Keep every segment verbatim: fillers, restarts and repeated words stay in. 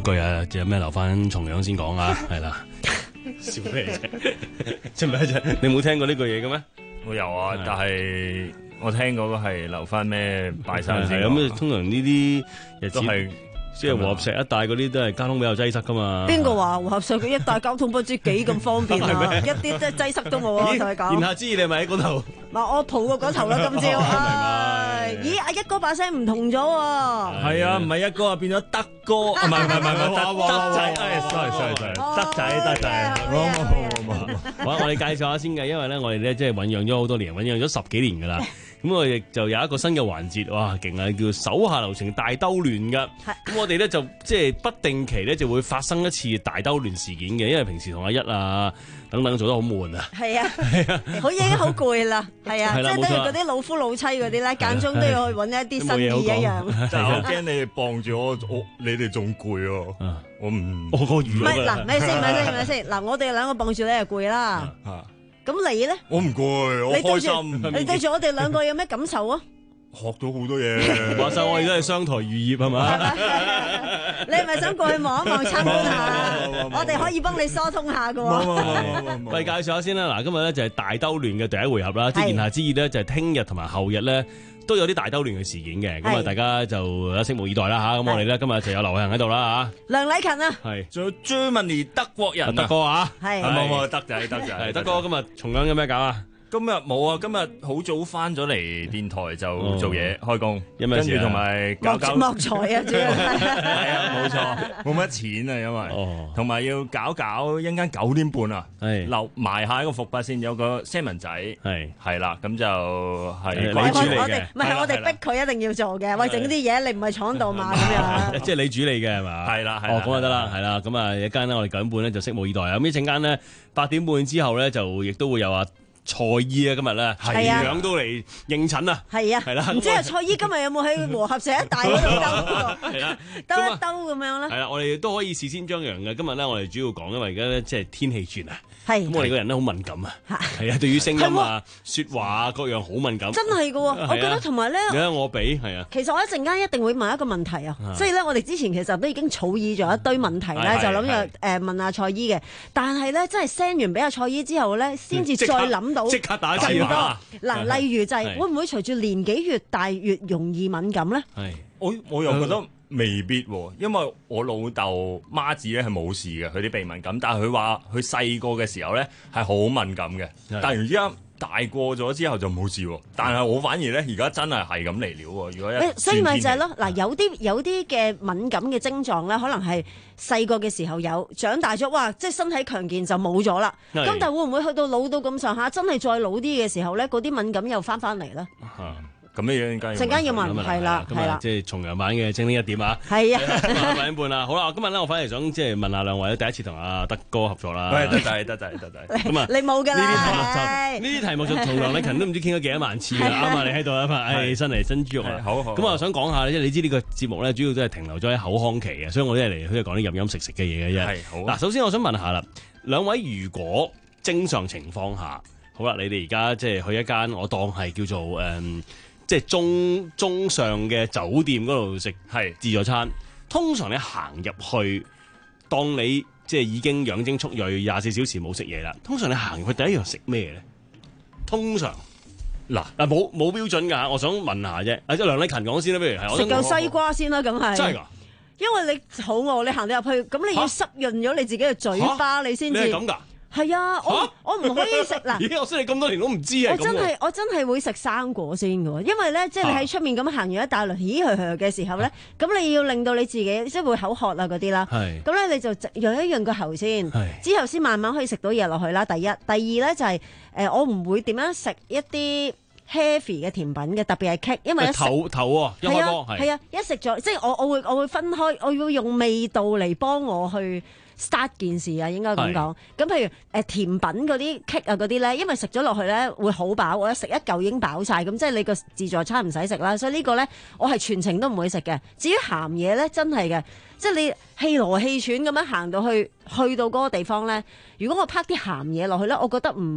句啊，有咩留翻重陽先講啊，係啦。笑咩啫？即係咩啫？你冇聽過呢句嘢嘅咩？ 我有啊，但係我聽過個係留翻咩拜山先。 咁通常呢啲日子都係即係和合石一帶嗰啲都係交通比較擠塞噶嘛。 邊個話和合石佢一帶交通不知幾咁方便啊？一啲即係擠塞都冇啊！我同你講。 言下之意，你係咪喺嗰度？ 嗱，我蒲過嗰頭啦，今朝。咦，阿一哥把聲唔同咗喎。 係啊，唔係一哥啊，變咗德哥。唔係唔係唔係德德仔。誒，sorry sorry sorry，德仔德仔。冇冇冇冇冇。 好，我哋介紹下先嘅，因為咧我哋咧即係醞釀咗好多年，醞釀咗十幾年噶啦。咁我哋就有一個新嘅環節，哇，勁啊！叫手下留情大兜亂噶。咁我哋咧就即係不定期咧就會發生一次大兜亂事件嘅，因為平時同阿一啊等等做得好悶啊。係啊，係啊， 好已經好攰啦。係啊，即係等於嗰啲老夫老妻嗰啲咧，間中都要去揾一啲新意一樣。 就我驚你哋傍住我，我你哋仲攰喎。我唔， 我個魚。 唔係嗱，咪先咪先咪先嗱，我哋兩個傍住你就攰啦。咁你咧？ 我唔攰，我開心。 你對住我哋兩個有咩感受啊？ 學到好多嘢。 話晒我而家係商台漁業係嘛？ 你係咪想過去望一望參觀下？我哋可以幫你疏通下㗎喎。 喂，介紹下先啦。嗱，今日咧就係大兜亂嘅第一回合啦。即係言下之意咧，就係聽日同埋後日咧都有啲大兜亂嘅事件嘅。咁啊，大家就拭目以待啦嚇。咁我哋咧今日就有劉偉恒喺度啦嚇。 梁禮勤啊， 係， 仲有 Germany 德國人德哥啊， 係， 冇冇德仔德仔。 係德哥，今日重陽有咩搞啊？ 今日冇啊！今日好早翻咗嚟電台就做嘢開工， 有咩事啊？ 跟住同埋搞搞莫財啊，主要係啊，冇錯，冇乜錢啊，因為同埋要搞搞，一陣間九點半啊，留埋下一個伏筆先，有個 Simon 仔係係啦，咁就係你主理嘅， 唔係我哋逼佢一定要做嘅，喂，整啲嘢你唔係闖度嘛咁樣， 即係你主理嘅係嘛？ 係啦， 哦，咁就得啦，係啦，咁啊一間咧我哋九點半咧就拭目以待啊！咁一陣間咧八點半之後咧就亦都會有啊。蔡姨啊，今日咧係樣都嚟應診啊！ 係啊，係啦，唔知啊，蔡姨今日有冇喺和合石一帶嗰度兜？係啦，兜一兜咁樣咧。 係啦，我哋都可以事先張揚嘅。今日咧，我哋主要講，因為而家咧即係天氣轉啊， 係咁我哋個人咧好敏感啊，係啊，對於聲音啊、説話啊各樣好敏感。 真係㗎喎，我覺得同埋咧， 你睇我比係啊。 其實我一陣間一定會問一個問題啊，所以咧我哋之前其實都已經草擬咗一堆問題咧，就諗住誒問阿蔡姨嘅，但係咧真係 send 完俾阿蔡姨之後咧，先至再諗到即刻打字。 嗱，例如就係會唔會隨住年紀越大越容易敏感咧？ 係， 我我又覺得未必喎，因為我老豆媽子咧係冇事嘅，佢啲鼻敏感，但係佢話佢細個嘅時候咧係好敏感嘅，但係而家大過咗之後就冇事喎。但係我反而咧而家真係係咁嚟料喎。如果一所以咪就係咯，嗱，有啲有啲嘅敏感嘅症狀咧，可能係細個嘅時候有，長大咗哇，即係身體強健就冇咗啦。咁但係會唔會去到老到咁上下，真係再老啲嘅時候咧，嗰啲敏感又翻翻嚟咧？ 咁嘅樣， 陣間要問，係啦，係啦， 即係重陽版嘅精靈一點啊！ 係啊， 八點半啦。好啦，今日咧我反而想即係問下兩位，第一次同阿德哥合作啦。 喂，得仔，得仔，得仔。 咁啊， 你冇㗎啦。 呢啲題目就同梁禮勤都唔知傾咗幾多萬次啦。啱啊，你喺度啊嘛，誒新嚟新豬肉啊。 好好。 咁我想講下，即係你知呢個節目咧，主要都係停留咗喺口腔期嘅，所以我都係嚟，好似講啲飲飲食食嘅嘢嘅啫。 係好。 嗱，首先我想問下啦，兩位如果正常情況下，好啦，你哋而家即係去一間我當係叫做誒。即係中中上嘅酒店嗰度食係自助餐，通常你行入去，當你即係已經養精蓄銳，廿四小時冇食嘢啦。通常你行入去第一樣食咩咧？通常嗱嗱冇冇標準㗎，我想問下啫。阿梁禮勤講先啦，不如係食嚿西瓜先啦，梗係真係㗎， 因為你肚餓，你行到入去，咁你要濕潤咗你自己嘅嘴巴，你先至。 你係咁㗎？ 係啊，我我唔可以食嗱。 咦，我識你咁多年都唔知啊！ 我真係我真係會食生果先嘅，因為咧，即係你喺出面咁行完一大輪，咦去去嘅時候咧，咁你要令到你自己即係會口渴啊嗰啲啦。係。咁咧你就潤一潤個喉先，之後先慢慢可以食到嘢落去啦。第一，第二咧就係誒，我唔會點樣食一啲 heavy 嘅甜品嘅，特別係 cake，因為一食頭頭喎，一開波係啊，一食咗即係我我會我會分開，我要用味道嚟幫我去start 件事啊，應該咁講。咁譬如誒、呃、甜品嗰啲 cake 啊嗰啲咧，因為食咗落去咧會好飽，我一食一嚿已經飽晒，咁即係你個自助餐唔使食啦。所以個呢個咧我係全程都唔會食嘅。至於鹹嘢咧，真係嘅，即係你氣羅氣喘咁樣行到去，去到嗰個地方咧，如果我拍啲鹹嘢落去咧，我覺得唔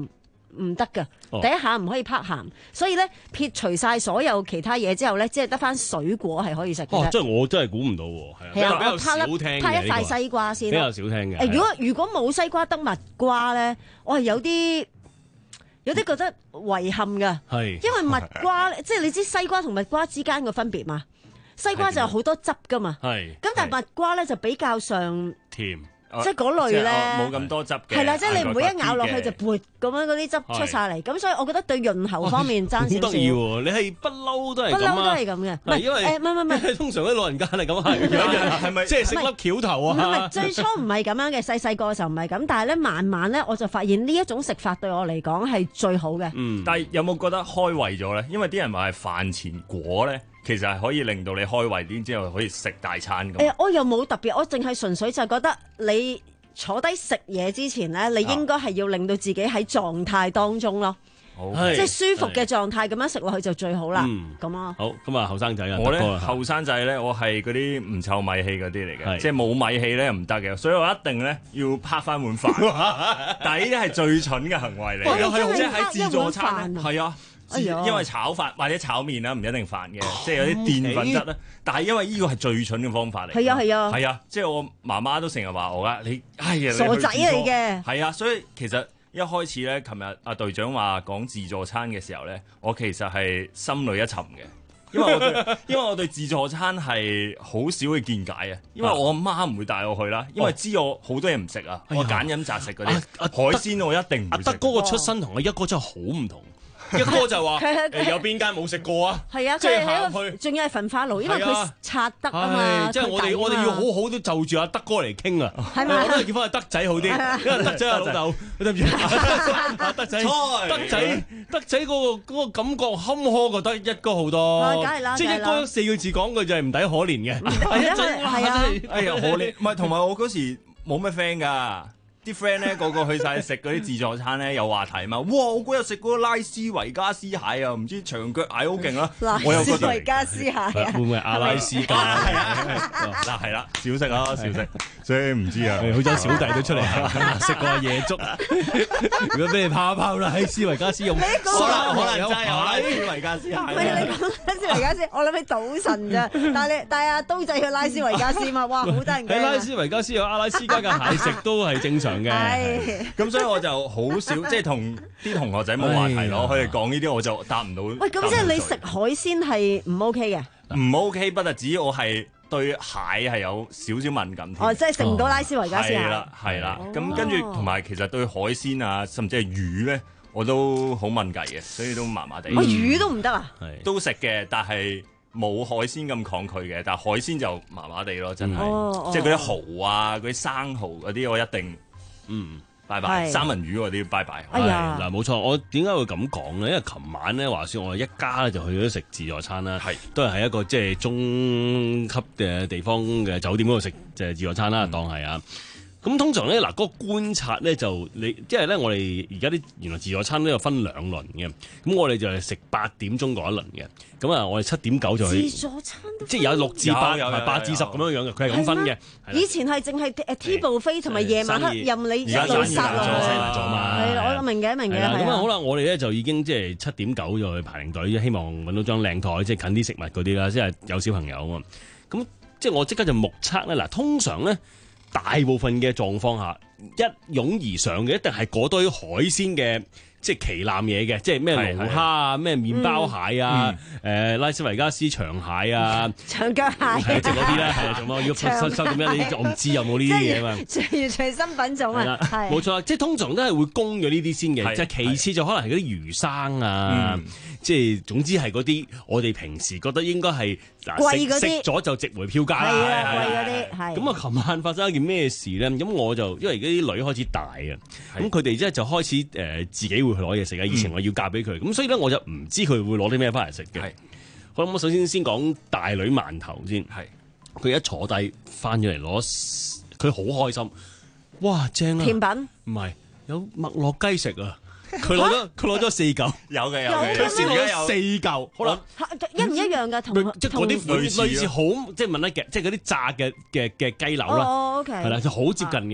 唔得㗎。 哦第一下唔可以拍鹹，所以咧撇除晒所有其他嘢之後咧，只係得翻水果係可以食嘅哦， 啫。 真係我真係估唔到喎，係啊，比係啊， 較比較我拍粒少聽嘅拍一塊呢個西瓜先比較咯。 少聽嘅。 誒，如果如果冇西瓜得蜜瓜咧，我係有啲有啲覺得遺憾㗎。 係因為蜜瓜即係你知西瓜同蜜瓜之間嘅分別嘛？西瓜就有好多汁噶嘛， 係咁但係蜜瓜咧就比較上甜， 即係嗰類咧， 冇咁多汁嘅。 係啦，即係你唔會一咬落去就撥。 撥咁樣嗰啲汁出晒嚟，咁所以我覺得對潤喉方面爭好少少。 得意喎！你係不嬲都係不嬲都咁啊？ 係咁嘅，唔係因為係誒，唔係唔係唔係。 通常啲老人家係咁係， 係咪即係食粒橋頭唔係唔係， 啊？ 最初唔係咁樣嘅，細細個嘅時候唔係咁，但係咧慢慢咧我就發現呢一種食法對我嚟講係最好嘅。 嗯， 但係有冇覺得開胃咗咧？因為啲人話係飯前果咧，其實係可以令到你開胃啲，之後可以食大餐咁。 誒，我又冇特別，我淨係純粹就係覺得你坐低食嘢之前咧，你應該係要令到自己喺狀態當中咯， 好係即係舒服嘅狀態咁樣食落去就最好啦嗯。 咁啊， 好咁啊，後生仔啊， 我咧德哥啊後生仔咧，我係嗰啲唔湊米氣嗰啲嚟係嘅，即係冇米氣咧唔得嘅，所以我一定咧要拍翻碗飯。但係呢啲係最蠢嘅行為嚟哇嘅， 你真係即係喺拍一碗自助餐飯啊係啊。 哎呀因為炒飯或者炒麵啦，唔一定飯嘅，即係有啲澱粉質啦。但係因為呢個係最蠢嘅方法嚟。 係啊係啊係啊，即係我媽媽都成日話我啊，你哎呀，你傻仔去自助嚟嘅係啊，所以其實一開始咧，琴日阿隊長話講自助餐嘅時候咧，我其實係心裏一沉嘅，因為我對因為我對自助餐係好少嘅見解啊，因為我阿媽唔會帶我去啦，因為知我好多嘢唔食啊， 哎呀我揀飲擇食嗰啊啊啲海鮮我一定唔會食。 阿德哥個出身同阿一哥真係好唔同，一哥就話佢係誒有邊間冇食過啊？ 係啊， 即係佢係一個行去仲要係焚化爐，因為佢係啊拆得啊嘛唉，，即係我哋佢抵啊我哋要好好都就住阿德哥嚟傾啊！ 係咪我都係叫翻阿德仔好啲，因為德仔阿老豆，你對唔住，阿德仔，德仔，德仔嗰個嗰個感覺坎坷過得一哥好啊多梗係啦， 即係一梗係啦哥四個字講句就係唔抵可憐嘅， 係啊一陣哇係啊真係哎呀，可憐，唔係同埋我嗰時冇咩 friend 㗎。啲 friend 咧個個去晒食嗰啲自助餐咧有話題嘛，哇！我嗰日食嗰個拉斯維加斯蟹啊，唔知長腳蟹好勁啦， 拉我又覺得斯維加斯蟹啊會唔會係阿拉斯加？ 係啊，嗱係啦，少食啊，少食，所以唔知啊。 誒好多小弟都出嚟行食過夜粥，如果俾你泡一泡啦，喺斯維加斯用， 個可能可能有真係有拉排斯維加斯蟹喂，你講拉斯維加斯，我諗起賭神咋，但係你但係阿刀仔去拉斯維加斯嘛，哇，好得人驚啊喺拉斯維加斯有阿拉斯加嘅蟹食都係正常嘅。 係咁所以我就好少，即係同啲同學仔冇話題咯。佢哎呀哋講呢啲我就答唔到。 喂，咁即係你食海鮮係唔 OK 嘅？ 唔 OK，不特止我係對蟹係有少少敏感添。 哦，即係食唔到拉斯維加斯蟹。 係啦，係啦。 哦咁跟住同埋其實對海鮮啊，甚至係魚咧，我都好敏感嘅，所以都麻麻地。 我魚都唔得啊！ 係都食嘅，但係冇海鮮咁抗拒嘅。但係海鮮就麻麻地咯，真係。 哦即係嗰啲蠔啊，嗰啲生蠔嗰啲，我一定嗯。 拜拜。 係三文魚嗰啲拜拜。 哎呀係嗱，冇錯，我點解會咁講咧？因為琴晚咧話説我哋一家咧就去咗食自助餐啦， 係都係喺一個即係中級嘅地方嘅酒店嗰度食即係自助餐啦， 嗯當係啊。咁通常咧嗱，嗰個觀察咧就你，即係咧我哋而家啲原來自助餐都有分兩輪嘅，咁我哋就係食八點鐘嗰一輪嘅，咁啊我哋七點九就去， 自助餐都即係有六至八有有有同埋八至十咁樣樣嘅，佢係咁分嘅。係啦以前係淨係誒 T 部飛同埋夜晚黑任你一而家路殺落生意難咗去。 生意難咗嘛係啦，我明嘅明嘅。 係啦，咁係啊好啦，我哋咧就已經即係七點九就去排定隊，希望揾到張靚台，即係近啲食物嗰啲啦，即係有小朋友啊嘛。咁即係我即刻就目測咧，嗱，通常咧大部分嘅狀況下，一擁而上嘅一定係嗰堆海鮮嘅。即係旗艦嘢嘅，即係咩龍蝦啊、咩麵包蟹啊、誒拉斯維加斯長蟹啊， 長腳蟹， 係即係嗰啲咧，係啊，仲有要收收咁樣，你我唔知有冇呢啲嘢啊嘛。 即係完全係新品種係啦啊，，係冇錯啦，即係通常都係會供咗呢啲先嘅， 係即係其次就可能係嗰啲魚生啊， 嗯即係總之係嗰啲我哋平時覺得應該係嗱食貴嗰啲食咗就值回票價係啊， 啦。 貴嗰啲係。 咁啊，琴晚發生一件咩事咧？咁我就因為而家啲女開始大啊，咁佢哋即係就開始誒自己會去攞嘢食啊。以前我要嫁俾佢，咁所以咧我就唔知佢會攞啲咩翻嚟食嘅係。 好啦，咁我首先先講大女饅頭先。 係佢一坐低翻咗嚟攞，佢好開心，哇正啊！ 甜品唔係有麥樂雞食啊！佢攞咗佢攞咗四嚿， 有嘅有有嘅， 佢先攞咗而家有四嚿，好啦。 嚇一唔一樣㗎？同即係嗰啲同類似類似好，即係問得嘅，即係嗰啲炸嘅嘅嘅雞柳啦， 哦，OK， 係啦，就好接近嘅。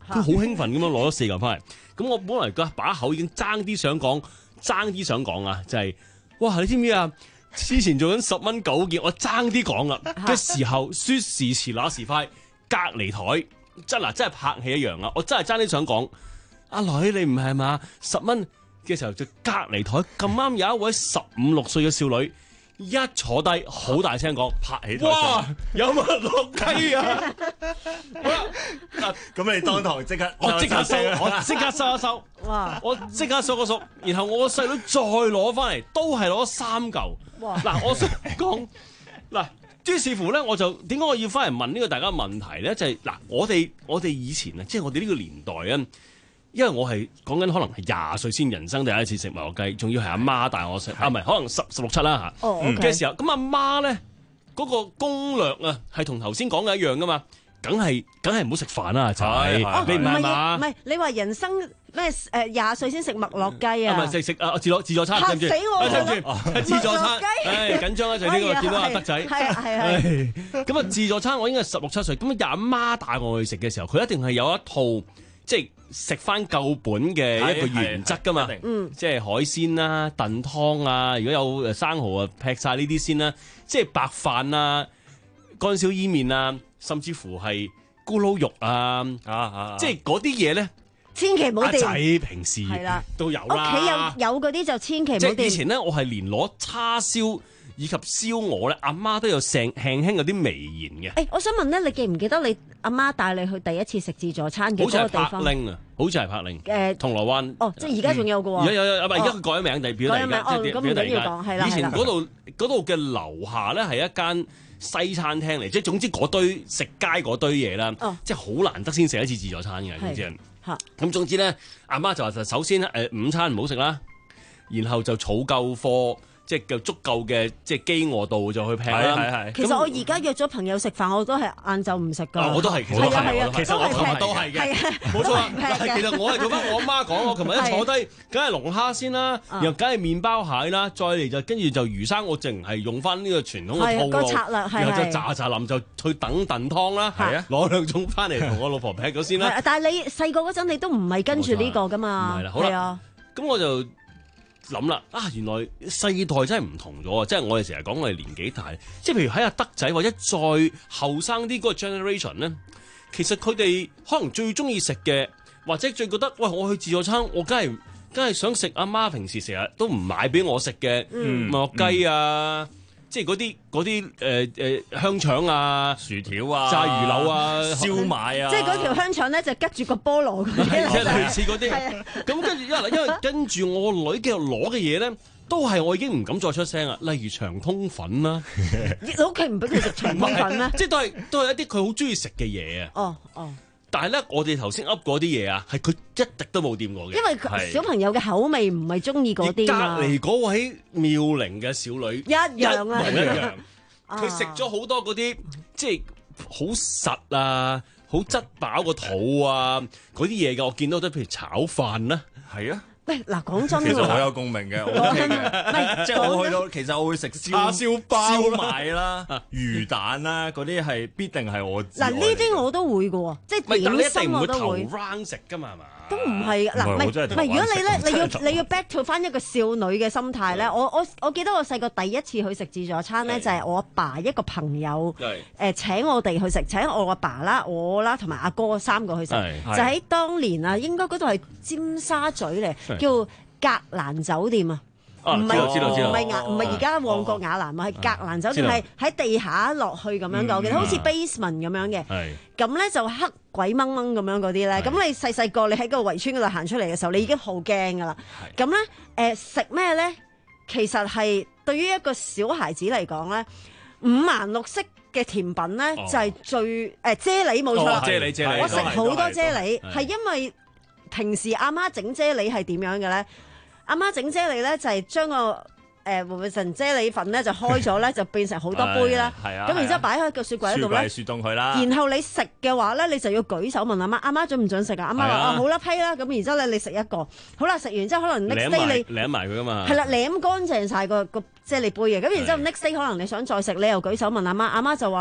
佢好興奮咁樣攞咗四嚿翻嚟。咁我本來個把口已經爭啲想講，爭啲想講啊，就係、是、哇！你知唔知啊？之前做緊十蚊九件，我爭啲講啦嘅時候，說時遲那時快，隔離台真嗱真係拍戲一樣啊！我真係爭啲想講，阿女你唔係嘛？十蚊嘅時候就隔離台咁啱有一位十五六歲嘅少女。一坐低，好大聲講， 拍起台哇！有冇人落雞啊？好啦， 咁你當堂即刻， 我即刻收，我即刻收一收。 哇！ 我即刻數個數，然後我個細佬再攞翻嚟，都係攞三嚿。 哇！ 嗱，我想講嗱，於是乎咧，我就點解我要翻嚟問呢個大家問題咧？就係、是、嗱，我哋我哋以前啊，即係我哋呢個年代啊。因為我係講緊可能係廿歲先人生第一次食麥樂雞，仲要係阿媽帶我食，啊唔係可能十十六七啦嚇嘅時候，咁阿媽咧嗰個攻略啊係同頭先講嘅一樣噶嘛，梗係梗係唔好食飯啦，仔，你唔係嘛？ 唔係你話人生咩誒廿歲先食麥樂雞啊？ 唔係食食啊自助自助餐， 嚇死我！ 跟住自助餐，誒緊張啦就呢個見到阿德仔， 係啊係啊， 咁啊自助餐我應該係十六七歲，咁阿媽帶我去食嘅時候，佢一定係有一套即係。食翻夠本嘅一個原則㗎嘛，嗯，即係海鮮啦、燉湯啊，如果有生蠔啊，劈晒呢啲先啦，即係白飯啊、乾燒伊麵啊，甚至乎係咕嚕肉啊，啊啊，即係嗰啲嘢咧， 千祈唔好掂。 阿仔平時係啦都有啦， 屋企有有嗰啲就千祈唔好掂。 即係以前咧，我係連攞叉燒以及燒鵝咧，阿媽都有成輕輕有啲微言嘅。 誒，我想問咧，你記唔記得你阿媽帶你去第一次食自助餐嘅嗰個地方？ 好似係柏靈啊，好似係柏靈。 誒， 銅鑼灣。 哦，即係而家仲有嘅喎。 有有有，唔係而家佢改咗名，地表第二間，即係表第二間。以前嗰度嗰度嘅樓下咧係一間西餐廳嚟，即係總之嗰堆食街嗰堆嘢啦，即係好難得先食一次自助餐嘅，總之。嚇。咁總之咧，阿媽就話就首先誒午餐唔好食啦，然後就儲夠貨。即係夠足夠嘅，即係飢餓度就去劈啦。係係。 其實我而家約咗朋友食飯，我都係晏晝唔食㗎。 我都係， 係啊係啊， 其實我琴日都係嘅。冇錯啊。其實我係做翻我媽講，我琴日一坐低，梗係龍蝦先啦，然後梗係麵包蟹啦，再嚟就跟住就魚生，我淨係用翻呢個傳統嘅套路，然後就喳喳臨就去等燉湯啦，係啊，攞兩盅翻嚟同我老婆劈咗先啦。 但係你細個嗰陣你都唔係跟住呢個㗎嘛？ 唔係啦，好啦，咁我就。諗啦，啊原來世代真係唔同咗啊！即係我哋成日講我哋年紀大，即係譬如喺阿德仔或者再後生啲嗰個 generation 咧，其實佢哋可能最中意食嘅，或者最覺得喂我去自助餐，我梗係梗係想食阿媽平時成日都唔買俾我食嘅麥樂雞啊，即係嗰啲嗰啲誒誒香腸啊、 薯條啊、 炸魚柳啊、 燒賣啊， 即係嗰條香腸咧就拮住個菠蘿嗰啲， 即係類似嗰啲。咁跟住因為因為跟住我女嘅攞嘅嘢咧，都係我已經唔敢再出聲啦。例如長通粉啦， 你屋企唔俾佢食長通粉咩？ 即係都係都係一啲佢好中意食嘅嘢啊。 哦哦。 但係咧，我哋頭先噏嗰啲嘢啊，係佢一滴都冇掂過嘅。 因為小朋友嘅口味唔係中意嗰啲嘛。 隔離嗰位妙齡嘅少女一樣啊， 一樣。佢食咗好多嗰啲即係好實啊，好質飽個肚啊嗰啲嘢嘅。我見到都譬如炒飯啦， 係啊。 喂，嗱講真其實我有共鳴嘅，我 OK 嘅，即係我去到，其實我會食燒燒包、 燒賣啦、魚蛋啦，嗰啲係必定係我。 嗱呢啲我都會嘅喎，即係點心我都會。 頭 round 食㗎嘛係嘛？ 都唔係嗱，唔係唔係，如果你咧，你要你要 back to 翻一個少女嘅心態咧，我我我記得我細個第一次去食自助餐咧，就係我阿爸一個朋友誒請我哋去食，請我阿爸啦、我啦同埋阿哥三個去食，就喺當年啊，應該嗰度係尖沙咀嚟，叫格蘭酒店啊。唔係唔係雅唔係而家旺角雅蘭，係格蘭酒店，係喺地下落去咁樣嘅，我記得好似 basement 咁樣嘅。咁咧就黑鬼掹掹咁樣嗰啲咧。咁你細細個你喺個圍村嗰度行出嚟嘅時候，你已經好驚㗎啦。咁咧誒食咩咧？其實係對於一個小孩子嚟講咧，五顏六色嘅甜品咧就係最誒啫喱冇錯啦。啫喱啫喱，我食好多啫喱，係因為平時阿媽整啫喱係點樣嘅咧？阿媽整啫喱咧就係將個誒胡神啫喱粉咧就開咗咧就變成好多杯啦，咁然之後擺喺個雪櫃喺度咧， 雪凍佢啦。 然後你食嘅話咧，你就要舉手問阿媽，阿媽準唔準食啊？阿媽話哦好啦批啦，咁然之後咧你食一個，好啦食完之後可能 next day 你舐埋佢噶嘛， 係啦舐乾淨晒個個啫喱杯嘅，咁然之後 next day 可能你想再食，你又舉手問阿媽，阿媽就話啦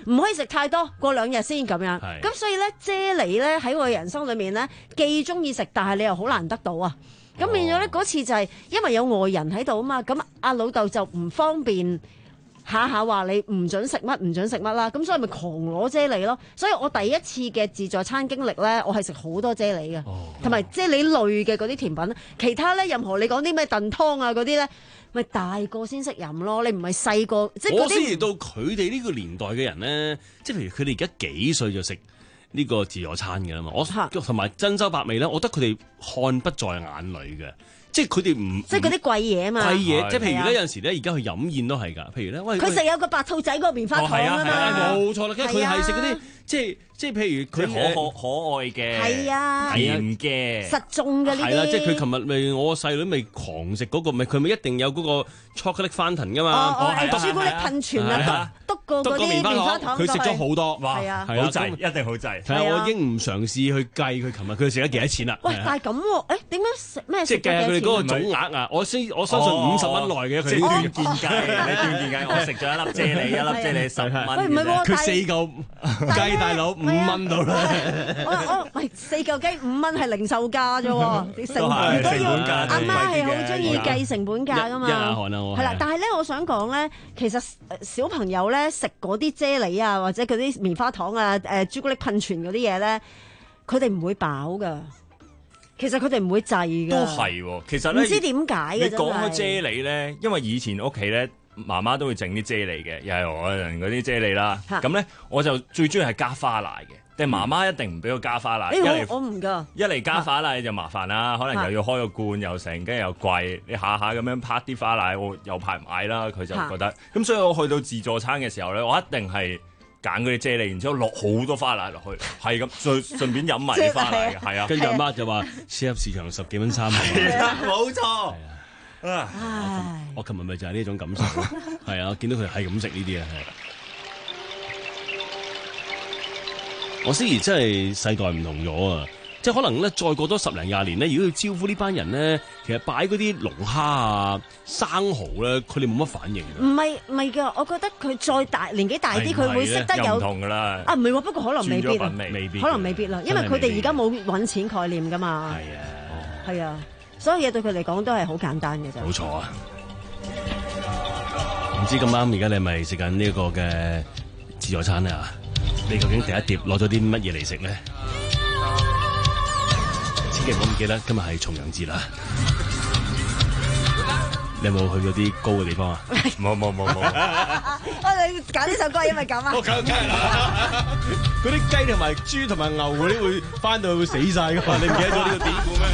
唔可以食太多，過兩日先咁樣。 係咁所以咧，啫喱咧喺我嘅人生裏面咧，既中意食，但係你又好難得到啊。咁變咗咧嗰次就係因為有外人喺度啊嘛，咁阿老豆就唔方便。下下話你唔準食乜唔準食乜啦，咁所以咪狂攞啫喱咯。所以我第一次嘅自助餐經歷咧，我係食好多啫喱嘅，同埋啫喱類嘅嗰啲甜品。其他咧任何你講啲咩燉湯啊嗰啲咧，咪大個先識飲咯。你唔係細個，即係嗰我先至啲。 到佢哋呢個年代嘅人咧，即係譬如佢哋而家幾歲就食呢個自助餐嘅啦嘛。我同埋珍饈百味咧，我覺得佢哋看不在眼裏嘅。即係佢哋唔即係嗰啲貴嘢啊嘛， 貴嘢，即係譬如咧係啊有陣時咧，而家去飲宴都係㗎。譬如咧，喂， 佢食有個白兔仔嗰個棉花糖啊哦係啊係啊嘛， 冇錯啦，跟住佢係食嗰啲即係即係譬如佢佢可可可愛嘅， 係啊甜嘅， 實中嘅呢啲。 係啦，即係佢琴日咪我細女咪狂食嗰個，咪佢咪一定有嗰個 chocolate fountain 㗎哦嘛， 哦係啊誒朱古力噴泉係啊啊，篤篤過嗰啲篤個棉棉花糖， 佢食咗好多， 哇， 係啊好係啊滯，一定好滯。 係啊， 係啊我已經唔嘗試去計佢琴日佢食咗幾多錢啦。 喂， 係啊但係咁喎，誒點樣食咩即係食計下佢哋嗰個咗幾總額啊！我先我相信五十蚊內嘅佢即係斷件計，你斷件計，我食咗一粒啫喱，一粒啫喱十蚊。 喂唔係喎佢四嚿雞大佬五蚊到啦。 我我喂四嚿雞五蚊係零售價啫喎，成都係如果要成本價阿媽係好中意貴啲嘅計成本價噶嘛， 一一下汗啊我係啦係。 但係咧，我想講咧，其實呃小朋友咧食嗰啲啫喱啊，或者嗰啲棉花糖啊、誒朱古力噴泉嗰啲嘢咧，佢哋唔會飽噶。其實佢哋唔會滯噶。 都係喎，其實咧， 唔知點解嘅真你講開係。 啫喱咧，因為以前屋企咧，媽媽都會整啲啫喱嘅，又係我人嗰啲啫喱啦。 嚇咁咧，我就最中意係加花奶嘅，但係媽媽一定唔俾我加花奶，一嚟誒我我唔噶。 一嚟加花奶就麻煩啦，可能又要開個罐又成，跟住又貴，你下下咁樣拍啲花奶，我有排買啦，佢就覺得。咁所以我去到自助餐嘅時候咧，我一定係揀嗰啲啫喱，然之後落好多花奶落去，係咁，順順便飲埋啲花奶嘅，係啊， 跟住阿媽就話超級市場十幾蚊三盒。 係啊，冇錯。啊， 唉， 我琴日咪就係呢種感受咯。係啊，見到佢係咁食呢啲啊，係。我思怡真係世代唔同咗啊！即係可能咧，再過多十零廿年咧，如果要招呼呢班人咧，其實擺嗰啲龍蝦啊、生蠔咧，佢哋冇乜反應㗎。 唔係唔係㗎，我覺得佢再大年紀大啲，佢會識得又唔有同噶啦。 啊，唔係喎，不過可能未必啊轉咗品，味， 未必， 可能未必啦，因為佢哋而家冇揾錢概念㗎嘛。 係啊， 係啊，所有嘢對佢嚟講都係好簡單嘅啫。 冇錯啊！唔知咁啱而家你係咪食緊呢一個嘅自助餐啊？你究竟第一碟攞咗啲乜嘢嚟食咧？千祈唔好唔記得，今日係重陽節啦！你有冇去嗰啲高嘅地方啊？ 冇冇冇冇。 我哋揀呢首歌係因為咁啊。 梗係啦！嗰啲雞同埋豬同埋牛嗰啲會翻到去會死晒噶嘛？你唔記得咗呢個典故咩？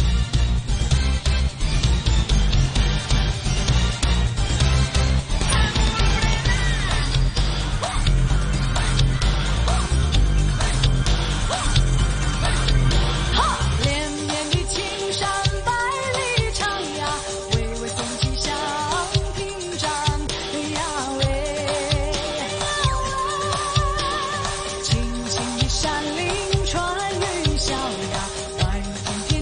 连绵的青山百里长呀，巍巍风起响屏障呀喂，青青的山岭穿云霄呀，白云天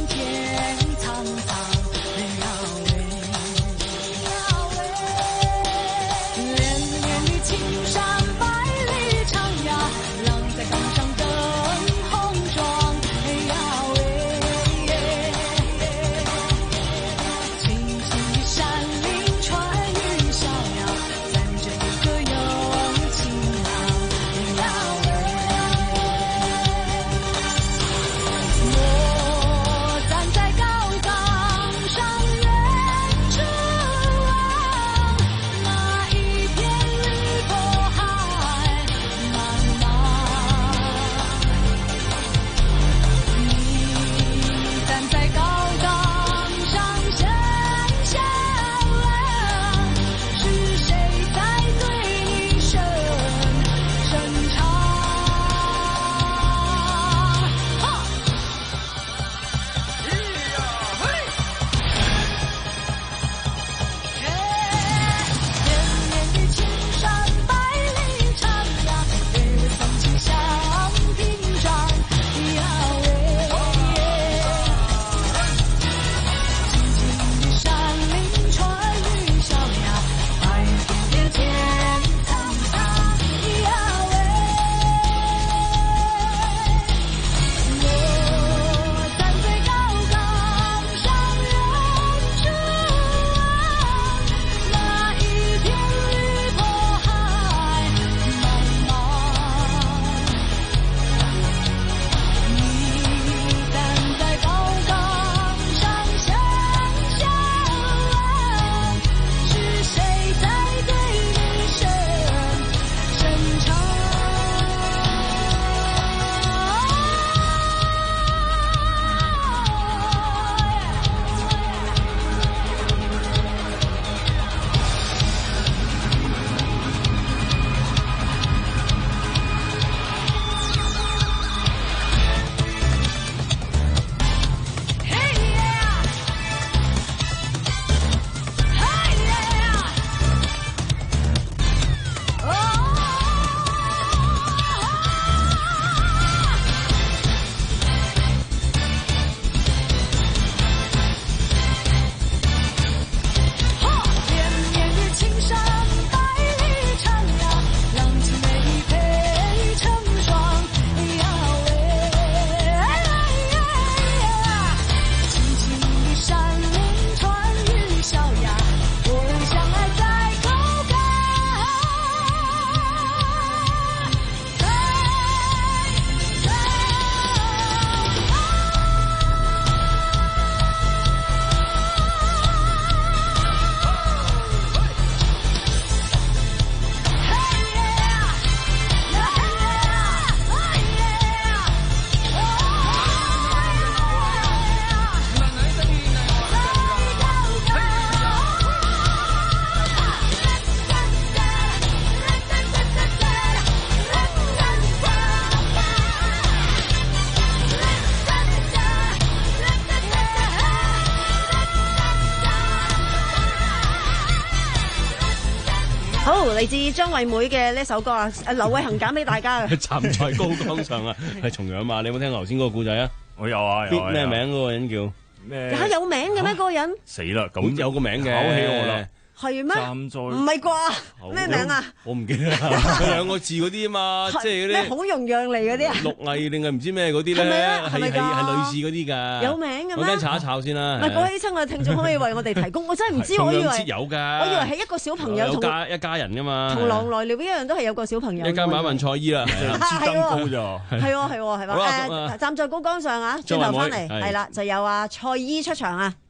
好，嚟自張惠妹嘅呢首歌啊，誒劉偉恒揀俾大家嘅。 站在高崗上啊，係重陽嘛？你有冇聽頭先嗰個故仔啊？ 我有啊，有啊。 咩名嗰個人叫咩？ 嚇有名嘅咩？嗰個人死啦！ 咁咁有個名嘅， 考起我啦。 係咩？ 站在唔係啩？咩名啊？ 我唔記得啦，佢兩個字嗰啲啊嘛，即係嗰啲咩好容讓嚟嗰啲啊？ 陸毅定係唔知咩嗰啲咧， 係咪啊係係係咪㗎係類似嗰啲㗎。 有名嘅咩？ 我間查一查先啦。 唔係各位親愛嘅聽眾可以為我哋提供，我真係唔知， 重我以為陽節有㗎。 我以為係一個小朋友有同家一家人㗎嘛。 同狼來了一樣，都係有個小朋友。 一家馬雲賽衣啦，係啦支燈高咋？ 係喎係喎係好啦咁啊喎誒，站在高崗上啊！轉頭翻嚟係啦，就有啊蔡依出場啊！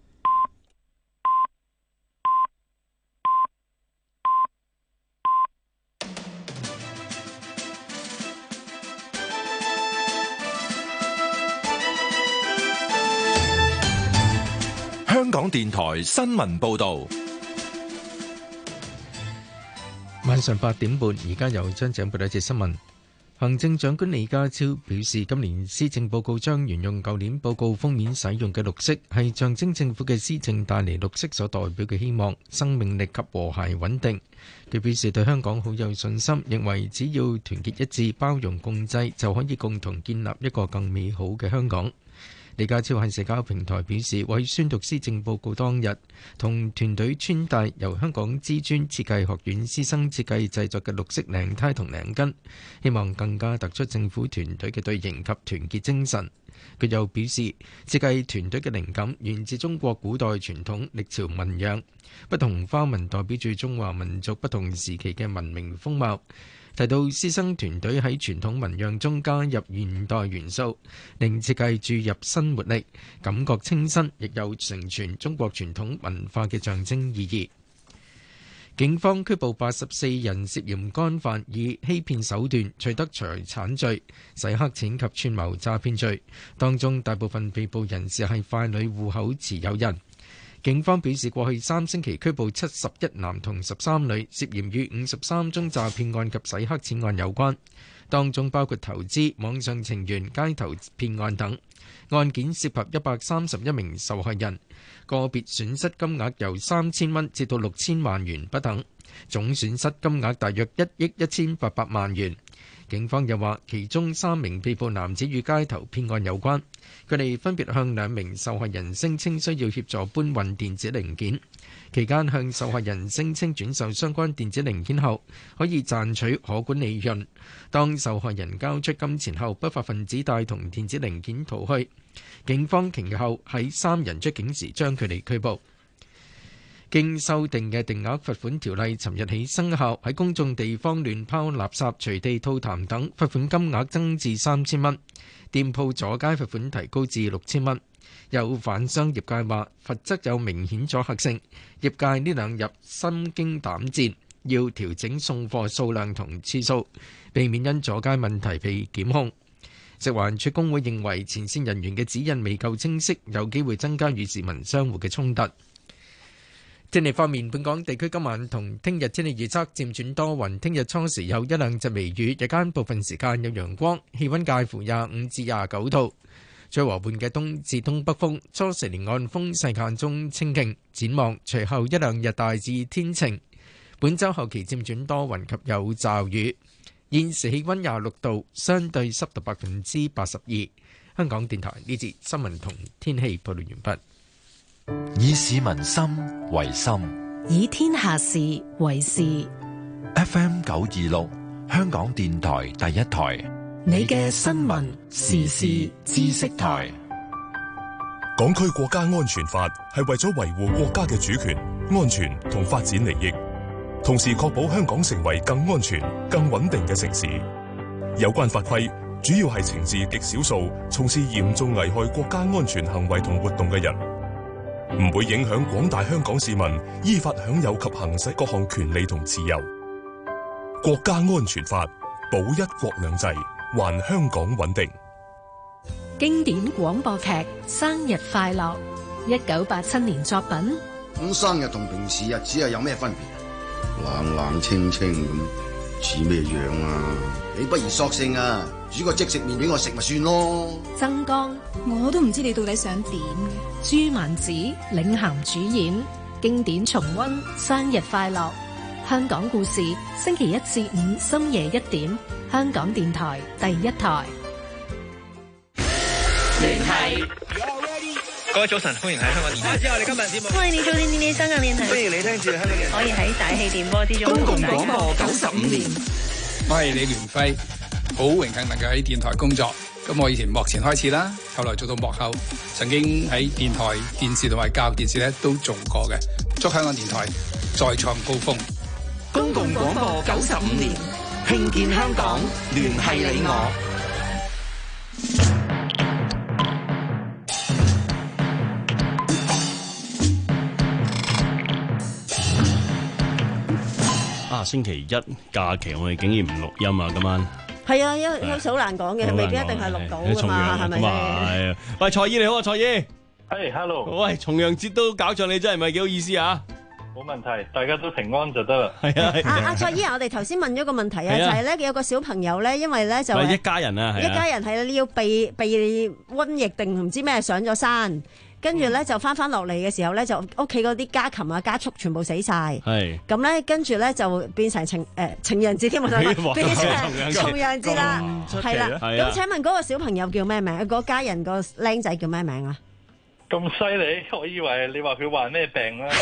香港電台新聞報導， 晚上八點半，而家由張長報道一節新聞。行政長官李家超表示，今年施政報告將沿用舊年報告封面使用嘅綠色，係象徵政府嘅施政帶嚟綠色所代表嘅希望、生命力及和諧穩定。佢表示對香港好有信心，認為只要團結一致、包容共濟，就可以共同建立一個更美好嘅香港。李家超喺社交平台表示，為宣讀施政報告當日，同團隊穿戴由香港知專設計學院師生設計製作嘅綠色領呔同領巾，希望更加突出政府團隊嘅隊形及團結精神。佢又表示，設計團隊嘅靈感源自中國古代傳統歷朝紋樣，不同花紋代表住中華民族不同時期嘅文明風貌。提到師生團隊喺傳統紋樣中加入現代元素，令設計注入新活力，感覺清新，亦有承傳中國傳統文化嘅象徵意義。警方拘捕八十四人涉嫌干犯以欺騙手段取得財產罪、洗黑錢及串謀詐騙罪，當中大部分被捕人士係傀儡戶口持有人。警方表示，過去三星期拘捕七十一男同十三女，涉嫌與五十三宗詐騙案及洗黑錢案有關，當中包括投資、網上情緣、街頭騙案等。案件涉及一百三十一名受害人，個別損失金額由三千蚊至到六千萬元不等，總損失金額大約一億一千八百萬元。警方又話，其中三名被捕男子與街頭騙案有關，佢哋分別向兩名受害人聲稱需要協助搬運電子零件，期間向受害人聲稱轉售相關電子零件後可以賺取可觀利潤。當受害人交出金錢後，不法分子帶同電子零件逃去，警方其後喺三人出境時將佢哋拘捕。經修訂嘅定額罰款條例尋日起生效，喺公眾地方亂拋垃圾、隨地吐痰等罰款金額增至三千蚊，店鋪阻街罰款提高至六千蚊。有販商業界話罰則有明顯阻嚇性，業界呢兩日心驚膽戰，要調整送貨數量同次數，避免因阻街問題被檢控。食環署工會認為前線人員嘅指引未夠清晰，有機會增加與市民相互嘅衝突。天氣方面，本港地區今晚同聽日天氣預測漸轉多雲，聽日初時有一兩陣微雨，日間部分時間有陽光，氣溫介乎廿五至廿九度，最和緩嘅東至東北風，初時離岸風勢間中清勁。展望隨後一兩日大致天晴，本週後期漸轉多雲及有驟雨。現時氣溫廿六度，相對濕度百分之八十二。香港電台呢節新聞同天氣報道完畢。 以市民心為心， 以天下事為事。 F M 九二六，香港電台第一台， 你嘅新聞時事知識台。 港區國家安全法係為咗維護國家嘅主權、安全同發展利益，同時確保香港成為更安全、更穩定嘅城市。有關法規主要係懲治極少數從事嚴重危害國家安全行為同活動嘅人，唔會影響廣大香港市民依法享有及行使各項權利同自由。國家安全法保一國兩制，還香港穩定。 經典廣播劇《生日快樂》，一九八七年作品。 咁生日同平時日子係有咩分別？冷冷清清咁，似咩樣啊？你不如索性啊，煮個即食麵俾我食咪算咯。 曾江， 我都唔知你到底想點。 朱曼子領銜主演，經典重溫《生日快樂》， 香港故事，星期一至五深夜一點，香港電台第一台。 聯繫各位早晨，歡迎喺香港電台。之後我哋今日節目， 歡迎你做電電香港電台。 歡迎你聽住香港電台。 可以喺大氣電波之中。 公共廣播九十五年， 我係李聯輝，好榮幸能夠喺電台工作。咁我以前幕前開始啦，後來做到幕後，曾經喺電台、電視同埋教育電視咧都做過嘅。祝香港電台再創高峰。 公共廣播九十五年，興建香港，聯繫你我。 啊，星期一假期我哋竟然唔錄音啊！今晚係啊，有有時好難講嘅，未必一定係錄到㗎嘛，係咪先？ 喂，蔡姨你好啊，蔡姨。 係，hello。 喂，重陽節都搞上你，真係咪幾好意思啊？ 冇問題，大家都平安就得啦。 係啊， 阿阿蔡姨啊，我哋頭先問咗個問題啊，就係咧有個小朋友咧，因為咧就一家人啊， 一家人係你要避避瘟疫定唔知咩上咗山。跟住咧就翻翻落嚟嘅時候咧，就屋企嗰啲家禽啊、家畜全部死晒。係咁咧，跟住咧就變成情誒情人節添，我想講變成重陽節啦，係啦。咁請問嗰個小朋友叫咩名？嗰家人個僆仔叫咩名啊？ 咁犀利，我以為你話佢患咩病啦。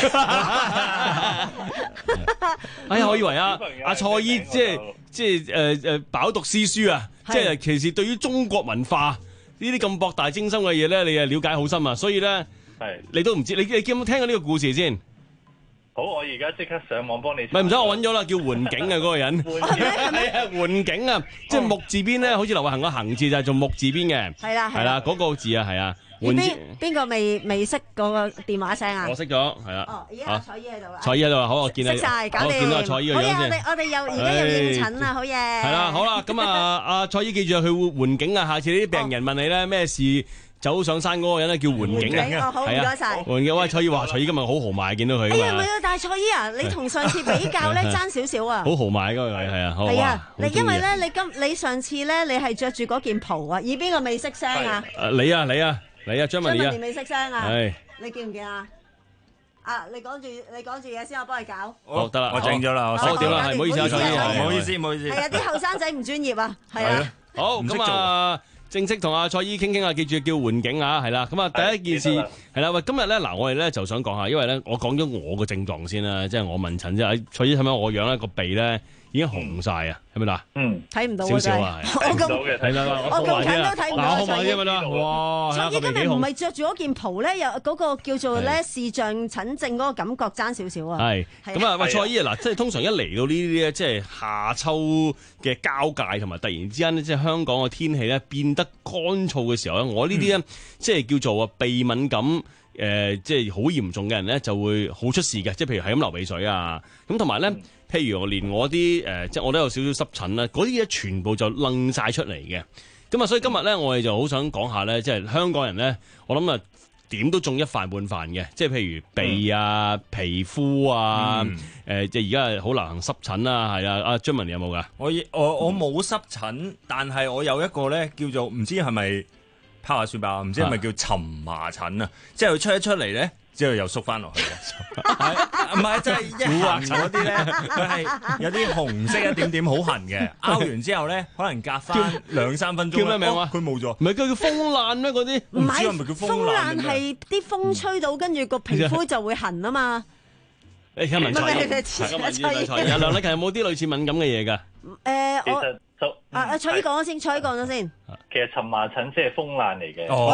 哎呀，我以為啊，阿蔡姨即係即係誒誒飽讀詩書啊，即係其實對於中國文化。呢啲咁博大精深嘅嘢咧，你係了解好深啊！所以咧，你都唔知，你你有冇聽過呢個故事先？ 好，我而家即刻上網幫你。 唔係唔使，我揾咗啦，叫桓景啊嗰個人。係啊，桓景啊，即係木字邊咧，好似劉慧恒個恒字就係做木字邊嘅。 係啦， 係啦，嗰個字啊，係啊。 邊邊個未未識嗰個電話聲啊？ 我識咗，係啦。 哦，而家蔡姨喺度啦。 蔡姨喺度啊，好，我見你。 識晒，搞掂。 我見到蔡姨個樣先。 好嘢，我哋我哋又而家又應診啦，好嘢。 係啦，好啦，咁啊，阿蔡姨記住去桓景啊，下次呢啲病人問你咧咩事走上山嗰個人咧叫桓景啊。 好，唔該晒。 桓景，喂，蔡姨話蔡姨今日好豪邁，見到佢。 哎呀，唔係啊，但係蔡姨啊，你同上次比較咧爭少少啊。 好豪邁嗰個係係啊。 係啊，你因為咧，你今你上次咧，你係着住嗰件袍啊，而邊個未識聲啊？ 誒，你啊，你啊。嚟啊，張文儀啊！ 未識聲啊！ 係你見唔見啊？啊，你講住你講住嘢先，我幫你搞。 好得啦， 我整咗啦，我收掂啦，係唔好意思啊，蔡姨， 唔好意思，唔好意思。 係啊，啲後生仔唔專業啊，係啊。 好，咁啊，正式同阿蔡姨傾傾啊，記住叫桓景啊，係啦。咁啊，第一件事係啦，喂，今日咧嗱，我哋咧就想講下，因為咧我講咗我個症狀先啦，即係我問診啫。蔡姨睇唔睇我樣咧？個鼻咧已經紅晒啊，係咪嗱？ 嗯， 睇唔到少少啊， 睇唔到嘅， 睇到我咁近都睇唔到。 嗱，好埋啲咪得？哇！ 蔡姨今日唔係着住嗰件袍咧，有嗰個叫做咧視像診症嗰個感覺爭少少啊。係咁啊，喂，蔡姨啊，嗱，即係通常一嚟到呢啲咧，即係夏秋嘅交界，同埋突然之間咧，即係香港嘅天氣咧變得乾燥嘅時候咧，我呢啲咧即係叫做啊鼻敏感。誒、呃，即係好嚴重嘅人咧，就會好出事嘅。即係譬如係咁流鼻水啊，咁同埋咧，譬如我連我啲誒、呃，即係我都有少少濕疹啦，嗰啲嘢全部就掕晒出嚟嘅。咁啊，所以今日咧，我哋就好想講下咧，即係香港人咧，我諗啊，點都中一飯半飯嘅。即係譬如鼻啊、嗯、皮膚啊，誒、嗯呃，即係而家係好流行濕疹啊，係啊。阿張文你有冇㗎？ 我我我冇濕疹，但係我有一個咧叫做唔知係咪。拋下書包，唔知係咪叫蕁麻疹啊？即係佢出一出嚟咧，之後又縮翻落去嘅。唔係，即係一痕嗰啲咧，佢係有啲紅色一點點好痕嘅。拗完之後咧，可能隔翻兩三分鐘。 叫咩名話？ 佢冇咗。 唔係叫風爛咩？嗰啲唔係，係咪叫風爛係啲風吹到，跟住個皮膚就會痕啊嘛。 誒，而家問蔡姨，阿梁禮勤有冇啲類似敏感嘅嘢㗎？ 誒，我。 就啊啊！蔡姨講咗先，蔡姨講咗先。 其實蕁麻疹即係風爛嚟嘅。 哦，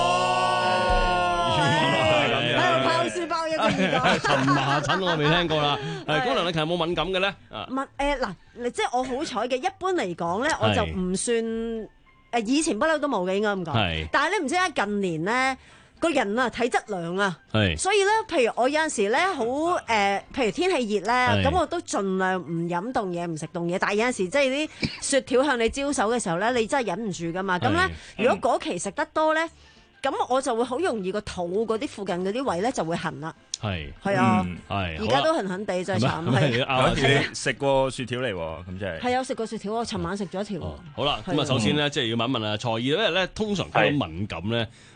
喺度拋書包一個耳朵。蕁麻疹我未聽過啦。係，咁梁禮勤有冇敏感嘅咧？ 敏誒嗱，即係我好彩嘅。一般嚟講咧，我就唔算誒，以前不嬲都冇嘅，應該咁講。係。但係咧，唔知點解近年咧。個人啊，體質涼啊，所以咧，譬如我有陣時咧，好誒、呃，譬如天氣熱咧，咁我都盡量唔飲凍嘢，唔食凍嘢。但係有陣時即係啲雪條向你招手嘅時候咧，你真係忍唔住噶嘛。咁咧，如果嗰期食得多咧，咁我就會好容易個肚嗰啲附近嗰啲位咧就會痕啦。係係啊，係而家都痕痕地真係慘。 係你食過雪條嚟喎，咁即係係有食過雪條，我尋晚食咗一條。 好啦，咁啊首先咧，即係要問一問啊蔡姨，因為咧通常嗰個敏感咧，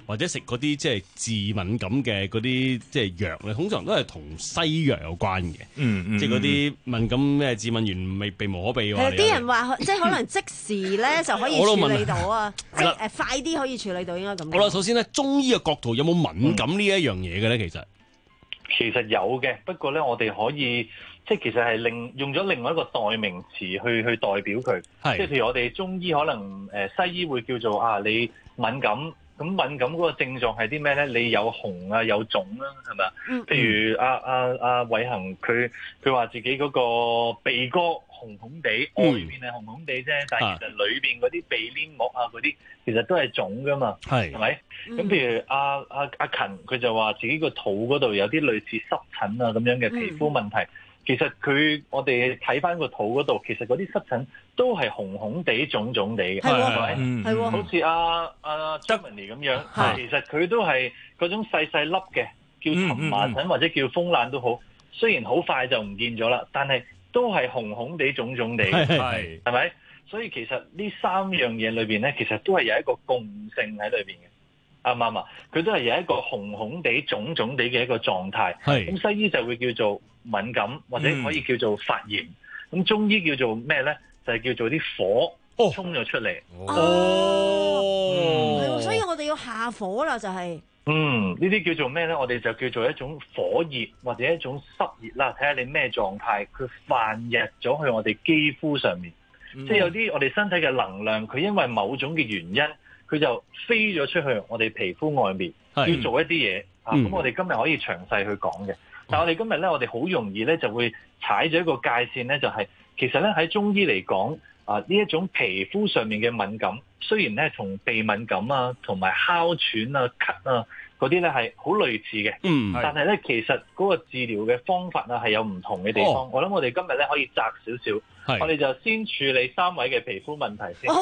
或者食嗰啲即係致敏感嘅嗰啲即係藥咧，通常都係同西藥有關嘅。 嗯嗯， 即係嗰啲敏感咩致敏原未避無可避嘅話。 係啲人話即係可能即時咧就可以處理到啊，即係誒快啲可以處理到應該咁。 好啦，首先咧中醫嘅角度有冇敏感呢一樣嘢嘅咧？其實其實有嘅，不過咧我哋可以即係其實係另用咗另外一個代名詞去去代表佢。即係譬如我哋中醫可能誒西醫會叫做啊你敏感。咁敏感嗰個症狀係啲咩咧？你有紅啊，有腫啦，係咪啊？譬如阿阿阿偉恒，佢佢話自己嗰個鼻哥紅紅地，外邊係紅紅地啫，但係其實裏邊嗰啲鼻黏膜啊嗰啲，其實都係腫噶嘛，係係咪？咁譬如阿阿阿勤，佢就話自己個肚嗰度有啲類似濕疹啊咁樣嘅皮膚問題。其實佢我哋睇翻個肚嗰度，其實嗰啲濕疹都係紅紅地、腫腫地嘅，係咪？係喎，好似阿阿 Jeremy 咁樣，其實佢都係嗰種細細粒嘅，叫蕁麻疹或者叫風癩都好。雖然好快就唔見咗啦，但係都係紅紅地、腫腫地嘅，係係咪？所以其實呢三樣嘢裏邊咧，其實都係有一個共性喺裏邊嘅。啱唔啱啊？佢都係有一個紅紅地、腫腫地嘅一個狀態。係咁，西醫就會叫做敏感，或者可以叫做發炎。咁、嗯、中醫叫做咩咧？就係、是、叫做啲火衝咗出嚟。 哦，係喎，所以我哋要下火啦，就係、是。 嗯，呢啲叫做咩咧？我哋就叫做一種火熱或者一種濕熱啦。睇下你咩狀態，佢泛溢咗去我哋肌膚上面。嗯、即係有啲我哋身體嘅能量，佢因為某種嘅原因，佢就飛咗出去我哋皮膚外面，要做一啲嘢。啊，咁我哋今日可以詳細去講嘅。但係我哋今日咧，我哋好容易咧就會踩咗一個界線咧，就係、是、其實咧喺中醫嚟講，啊呢一種皮膚上面嘅敏感，雖然咧同鼻敏感啊、同埋哮喘啊、咳啊嗰啲咧係好類似嘅，嗯，但係咧其實嗰個治療嘅方法啊係有唔同嘅地方。哦、我諗我哋今日咧可以窄少少，我哋就先處理三位嘅皮膚問題先。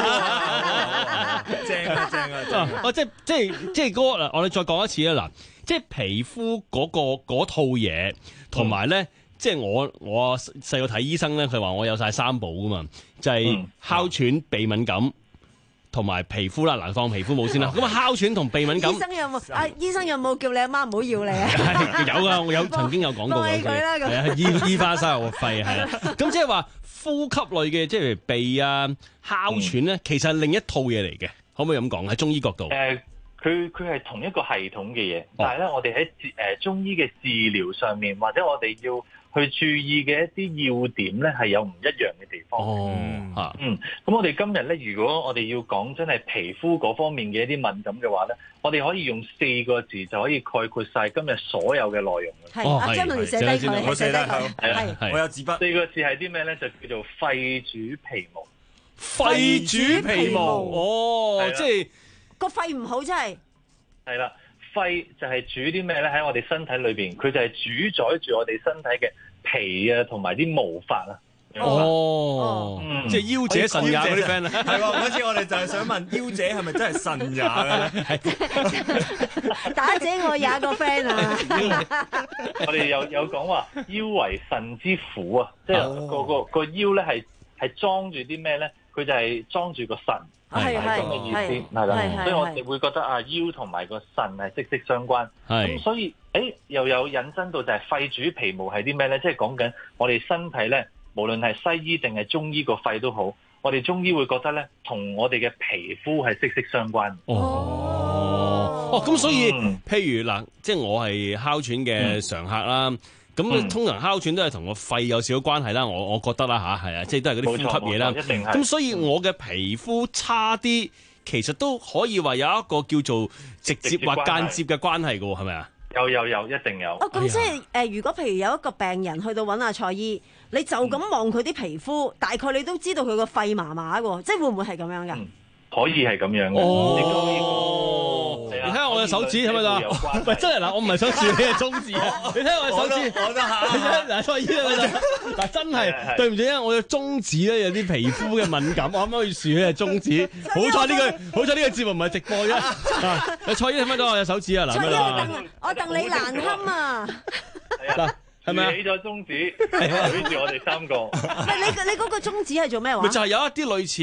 正啊正啊正啊！ 哦，即係即係即係嗰個嗱，我哋再講一次啦嗱。即係皮膚嗰、嗰個嗰套嘢，同埋咧，即係我我細個睇醫生咧，佢話我有晒三寶噶嘛，就係、是、哮喘、鼻敏感同埋皮膚啦。嗱，放皮膚冇先啦。咁啊，哮喘同鼻敏感，醫生有冇啊？醫生有冇叫你阿媽唔好要你啊？有噶，我有曾經有講過嘅。係啊，醫醫翻生我肺係啊。咁即係話呼吸類嘅，即係鼻啊、哮喘咧，其實係另一套嘢嚟嘅，可唔可以咁講？喺中醫角度。 呃佢佢係同一個系統嘅嘢，但係咧，我哋喺誒中醫嘅治療上面，或者我哋要去注意嘅一啲要點咧，係有唔一樣嘅地方。哦，嚇，嗯，咁我哋今日咧，如果我哋要講真係皮膚嗰方面嘅一啲敏感嘅話咧，我哋可以用四個字就可以概括晒今日所有嘅內容。 係，阿張文寫低佢， 我寫低佢， 係係， 我有紙筆。 四個字係啲咩咧？就叫做肺主皮毛。 肺主皮毛，哦，即係。 個肺唔好真係， 係啦，肺就係主啲咩咧？喺我哋身體裏邊，佢就係主宰住我哋身體嘅皮啊，同埋啲毛髮啊。 哦，嗯、即係腰姐腎也嗰啲 friend 啊， 係喎。嗰次我哋就係想問腰姐係咪真係腎也嘅咧？ 打姐我也個 friend 啊。 我哋有有講話腰為腎之府啊，即係、哦、個個個腰咧係係裝住啲咩咧？佢就係裝住個腎。係係咁嘅意思，係啦，所以我哋會覺得啊，腰同埋個腎係息息相關。咁所以，誒又有引申到就係肺主皮毛係啲咩咧？即係講緊我哋身體咧，無論係西醫定係中醫個肺都好，我哋中醫會覺得咧，同我哋嘅皮膚係息息相關。 哦，哦，咁所以，嗯、譬如嗱，即係我係哮喘嘅常客啦。嗯咁、嗯、通常哮喘都係同個肺有少少關係啦，我我覺得啦吓，係啊，即係都係嗰啲呼吸嘢啦。一定係。咁所以我嘅皮膚差啲，其實都可以話有一個叫做直接或間接嘅關係嘅喎，係咪啊？ 有有有，一定有。 哦，咁即係誒，如果譬如有一個病人去到揾阿蔡醫，你就咁望佢啲皮膚，嗯、大概你都知道佢個肺麻麻嘅喎，即係會唔會係咁樣㗎？嗯可以係咁樣嘅。 哦，你睇下我嘅手指係咪啊？唔係真係嗱，我唔係想豎你嘅中指啊！你睇下我嘅手指， 我都嚇。 嗱，蔡醫生嗱，真係對唔住啊！我嘅中指咧有啲皮膚嘅敏感，我啱啱要豎你嘅中指。好彩呢個，好彩呢個節目唔係直播啫。啊，蔡醫生睇唔睇到我嘅手指啊？嗱，咩啦？ 我戥你難堪啊！ 嗱，係咪啊？ 起咗中指，對住我哋三個。 唔係你你嗰個中指係做咩話？ 咪就係有一啲類似。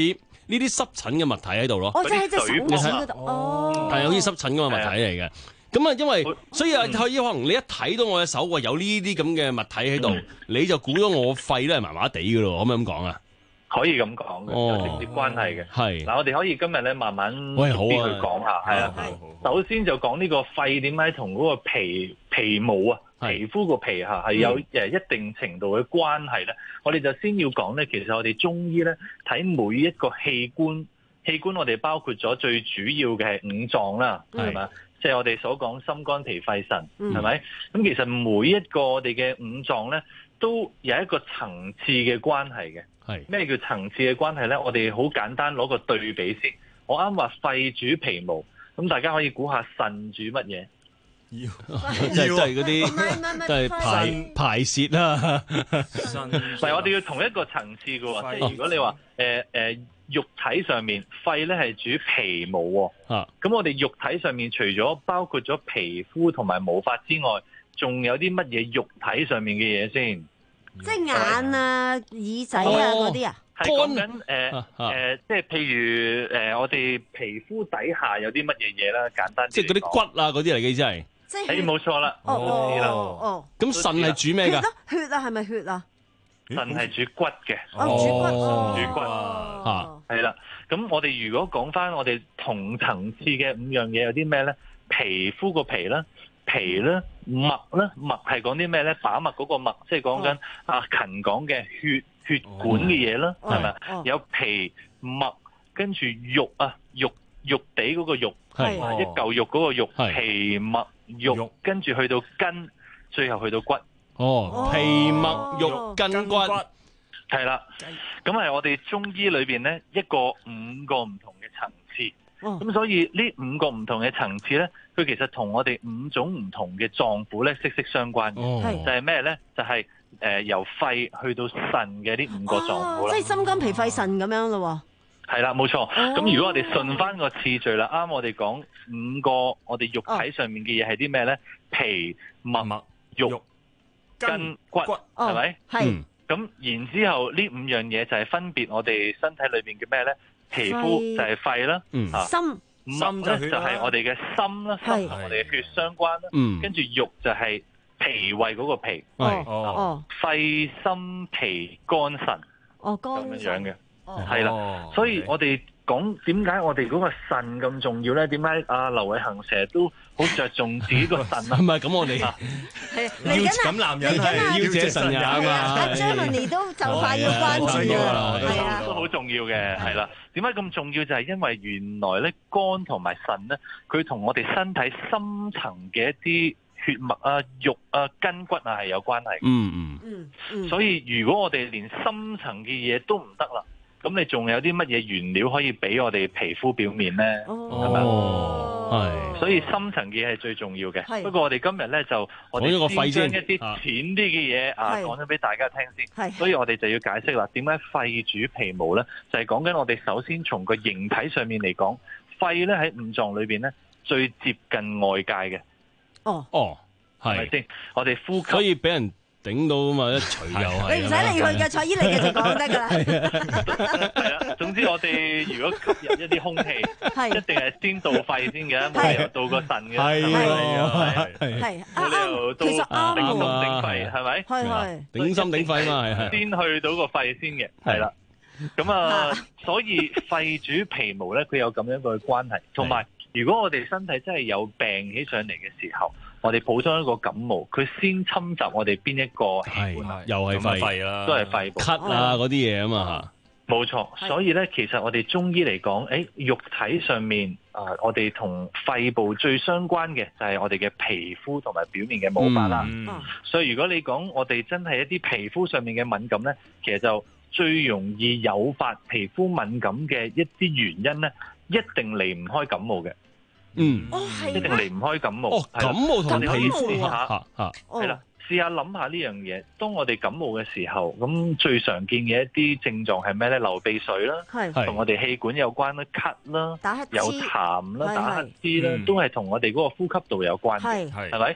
呢啲濕疹嘅物體喺度咯。 哦，即係喺隻手指嗰度。哦， 係好似濕疹咁嘅物體嚟嘅。咁啊，因為所以啊，可以可能你一睇到我隻手話有呢啲咁嘅物體喺度， 嗯、 你就估到我肺咧係麻麻地嘅咯，可唔可以咁講啊？ 可以咁講嘅，有直接關係嘅。 係嗱，我哋可以今日咧慢慢啲喂好啊去講下，係啊。首先就講呢個肺點解同嗰個皮皮毛啊，皮膚個皮下係有誒一定程度嘅關係咧。我哋就先要講咧，其實我哋中醫咧睇每一個器官，器官我哋包括咗最主要嘅係五臟啦，係嘛？即係我哋所講心肝脾肺腎，係咪？咁其實每一個我哋嘅五臟咧，都有一個層次嘅關係嘅。係咩叫層次嘅關係咧？我哋好簡單攞個對比先。我啱話肺主皮毛，咁大家可以估下腎主乜嘢？ 即係即係嗰啲，即係排排泄啦。 唔係，我哋要同一個層次嘅喎。即係如果你話誒誒肉體上面，肺咧係主皮毛喎。啊，咁我哋肉體上面除咗包括咗皮膚同埋毛髮之外，仲有啲乜嘢肉體上面嘅嘢先？ 即係眼啊、耳仔啊嗰啲啊？ 係講緊誒誒，即係譬如誒、呃，我哋皮膚底下有啲乜嘢嘢啦？簡單即係嗰啲骨啊嗰啲嚟嘅，真係。 即係冇錯啦。 哦哦哦。 咁腎係主咩㗎？ 血啊，係咪血啊？ 腎係主骨嘅。 哦，主骨。 主骨。嚇。係啦。咁我哋如果講翻我哋同層次嘅五樣嘢有啲咩咧？皮膚個皮啦。皮咧，脈咧，脈係講啲咩咧？把脈嗰個脈，即係講緊阿勤講嘅血血管嘅嘢啦，係咪？有皮脈，跟住肉啊，肉肉地嗰個肉，係一嚿肉嗰個肉，皮脈肉，跟住去到筋，最後去到骨。哦， 皮脈肉筋骨， 係啦。咁係我哋中醫裏邊咧一個五個唔同嘅層次。咁所以呢五個唔同嘅層次咧，佢其實同我哋五種唔同嘅臟腑咧息息相關嘅。 哦、 就係咩咧？就係、是、誒、呃、由肺去到腎嘅呢五個臟腑啦。 即係心肝脾肺腎咁樣咯。 係啦，冇錯。咁、哦、如果我哋順翻個次序啦，啱我哋講五個我哋肉體上面嘅嘢係啲咩咧？皮脈肉筋骨，係咪？係。咁然之後呢五樣嘢就係分別我哋身體裏邊嘅咩咧？皮膚就係肺啦，啊，心心咧就係我哋嘅心啦，心同我哋嘅血相關啦，跟住肉就係脾胃嗰個脾，哦，肺心脾肝腎，哦，咁樣樣嘅，係啦，所以我哋講點解我哋嗰個腎咁重要咧？點解阿劉偉恒成日都好着重自己個腎啊？ 唔係咁，我哋係要咁男人係要這腎也啊嘛。 阿 Jeremy 都就快要關注啦， 係啊，都好重要嘅，係啦。點解咁重要？就係因為原來咧肝同埋腎咧，佢同我哋身體深層嘅一啲血脈啊、肉啊、筋骨啊係有關係。嗯嗯嗯。所以如果我哋連深層嘅嘢都唔得啦，咁你仲有啲乜嘢原料可以俾我哋皮膚表面咧？係咪？係，所以深層嘅嘢係最重要嘅。不過我哋今日咧就我哋先將一啲淺啲嘅嘢啊講咗俾大家聽先。所以我哋就要解釋啦，點解肺主皮毛咧？就係講緊我哋首先從個形體上面嚟講，肺咧喺五臟裏邊咧最接近外界嘅。哦哦，係咪先？我哋呼吸， 所以俾人頂到啊嘛，一除又係。 你唔使理佢嘅，蔡醫你繼續講得㗎啦。 係啊，總之我哋如果吸入一啲空氣，一定係先到肺先嘅，冇理由到個腎嘅。係啊，係冇理由到頂心頂肺，係咪？係係頂心頂肺嘛，係係。 先去到個肺先嘅，係啦。咁啊，所以肺主皮毛咧，佢有咁樣一個關係。同埋，如果我哋身體真係有病起上嚟嘅時候，我哋普通一個感冒，佢先侵襲我哋邊一個器官啊？ 又係肺啦， 都係肺部。 咳啊嗰啲嘢啊嘛嚇。 冇錯，所以咧，其實我哋中醫嚟講，誒肉體上面啊、呃，我哋同肺部最相關嘅就係我哋嘅皮膚同埋表面嘅毛髮啦。嗯、所以如果你講我哋真係一啲皮膚上面嘅敏感咧，其實就最容易誘發皮膚敏感嘅一啲原因咧，一定離唔開感冒嘅。嗯，哦係，一定離唔開感冒。 哦，感冒同你可以試下， 嚇嚇， 係啦，試下諗下呢樣嘢。當我哋感冒嘅時候，咁最常見嘅一啲症狀係咩咧？流鼻水啦，係同我哋氣管有關啦，咳啦，打有痰啦，打乞嗤啦，都係同我哋嗰個呼吸道有關嘅，係咪？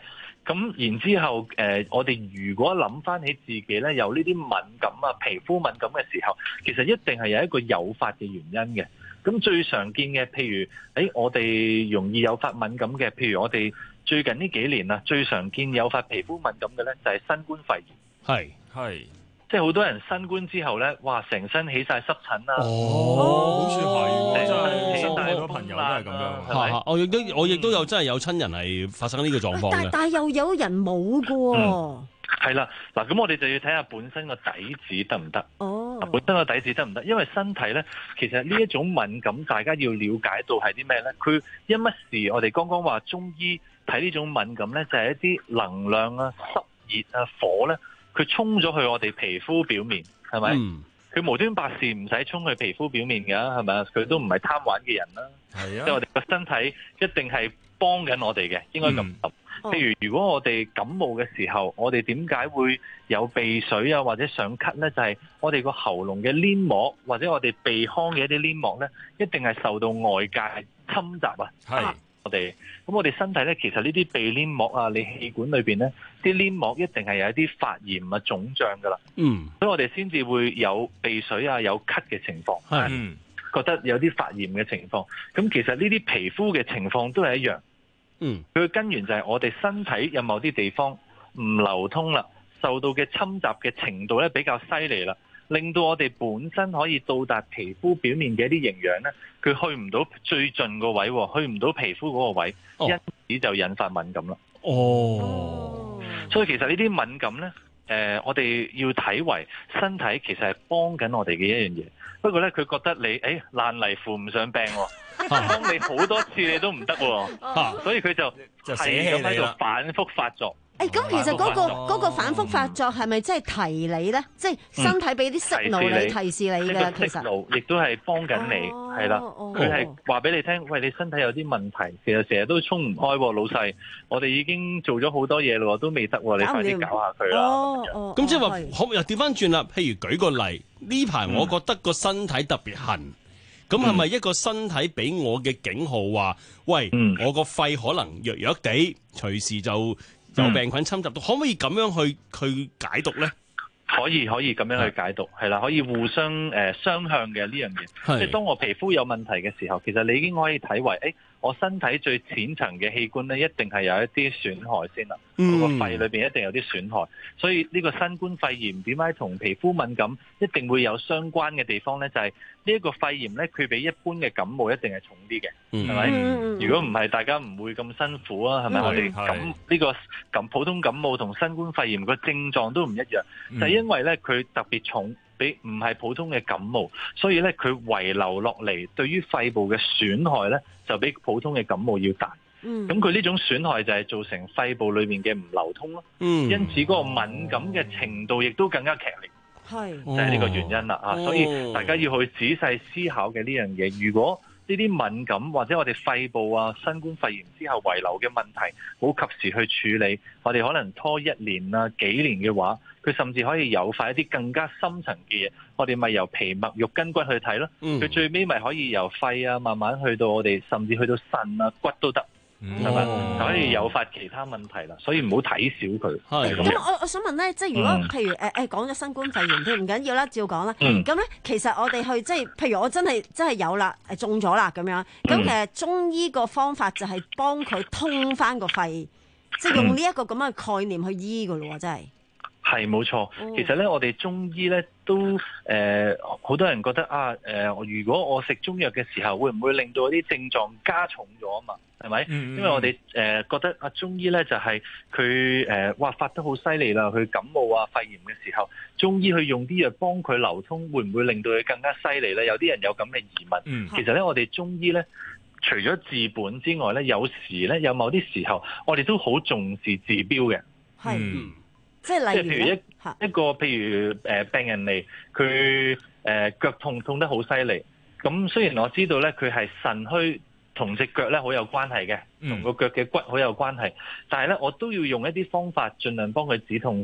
咁然之後，誒、呃，我哋如果諗翻起自己咧有呢啲敏感啊、皮膚敏感嘅時候，其實一定係有一個誘發嘅原因嘅。咁最常見嘅，譬如，誒、欸，我哋容易誘發敏感嘅，譬如我哋最近呢幾年啊，最常見誘發皮膚敏感嘅咧就係新冠肺炎。 係係。 即係好多人新冠之後咧，哇！成身起晒濕疹啊！ 哦，好似係，真係起身邊好多朋友都係咁樣。 係咪？ 我亦都我亦都有真係有親人係發生呢個狀況嘅。 但但係又有人冇㗎喎。 係啦，嗱，咁我哋就要睇下本身個底子得唔得？ 哦， 本身個底子得唔得？因為身體咧，其實呢一種敏感，大家要了解到係啲咩咧？佢因乜事？我哋剛剛話中醫睇呢種敏感咧，就係、是、一啲能量啊、濕熱啊、火咧。佢衝咗去我哋皮膚表面，係咪？佢、嗯、無端白事唔使衝去皮膚表面㗎，係咪啊？佢都唔係貪玩嘅人啦。係啊，即係我哋個身體一定係幫緊我哋嘅，應該咁諗。嗯、譬如如果我哋感冒嘅時候，我哋點解會有鼻水啊，或者想咳咧？就係、是、我哋個喉嚨嘅黏膜或者我哋鼻腔嘅一啲黏膜咧，一定係受到外界侵襲啊。係。我哋咁，我哋身體咧，其實呢啲鼻黏膜啊，你氣管裏邊咧，啲黏膜一定係有一啲發炎啊、腫脹噶啦。嗯，所以我哋先至會有鼻水啊、有咳嘅情況。係，嗯，覺得有啲發炎嘅情況。咁其實呢啲皮膚嘅情況都係一樣。嗯，佢嘅根源就係我哋身體有某啲地方唔流通啦，受到嘅侵襲嘅程度咧比較犀利啦。令到我哋本身可以到達皮膚表面嘅一啲營養咧，佢去唔到最盡個位，去唔到皮膚嗰個位，哦、因此就引發敏感啦。哦，所以其實呢啲敏感咧，誒、呃，我哋要睇為身體其實係幫緊我哋嘅一樣嘢。不過咧，佢覺得你誒爛泥扶唔上病喎，幫你好多次你都唔得喎，所以佢就係咁喺度反覆發作。 誒，咁其實嗰個嗰個反覆發作係咪即係提你咧？即係身體俾啲息怒你，提示你嘅，其實亦都係幫緊你，係啦。佢係話俾你聽，喂，你身體有啲問題，其實成日都衝唔開喎，老細。我哋已經做咗好多嘢咯，都未得喎，你快啲搞下佢啦。 咁即係話，可又調翻轉啦。譬如舉個例，呢排我覺得個身體特別痕，咁係咪一個身體俾我嘅警號話，喂，我個肺可能弱弱地，隨時就有病菌侵襲到，可唔可以咁樣去去解讀咧？ 可以可以咁樣去解讀，係啦，可以互相誒、呃、雙向嘅呢樣嘢。即係當我皮膚有問題嘅時候，其實你已經可以睇為，誒、欸，我身體最淺層嘅器官咧，一定係有一啲損害先啦。我、嗯、個肺裏邊一定有啲損害，所以呢個新冠肺炎點解同皮膚敏感一定會有相關嘅地方咧？就係呢一個肺炎咧，佢比一般嘅感冒一定係重啲嘅，係咪？嗯、如果唔係，大家唔會咁辛苦啊，係咪？嗯、我哋感呢、這個咁普通感冒同新冠肺炎個症狀都唔一樣，嗯、就係因為咧佢特別重，比唔係普通嘅感冒，所以咧佢遺留落嚟對於肺部嘅損害咧，就比普通嘅感冒要大。咁佢呢種損害就係造成肺部裏面嘅唔流通咯。嗯，因此嗰個敏感嘅程度亦都更加劇烈。係，就係呢個原因啦。啊、哦，所以大家要去仔細思考嘅呢樣嘢。如果呢啲敏感或者我哋肺部啊新冠肺炎之後遺留嘅問題，好及時去處理，我哋可能拖一年啊幾年嘅話，佢甚至可以誘發一啲更加深層嘅嘢。我哋咪由皮脈肉筋骨去睇咯。佢、嗯、最尾咪可以由肺啊慢慢去到我哋，甚至去到腎啊骨都得。係咪？就可以誘發其他問題啦，所以唔好睇小佢。係咁，我我想問咧，即係如果、嗯、譬如誒誒講咗新冠肺炎，佢唔緊要啦，照講啦。咁咧、嗯，其實我哋去即係譬如我真係真係有啦，誒中咗啦咁樣。咁其實中醫個方法就係幫佢通翻個肺，嗯、即係用呢一個咁嘅概念去醫噶咯，真係。 係冇錯，其實咧，我哋中醫咧都誒，好、呃、多人覺得啊，誒、呃，如果我食中藥嘅時候，會唔會令到啲症狀加重咗啊？嘛，係咪？嗯嗯，因為我哋誒、呃、覺得啊，中醫咧就係佢誒，哇發得好犀利啦，佢感冒啊、肺炎嘅時候，中醫去用啲藥幫佢流通，會唔會令到佢更加犀利咧？有啲人有咁嘅疑問。嗯、其實咧，我哋中醫咧，除咗治本之外咧，有時咧有某啲時候，我哋都好重視治標嘅。係。嗯即係例如一一個譬如誒病人嚟，佢誒腳痛痛得好犀利。咁雖然我知道咧，佢係腎虛同隻腳咧好有關係嘅，同個腳嘅骨好有關係。但係咧，我都要用一啲方法，盡量幫佢止痛先。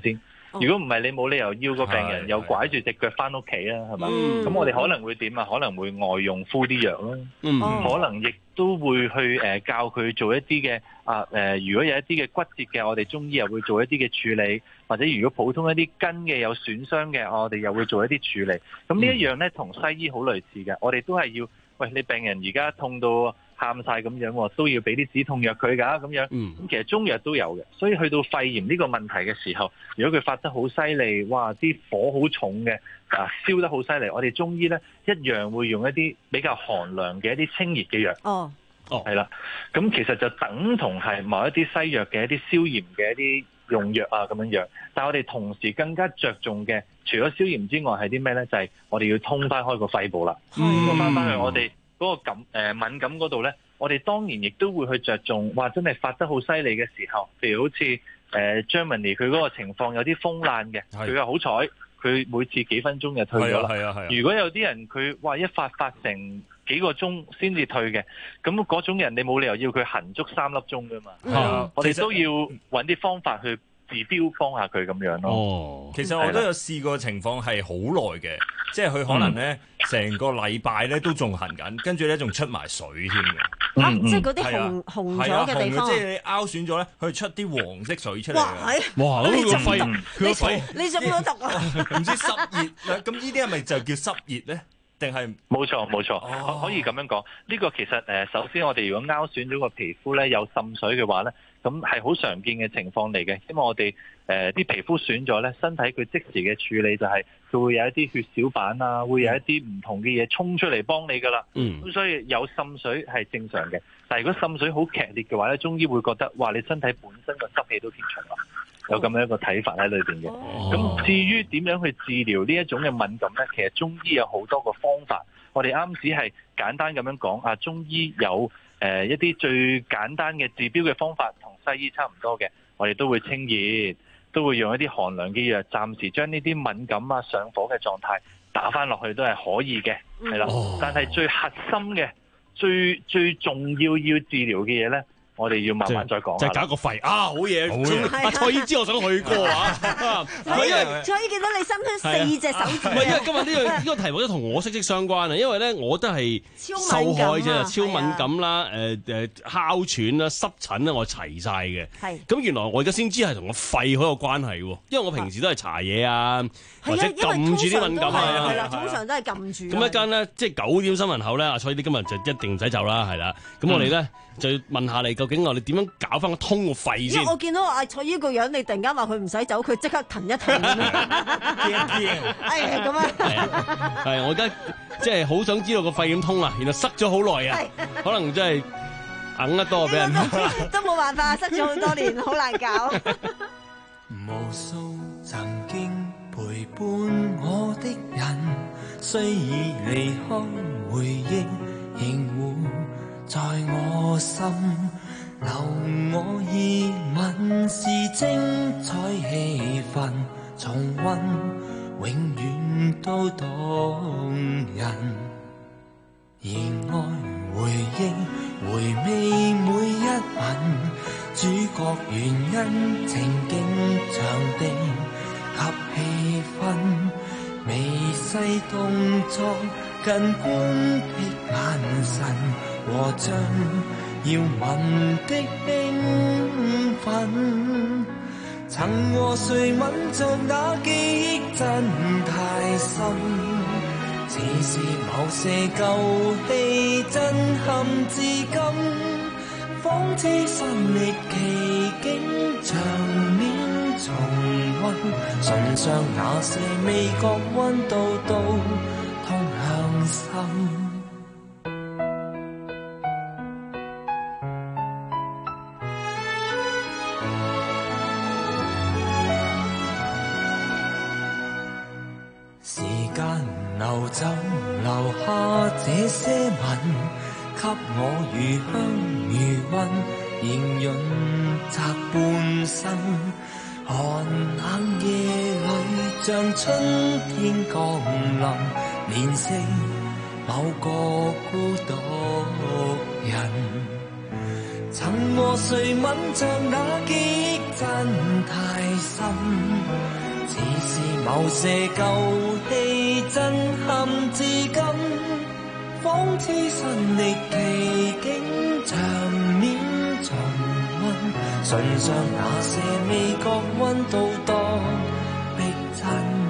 如果唔係，你冇理由要個病人又拐住隻腳翻屋企啦，係嘛？咁、 嗯、 我哋可能會點啊？可能會外用敷啲藥啦， 嗯、 可能亦都會去誒、呃、教佢做一啲嘅啊誒，如果有一啲嘅骨折嘅，我哋中醫又會做一啲嘅處理，或者如果普通一啲筋嘅有損傷嘅，我哋又會做一啲處理。咁呢一樣咧，同西醫好類似嘅，我哋都係要，喂，你病人而家痛到喊晒咁樣，都要俾啲止痛藥佢㗎咁樣。咁、嗯、其實中藥都有嘅，所以去到肺炎呢個問題嘅時候，如果佢發得好犀利，哇！啲火好重嘅，啊燒得好犀利，我哋中醫咧一樣會用一啲比較寒涼嘅一啲清熱嘅藥。 哦， 哦，係啦，咁其實就等同係某一啲西藥嘅一啲消炎嘅一啲用藥啊咁樣樣。但係我哋同時更加着重嘅，除咗消炎之外係啲咩咧？就係、是、我哋要通翻開個肺部啦。咁翻翻去我哋嗰個感誒、呃、敏感嗰度咧，我哋當然亦都會去着重，哇！真係發得好犀利嘅時候，譬如好似誒、呃、Germany 佢嗰個情況有啲風爛嘅，佢又好彩，佢每次幾分鐘就退咗啦。係啊係啊。如果有啲人佢話一發發成幾個鐘先至退嘅，咁嗰種人你冇理由要佢行足三粒鐘噶嘛。係啊，我哋都要揾啲方法去治標幫下佢咁樣咯。 哦，其實我都有試過情況係好耐嘅，即係佢可能咧成、嗯、個禮拜咧都仲行緊，跟住咧仲出埋水添嘅。 嚇、啊！即係嗰啲紅紅咗嘅地方， 即係你拗損咗咧，佢出啲黃色水出嚟。 哇！ 哇！咁個肺，佢個肺， 你中咗毒啊？ 唔知濕熱，咁呢啲係咪就叫濕熱咧？定係冇錯冇錯，可可以咁樣講。呢個其實誒，首先我哋如果拗損咗個皮膚咧，有滲水嘅話咧，咁係好常見嘅情況嚟嘅。因為我哋誒啲皮膚損咗咧，身體佢即時嘅處理就係佢會有一啲血小板啊，會有一啲唔同嘅嘢衝出嚟幫你噶啦。嗯，咁所以有滲水係正常嘅。但係如果滲水好劇烈嘅話咧，中醫會覺得哇，你身體本身個濕氣都偏重啦。有咁樣一個睇法喺裏邊嘅。咁、哦、至於點樣去治療呢一種嘅敏感咧，其實中醫有好多個方法。我哋啱只係簡單咁樣講啊，中醫有誒、呃、一啲最簡單嘅治標嘅方法，同西醫差唔多嘅。我哋都會清熱，都會用一啲寒涼嘅藥，暫時將呢啲敏感啊上火嘅狀態打返落去都係可以嘅，係啦、哦。但係最核心嘅、最最重要要治療嘅嘢咧，我哋要慢慢再講。 就係、是、搞個肺啊！好嘢，阿蔡醫知我想去過啊！ 蔡醫蔡醫見到你伸出四隻手指。 唔係，因為今日呢、這個呢、這個題目都同我息息相關啊！因為咧，我都係受害者，超敏感啦，誒誒哮喘啦、濕疹啦，我齊晒嘅。係。咁原來我而家先知係同個肺好有關係喎，因為我平時都係搽嘢啊，或者撳住啲敏感啊。 係啦，通常都係撳住。 咁一間咧，即係九點新聞後咧，阿蔡醫今日就一定唔使走啦，係啦。咁我哋咧就要問下你，究竟我哋點樣搞翻個通個肺先？ 因為我見到阿蔡醫個樣，你突然間話佢唔使走，佢即刻騰一騰。驚驚！哎呀，咁啊！ 係啊，係我而家即係好想知道個肺點通啊！原來塞咗好耐啊，可能真係硬得多俾人。 都冇辦法，塞咗好多年，好難搞。 無數曾經陪伴我的人，雖已離開，回憶仍活在我心，留我熱吻是精彩氣氛，重溫永遠都動人。而愛回憶回味每一吻，主角原因情景場地及氣氛，微細動作近觀的眼神和將要吻的興奮，曾和誰吻着那記憶真太深，似是某些舊戲震撼至今，仿似身歷其境場面重溫，唇上那些味覺溫度都通向心。流走留下這些吻，給我如香如溫，仍潤澤半生。寒冷夜裏像春天降臨，憐惜某個孤獨人。曾和誰吻着那記憶真太深， 茅舍舊戲震撼至今，仿似身歷奇境，場面重溫，唇上那些味覺溫度多逼真。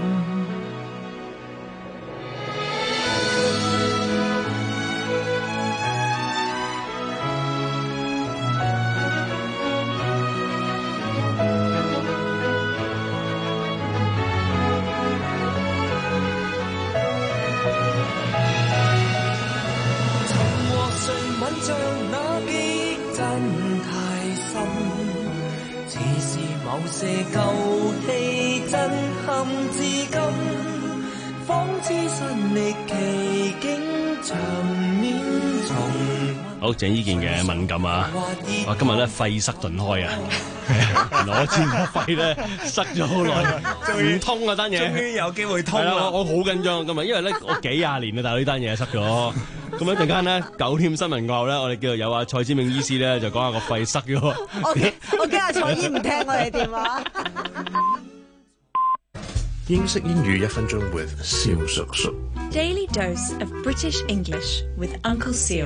像那記憶真太深，似是某些舊戲震撼至今，仿似身歷奇境，場面重溫。 好，鄭伊健嘅敏感啊！我今日咧肺塞頓開啊！原來我知我肺咧塞咗好耐，唔通啊單嘢， 終於有機會通啦！ 我好緊張今日，因為咧我幾廿年啊，但係呢單嘢塞咗。咁一陣間咧九點新聞過後咧，我哋繼續有阿蔡子明醫師咧就講下個肺塞咗。 我我驚阿蔡醫唔聽我哋電話。 英式英語一分鐘 with 蕭叔叔。 Daily dose of British English with Uncle Seal。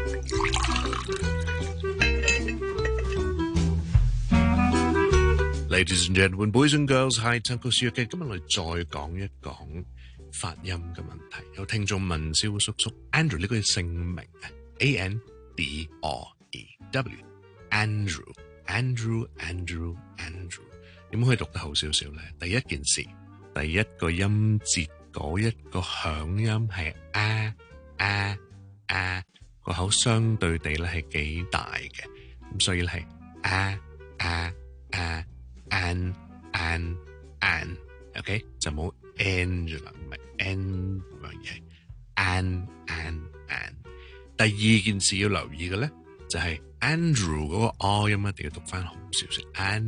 Ladies and gentlemen, boys and girls, hi, Uncle Seal 嘅，今日我哋再講一講發音嘅問題。有聽眾問蕭叔叔 ，Andrew 呢個姓名啊 ，A N D R E W，Andrew，Andrew，Andrew，Andrew， 點可以讀得好少少咧？第一件事，第一個音節嗰一個響音係啊啊啊，個口相對地咧係幾大嘅，咁所以咧係啊啊啊 an an an，OK 就冇 n 咗啦，唔係 n 咁樣嘢 an an an。第二件事要留意嘅咧，就係 Andrew 嗰個 r 音一定要讀翻好少少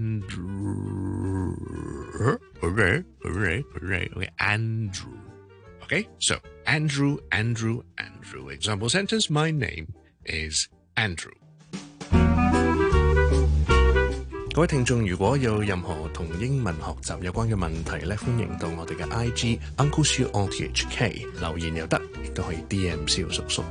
，Andrew，OK，OK，OK，OK，Andrew。Okay, so Andrew, Andrew, Andrew. Example sentence: My name is Andrew. 各位聽眾，如果有任何同英文學習有關嘅問題咧，歡迎到我哋嘅 I G Uncle Siu O T H K 留言又得，亦都可以 D M 蕭叔叔。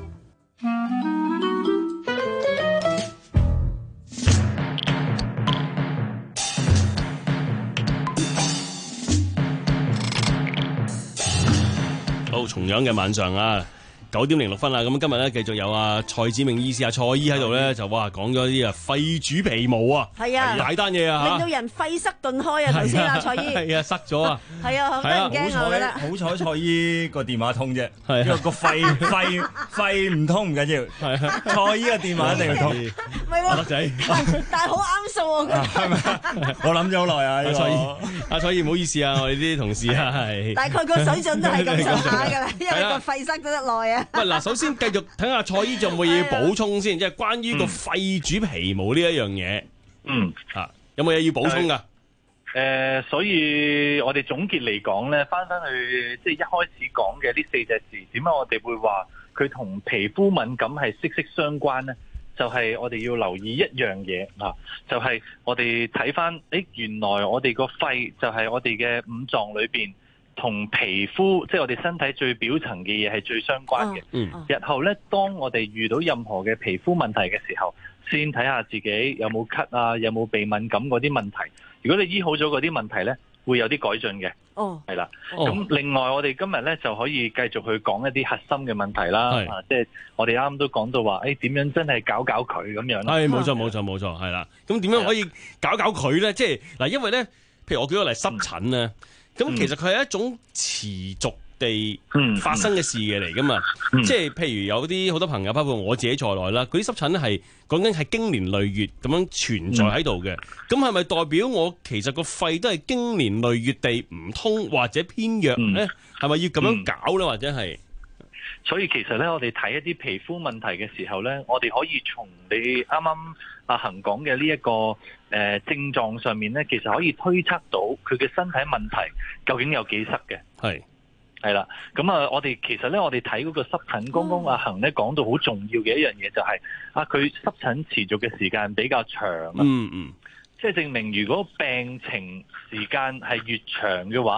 好，重陽嘅晚上啊，九點零六分啦。咁今日咧繼續有啊蔡子明醫師啊蔡醫喺度咧，就哇講咗啲啊肺主皮毛啊， 係啊大單嘢啊， 令到人肺塞頓開啊！頭先啊蔡醫係啊塞咗啊， 係啊好得人驚啊！我覺得好彩蔡醫個電話通啫，因為個肺肺肺唔通唔緊要，係啊蔡醫個電話一定要通。 唔係喎， 仔， 但係好啱數喎。 係咪？我諗咗好耐啊！ 蔡醫，阿蔡醫唔好意思啊，我哋啲同事啊係大概個水準都係咁上下㗎啦，因為個肺塞咗得耐啊。 喂嗱，首先繼續睇下蔡醫仲有冇嘢要補充先，即係關於個肺主皮毛呢一樣嘢。 嗯， 啊，有冇嘢要補充㗎？ 誒、呃，所以我哋總結嚟講咧，翻返去即係一開始講嘅呢四隻字，點解我哋會話佢同皮膚敏感係息息相關咧？就係、是、我哋要留意一樣嘢啊，就係、是、我哋睇翻，誒原來我哋個肺就係我哋嘅五臟裏邊同皮膚，即、就、係、是、我哋身體最表層嘅嘢係最相關嘅。嗯，日後咧，當我哋遇到任何嘅皮膚問題嘅時候，先睇下自己有冇咳啊，有冇鼻敏感嗰啲問題。如果你醫好咗嗰啲問題咧，會有啲改進嘅。哦，係啦。咁、哦、另外我哋今日咧就可以繼續去講一啲核心嘅問題啦。啊，即係我哋啱啱都講到話，誒、欸、點樣真係搞搞佢咁樣。係冇錯冇錯冇錯，係啦。咁點樣可以搞搞佢咧？即係嗱，因為咧，譬如我舉個例濕疹咧，咁、嗯、其實佢係一種持續地發生嘅事嘅嚟噶嘛，嗯嗯、即係譬如有啲好多朋友，包括我自己在內啦，嗰啲濕疹咧係講緊係經年累月咁樣存在喺度嘅，咁係咪代表我其實個肺都係經年累月地唔通或者偏弱咧？係、嗯、咪要咁樣搞咧？或者係？所以其實咧，我哋睇一啲皮膚問題嘅時候咧，我哋可以從你啱啱阿恒講嘅呢一個誒、呃、症狀上面咧，其實可以推測到佢嘅身體問題究竟有幾濕嘅。係。係啦，咁啊，我哋其實咧，我哋睇嗰個濕疹，剛剛阿恒咧講到好重要嘅一樣嘢就係、是、啊，佢濕疹持續嘅時間比較長啊，嗯嗯，即係證明如果病情時間係越長嘅話，佢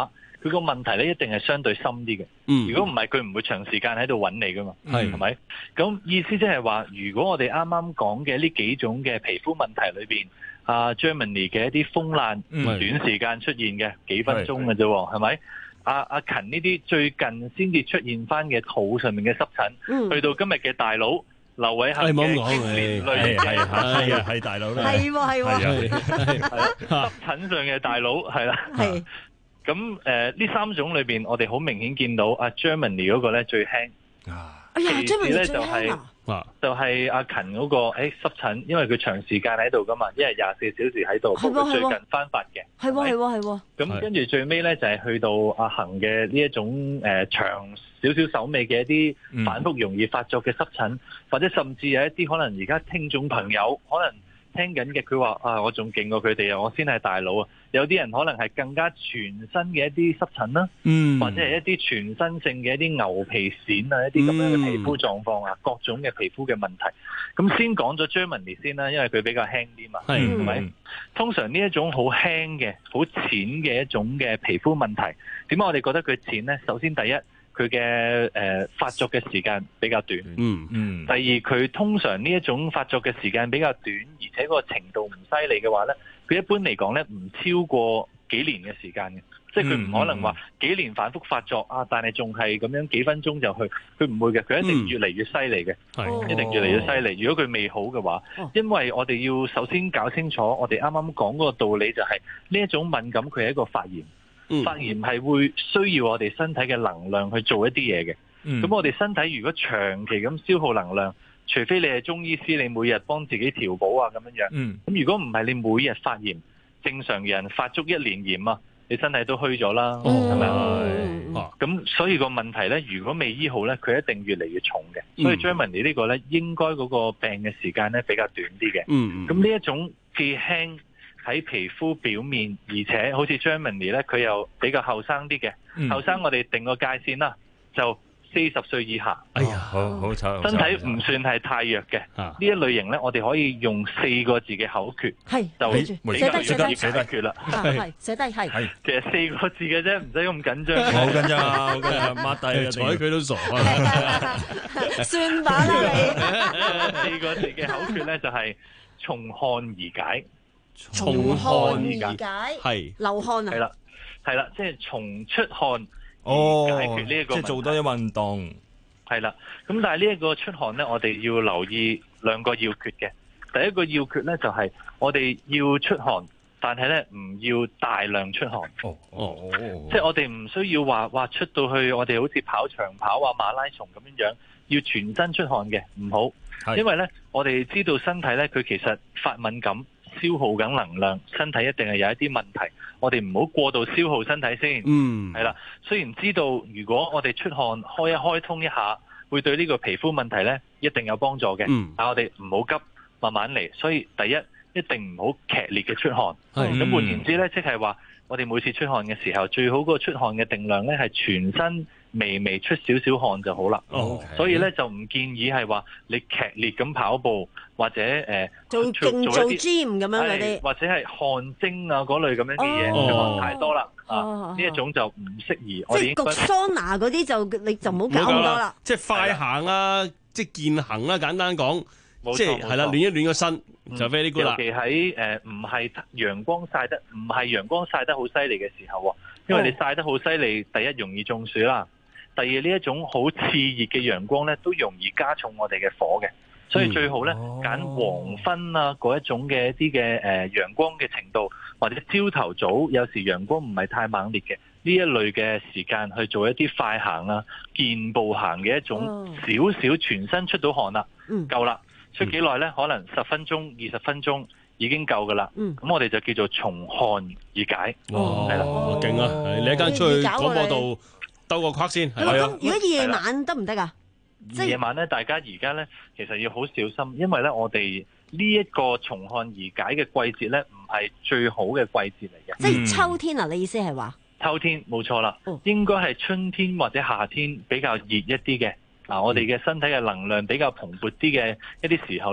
佢個問題咧一定係相對深啲嘅。 嗯， 如果唔係，佢唔會長時間喺度揾你噶嘛。 係係咪？咁意思即係話，如果我哋啱啱講嘅呢幾種嘅皮膚問題裏邊，啊 Germany 嘅一啲風爛， 嗯短時間出現嘅幾分鐘嘅啫喎，係咪？阿阿勤呢啲最近先至出現翻嘅肚上面嘅濕疹， 嗯去到今日嘅大佬劉偉恒係冇咁嘅講經年累係係月嘅係啊係大佬啦， 係喎係喎， 係啦濕疹上嘅大佬係啦。 係咁誒呢三種裏邊，我哋好明顯見到阿 Germany 嗰個咧最輕。 哎呀其次 ，Germany 最咧就係、 輕啊！ 啊， 就係阿勤嗰、個誒、欸、濕疹，因為佢長時間喺度噶嘛，一日廿四小時喺度， 係喎佢最係喎近翻發嘅。 係喎係喎係喎， 咁跟住最尾咧就係、去到阿恒嘅呢一種誒、呃、長少少手尾嘅一啲反覆容易發作嘅濕疹，或者甚至有一啲可能而家聽眾朋友可能聽緊嘅，佢話啊我仲勁過佢哋啊，我先係大佬啊！有啲人可能係更加全身嘅一啲濕疹啦， 嗯， 或者係一啲全身性嘅一啲牛皮癬啊，一啲咁樣嘅皮膚狀況啊，各種嘅皮膚嘅問題。咁先講咗 Germany 先啦，因為佢比較輕啲嘛， 係係咪？通常呢一種好輕嘅、好淺嘅一種嘅皮膚問題，點解我哋覺得佢淺呢？首先第一，佢嘅誒發作嘅時間比較短， 嗯嗯。 第二，佢通常呢一種發作嘅時間比較短，而且個程度唔犀利嘅話呢，佢一般嚟講呢唔超過幾年嘅時間嘅，即係佢唔可能話幾年反覆發作啊，但係仲係咁樣幾分鐘就去，佢唔會嘅，佢一定越嚟越犀利嘅， 係一定越嚟越犀利。如果佢未好嘅話，因為我哋要首先搞清楚，我哋啱啱講嗰個道理就係呢一種敏感，佢係一個發炎。 嗯發炎係會需要我哋身體嘅能量去做一啲嘢嘅。咁、 嗯我哋身體如果長期咁消耗能量，除非你係中醫師，你每日幫自己調補啊咁樣樣。咁、 嗯如果唔係，你每日發炎，正常人發足一年炎啊，你身體都虛咗啦，係咪啊？咁所以個問題咧，如果未醫好咧，佢一定越嚟越重嘅。所以 Germany 呢個咧，應該嗰個病嘅時間咧比較短啲嘅。 嗯咁呢一種既輕喺皮膚表面，而且好似 Germany 咧，佢又比較後生啲嘅。後生、我哋定個界線啦，就四十歲以下。 哎呀，好好彩， 身體唔算係太弱嘅。呢一類型咧，我哋可以用四個字嘅口訣， 係就記住比較寫低寫低容易解決啦。 啊係寫低係。 係其實四個字嘅啫，唔使咁緊張。 好緊張啊，好緊張，抹低啊， 睬佢都傻啊！ 算吧啦你。 四個字嘅口訣咧就係從汗而解。 從汗而解， 係流汗啊， 係啦，係啦，即係從出汗哦而解決呢一個問題。 即係做多啲運動。 係啦，咁但係呢一個出汗咧，我哋要留意兩個要訣嘅。第一個要訣咧就係我哋要出汗，但係咧唔要大量出汗。 哦哦， 即係我哋唔需要話話出到去，我哋好似跑長跑啊、馬拉松咁樣樣，要全身出汗嘅，唔好。因為咧，我哋知道身體咧，佢其實發敏感。消耗緊能量，身體一定係有一啲問題，我哋唔好過度消耗身體先。 嗯， 係啦。雖然知道如果我哋出汗開一開通一下，會對呢個皮膚問題咧一定有幫助嘅。 嗯， 但我哋唔好急，慢慢嚟。所以第一一定唔好劇烈嘅出汗。 係咁換言之咧，即係話我哋每次出汗嘅時候，最好嗰個出汗嘅定量咧係全身微微出少少汗就好啦。 哦， 所以咧就唔建議係話你劇烈咁跑步或者誒、呃、 做勁做一啲 gym 咁樣嗰啲， 或者係汗蒸啊嗰類咁樣嘅嘢， 哦出汗太多啦哦啊！呢一種就唔適宜。我哋即係應該焗桑拿嗰啲就你就唔好搞咁多啦。 即係快行啊，即係健行啦，簡單講， 冇錯即係係啦， 冇錯暖一暖個身就 very good 啦尤。其喺誒唔係陽光曬得唔係陽光曬得好犀利嘅時候喎，因為你曬得好犀利，第一容易中暑啦，第二呢一種好熾熱嘅陽光咧，都容易加重我哋嘅火嘅。所以最好咧揀黃昏啊嗰一種嘅一啲嘅誒陽光嘅程度，或者朝頭早有時陽光唔係太猛烈嘅呢一類嘅時間去做一啲快行啊、健步行嘅一種少少全身出到汗啦，夠啦。出幾耐咧？可能十分鐘、二十分鐘已經夠噶啦。咁我哋就叫做從汗而解。 哇， 係啦， 勁啊！你一間出去廣播度兜個框先。 咁如果夜晚得唔得啊？ 夜晚咧，大家而家咧，其實要好小心，因為咧，我哋呢一個從汗而解嘅季節咧，唔係最好嘅季節嚟嘅。 即係秋天啊？你意思係話？ 秋天冇錯啦，應該係春天或者夏天比較熱一啲嘅。嗱，我哋嘅身體嘅能量比較蓬勃啲嘅一啲時候咧，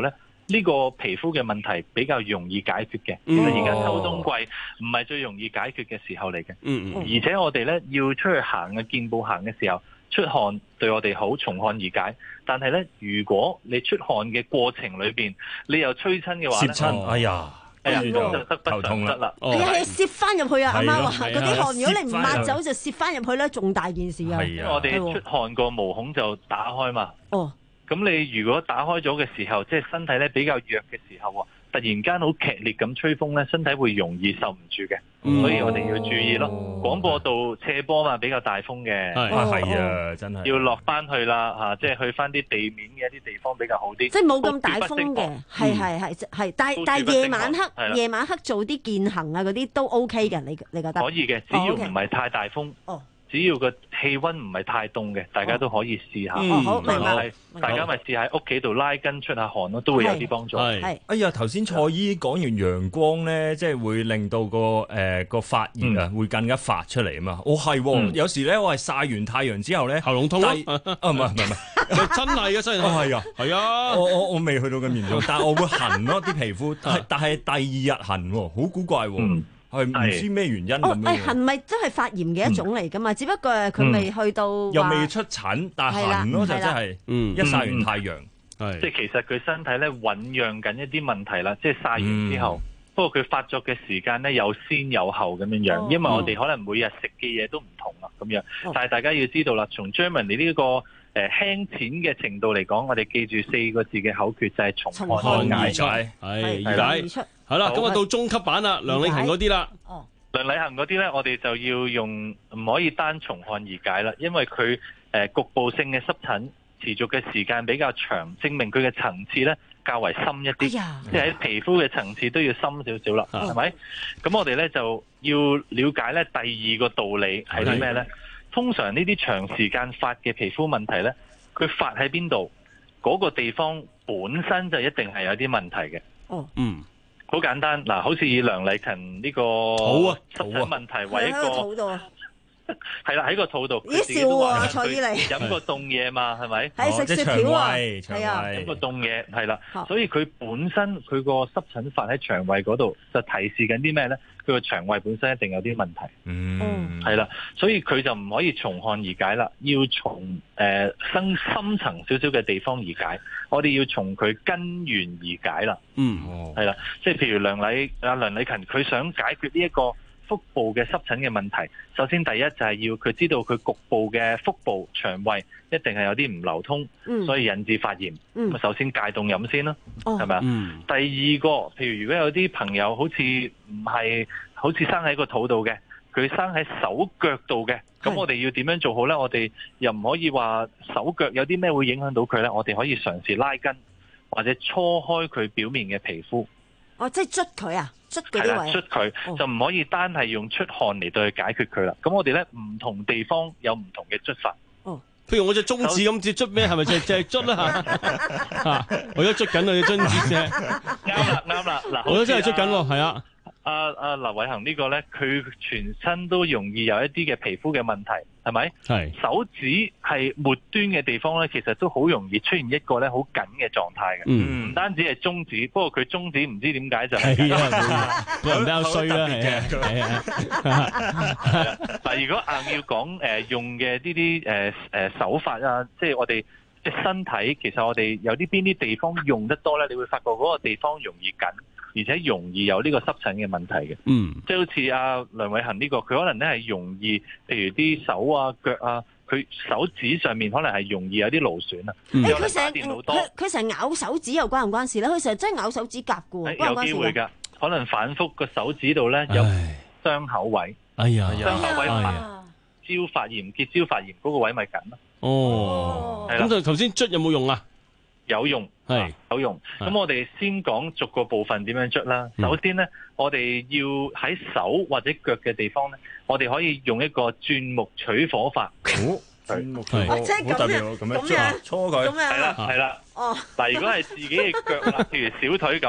呢個皮膚嘅問題比較容易解決嘅。 嗯其實而家秋冬季唔係最容易解決嘅時候嚟嘅。 嗯嗯而且我哋咧要出去行嘅健步行嘅時候，出汗對我哋好，從汗而解。但係咧，如果你出汗嘅過程裏邊，你又吹親嘅話咧， 攝親，哎呀， 哎呀， 跟住就就得不頭痛啦償失啦。 係啊係啊，攝翻入去啊！阿媽話係啊嗰啲汗，如果你唔抹攝返走就攝翻入去咧，仲大件事啊！ 因為我哋出汗個毛孔就打開嘛。 哦。 咁你如果打開咗嘅時候，即係身體咧比較弱嘅時候喎，突然間好劇烈咁吹風咧，身體會容易受唔住嘅。 嗯所以我哋要注意咯。廣播道斜坡嘛，比較大風嘅， 係啊係啊，真係要落翻去啦嚇，即係去翻啲地面嘅一啲地方比較好啲。 即係冇咁大風嘅，係係係係，但係但係夜晚係黑啦夜晚黑做啲健行啊嗰啲都 OK 嘅，你你覺得？ 可以嘅，只要唔係太大風。 哦。 只要個氣温唔係太凍嘅，大家都可以試下。 哦好明白係大家咪試下喺屋企度拉筋出下汗咯，都會有啲幫助。 係。哎呀，頭先蔡醫講完陽光咧，即係會令到個誒個發熱啊，會更加發出嚟啊嘛。哦係喎，有時咧我係曬完太陽之後咧， 喉嚨痛啊。 啊唔係唔係唔係， 真係嘅，真係。 哦係啊， 係啊。 我我我未去到咁嚴重，但係我會痕咯啲皮膚，但係但係第二日痕喎，好古怪喎。係唔知咩原因哦，誒咁樣。 痕咪都係發炎嘅一種嚟噶嘛，只不過係佢未去到又話未出疹，但係係啦痕咯就係啦真係， 嗯一曬完太陽， 係即係其實佢身體咧醖釀緊一啲問題啦，即係曬完之後，不過佢發作嘅時間咧有先有後咁樣樣，因為我哋可能每日食嘅嘢都唔同啦咁樣，但係大家要知道啦，從 Germany 呢個誒輕淺嘅程度嚟講，我哋記住四個字嘅口訣就係從汗而解， 係係啦而解。好啦，咁啊到中級版啦，梁禮勤嗰啲啦。 梁禮勤嗰啲咧，我哋就要用唔可以單從汗而解啦，因為佢誒、呃、局部性嘅濕疹持續嘅時間比較長，證明佢嘅層次咧較為深一啲， 哎、 即係喺皮膚嘅層次都要深少少啦，係咪？咁我哋咧就要了解咧第二個道理係啲咩咧？通常呢啲長時間發嘅皮膚問題咧，佢發喺邊度，嗰、那個地方本身就一定係有啲問題嘅。 哦， 嗯。 好簡單嗱，好似以梁禮勤呢個濕疹問題為一個，係啦喺個肚度，佢自己都話佢飲個凍嘢嘛，係咪？ 係食雪條啊， 係啊，飲個凍嘢係啦，所以佢本身佢個濕疹發喺腸胃嗰度，就提示緊啲咩咧？佢個腸胃本身一定有啲問題， 嗯， 係啦，所以佢就唔可以從汗而解啦，要從誒深深層少少嘅地方而解。我哋要從佢根源而解啦。 嗯， 係啦，即係譬如梁禮阿梁禮勤，佢想解決呢一個腹部嘅濕疹嘅問題，首先第一就係要佢知道佢局部嘅腹部腸胃一定係有啲唔流通， 嗯、 所以引致發炎。咁、 嗯、 首先戒凍飲先啦，係咪啊？ 嗯、 第二個，譬如如果有啲朋友好似唔係好似生喺個肚度嘅，佢生喺手腳度嘅，咁我哋要點樣做好呢？我哋又唔可以話手腳有啲咩會影響到佢呢？我哋可以嘗試拉筋或者搓開佢表面嘅皮膚。 哦，即係捽佢啊，捽嗰係啦， 啲位。 捽佢、哦、就唔可以單係用出汗嚟到去解決佢啦。咁我哋咧唔同地方有唔同嘅捽法。 哦， 譬如我隻中指咁，只捽咩？係咪就就係捽啦嚇？我而家捽緊我隻中指啫。 啱啦，啱啦。嗱， 我都真係捽緊喎，係啊。 阿阿劉偉恒呢個咧，佢全身都容易有一啲嘅皮膚嘅問題，係咪？ 係。 手指係末端嘅地方咧，其實都好容易出現一個咧好緊嘅狀態嘅。 嗯。 唔單止係中指，不過佢中指唔知點解就係啊，個人比較衰啦，係啊。 係啊。嗱，如果硬要講誒用嘅呢啲誒誒手法啊，即係我哋即係身體，其實我哋有啲邊啲地方用得多咧，你會發覺嗰個地方容易緊。而且容易有呢個濕疹嘅問題嘅， 嗯， 即係好似阿梁偉恒呢個，佢可能咧係容易，譬如啲手啊、腳啊，佢手指上面可能係容易有啲勞損啊。 誒，佢成佢佢成日咬手指又關唔關事咧？佢成日真係咬手指甲嘅喎，關唔關事？ 有機會㗎，可能反覆個手指度咧有傷口位， 哎呀， 傷口位結焦發炎、結焦發炎嗰個位咪緊咯。 哦，咁就頭先捽有冇用啊？ 有用， 係有用。咁我哋先講逐個部分點樣捽啦。首先咧，我哋要喺手或者腳嘅地方咧，我哋可以用一個鑽木取火法。 哦，鑽木取火， 好特別喎，咁樣搓搓佢， 係啦係啦。 哦， 嗱，如果係自己嘅腳啦，譬如小腿咁，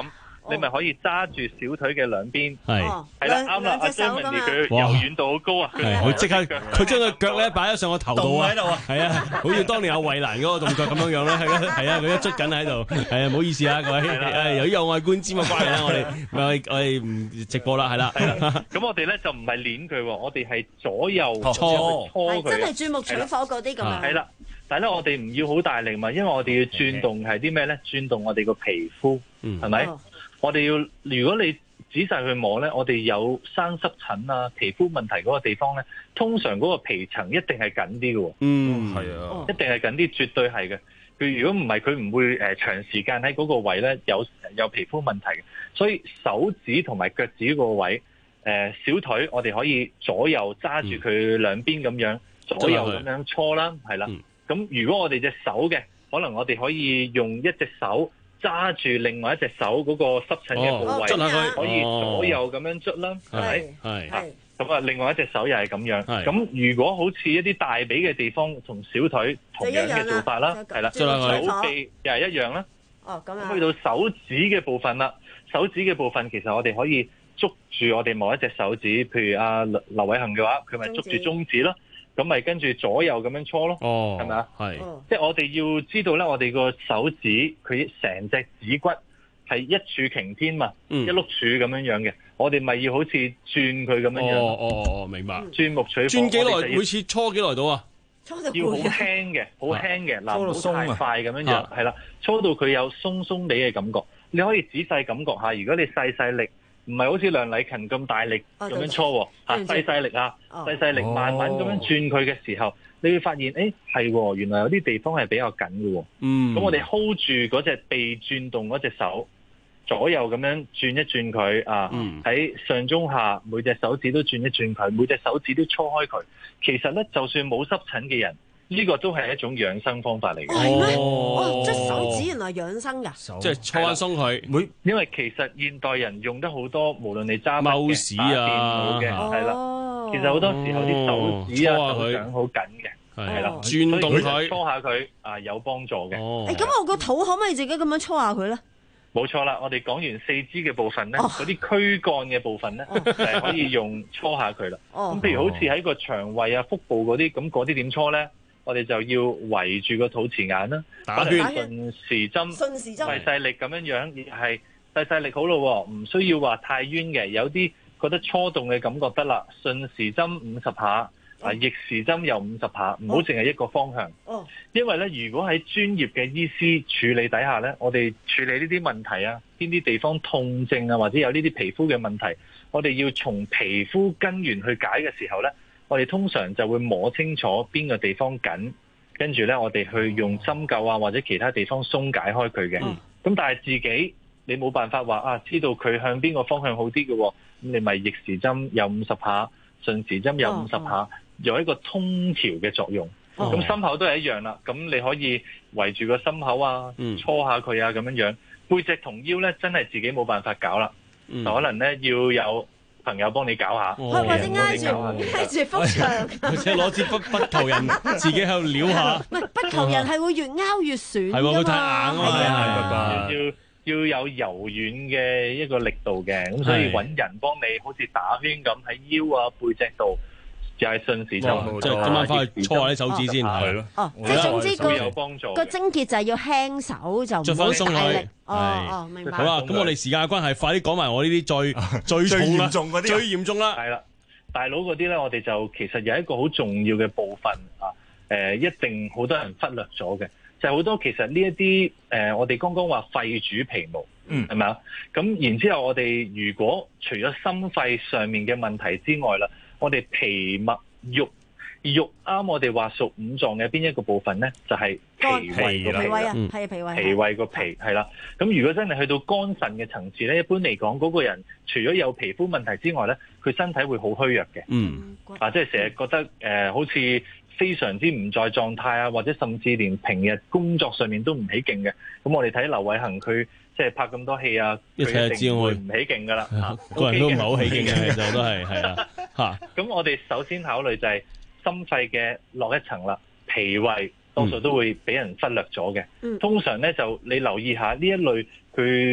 你咪可以揸住小腿嘅兩邊， 係係啦，啱啦。阿張文傑佢柔軟度好高啊， 係佢即刻佢將個腳咧擺咗上個頭度啊，係啊，好似當年有衛蘭嗰個動作咁樣樣咧，係啊，係啊，佢一捽緊喺度，係啊，唔好意思啊，各位，誒由於有礙觀瞻嘅關係啦，我哋我哋我哋唔直播啦，係啦， 咁我哋咧就唔係捏佢，我哋係左右搓搓佢， 真係鑽木取火嗰啲咁樣。 係啦。但係咧，我哋唔要好大力嘛，因為我哋要轉動係啲咩咧？轉動我哋個皮膚，係咪？ 哦我哋要，如果你仔細去摸咧，我哋有生濕疹啊、皮膚問題嗰個地方咧，通常嗰個皮層一定係緊啲嘅喎。 嗯， 係啊， 一定係緊啲，絕對係嘅。佢如果唔係，佢唔會誒、呃、長時間喺嗰個位咧有有皮膚問題嘅。所以手指同埋腳趾嗰個位，誒、呃、小腿我哋可以左右揸住佢兩邊咁樣，嗯、左右咁樣搓啦，係啦。咁、嗯、如果我哋隻手嘅，可能我哋可以用一隻手揸住另外一隻手嗰個濕疹嘅部位， 哦、 可以左右咁樣捽啦，係咪？ 係係。咁啊，另外一隻手又係咁樣。咁如果好似一啲大髀嘅地方，同小腿同樣嘅做法啦，係啦，手臂又係一樣啦。 哦，咁啊。去到手指嘅部分啦，手指嘅部分其實我哋可以捉住我哋某一隻手指，譬如阿劉劉偉恒嘅話，佢咪捉住中指咯。咁咪跟住左右咁樣搓咯， 哦， 係咪啊？ 係， 即係我哋要知道咧，我哋個手指佢成隻指骨係一柱擎天嘛， 嗯、 一碌柱咁樣樣嘅，我哋咪要好似轉佢咁樣樣。 哦哦哦，明白。 轉木取火。 轉幾耐？每次搓幾耐到啊？ 要好輕嘅，好輕嘅，嗱唔好太快咁樣樣， 啊係啦，搓到佢有鬆鬆地嘅感覺。你可以仔細感覺下，如果你細細力。唔係好似梁禮勤咁大力咁樣搓喎，嚇細細力啊，細細力慢慢咁樣轉佢嘅時候，你會發現，誒係喎，原來有啲地方係比較緊嘅喎。 嗯， 咁我哋 hold 住嗰隻被轉動嗰隻手，左右咁樣轉一轉佢啊，喺上中下每隻手指都轉一轉佢，每隻手指都搓開佢。其實咧，就算冇濕疹嘅人，呢個都係一種養生方法嚟嘅。 係咩？哦，即係手指原來養生㗎， 即係搓翻鬆佢。 每因為其實現代人用得好多，無論你揸筆嘅、打電腦嘅，係啦。其實好多時候啲手指啊、手掌好緊嘅，係啦， 轉動佢， 搓下佢啊，有幫助嘅。 誒，咁我個肚可唔可以自己咁樣搓下佢咧？ 冇錯啦，我哋講完四肢嘅部分咧，嗰啲軀幹嘅部分咧，就係可以用搓下佢啦。咁譬如好似喺個腸胃啊、腹部嗰啲，咁嗰啲點搓咧？我哋就要圍住個肚臍眼啦， 打圈順時針， 順時針， 細細力咁樣樣，亦係細細力好咯，唔需要話太冤嘅。有啲覺得搓動嘅感覺得啦，順時針五十下，啊逆時針又五十下，唔好淨係一個方向。 哦， 因為咧，如果喺專業嘅醫師處理底下咧，我哋處理呢啲問題啊，邊啲地方痛症啊，或者有呢啲皮膚嘅問題，我哋要從皮膚根源去解嘅時候咧。我哋通常就會摸清楚邊個地方緊，跟住咧我哋去用針灸啊或者其他地方鬆解開佢嘅。咁、嗯、但係自己你冇辦法話啊，知道佢向邊個方向好啲嘅，咁你咪逆時針有五十下，順時針有五十下，哦、有一個通調嘅作用。咁、哦、心口都係一樣啦，咁你可以圍住個心口啊，嗯、搓下佢啊咁樣樣。背脊同腰咧真係自己冇辦法搞啦，嗯、就可能咧要有朋友幫你搞下， 或者挨住挨住幅牆， 或者攞支筆筆頭人自己喺度撩下。 唔係筆頭人係會越拗越損㗎嘛， 係喎，佢太硬啊， 係啊，要要有柔軟嘅一個力度嘅，咁所以揾人幫你好似打圈咁喺腰啊背脊度。就係順時針， 即係今晚翻去搓下啲手指先，係咯。 哦，即係總之個有幫助個症結就係要輕手，就唔好大力。哦哦，明白。 好啦，咁我哋時間嘅關係，快啲講埋我呢啲最最重啦，最嚴重啦。 係啦，大佬嗰啲咧，我哋就其實有一個好重要嘅部分啊，誒，一定好多人忽略咗嘅，就係好多其實呢一啲誒，我哋剛剛話肺主皮毛，嗯，係咪啊？咁然之後，我哋如果除咗心肺上面嘅問題之外啦。我哋皮脈肉肉啱，我哋話屬五臟嘅邊一個部分咧？就係、是、脾胃個脾啦，係脾胃。 脾胃個脾係啦。咁如果真係去到肝腎嘅層次咧，一般嚟講，嗰、那個人除咗有皮膚問題之外咧，佢身體會好虛弱嘅。 嗯， 啊，即係成日覺得誒、呃，好似非常之唔在狀態啊，或者甚至連平日工作上面都唔起勁嘅。咁我哋睇劉偉恒佢。即係拍咁多戲啊， 一睇就知我唔起勁噶啦， 個人都唔係好起勁嘅，其實都係係啦嚇。 咁我哋首先考慮就係心肺嘅落一層啦，脾胃多數都會俾人忽略咗嘅。嗯、通常咧就你留意下呢一類佢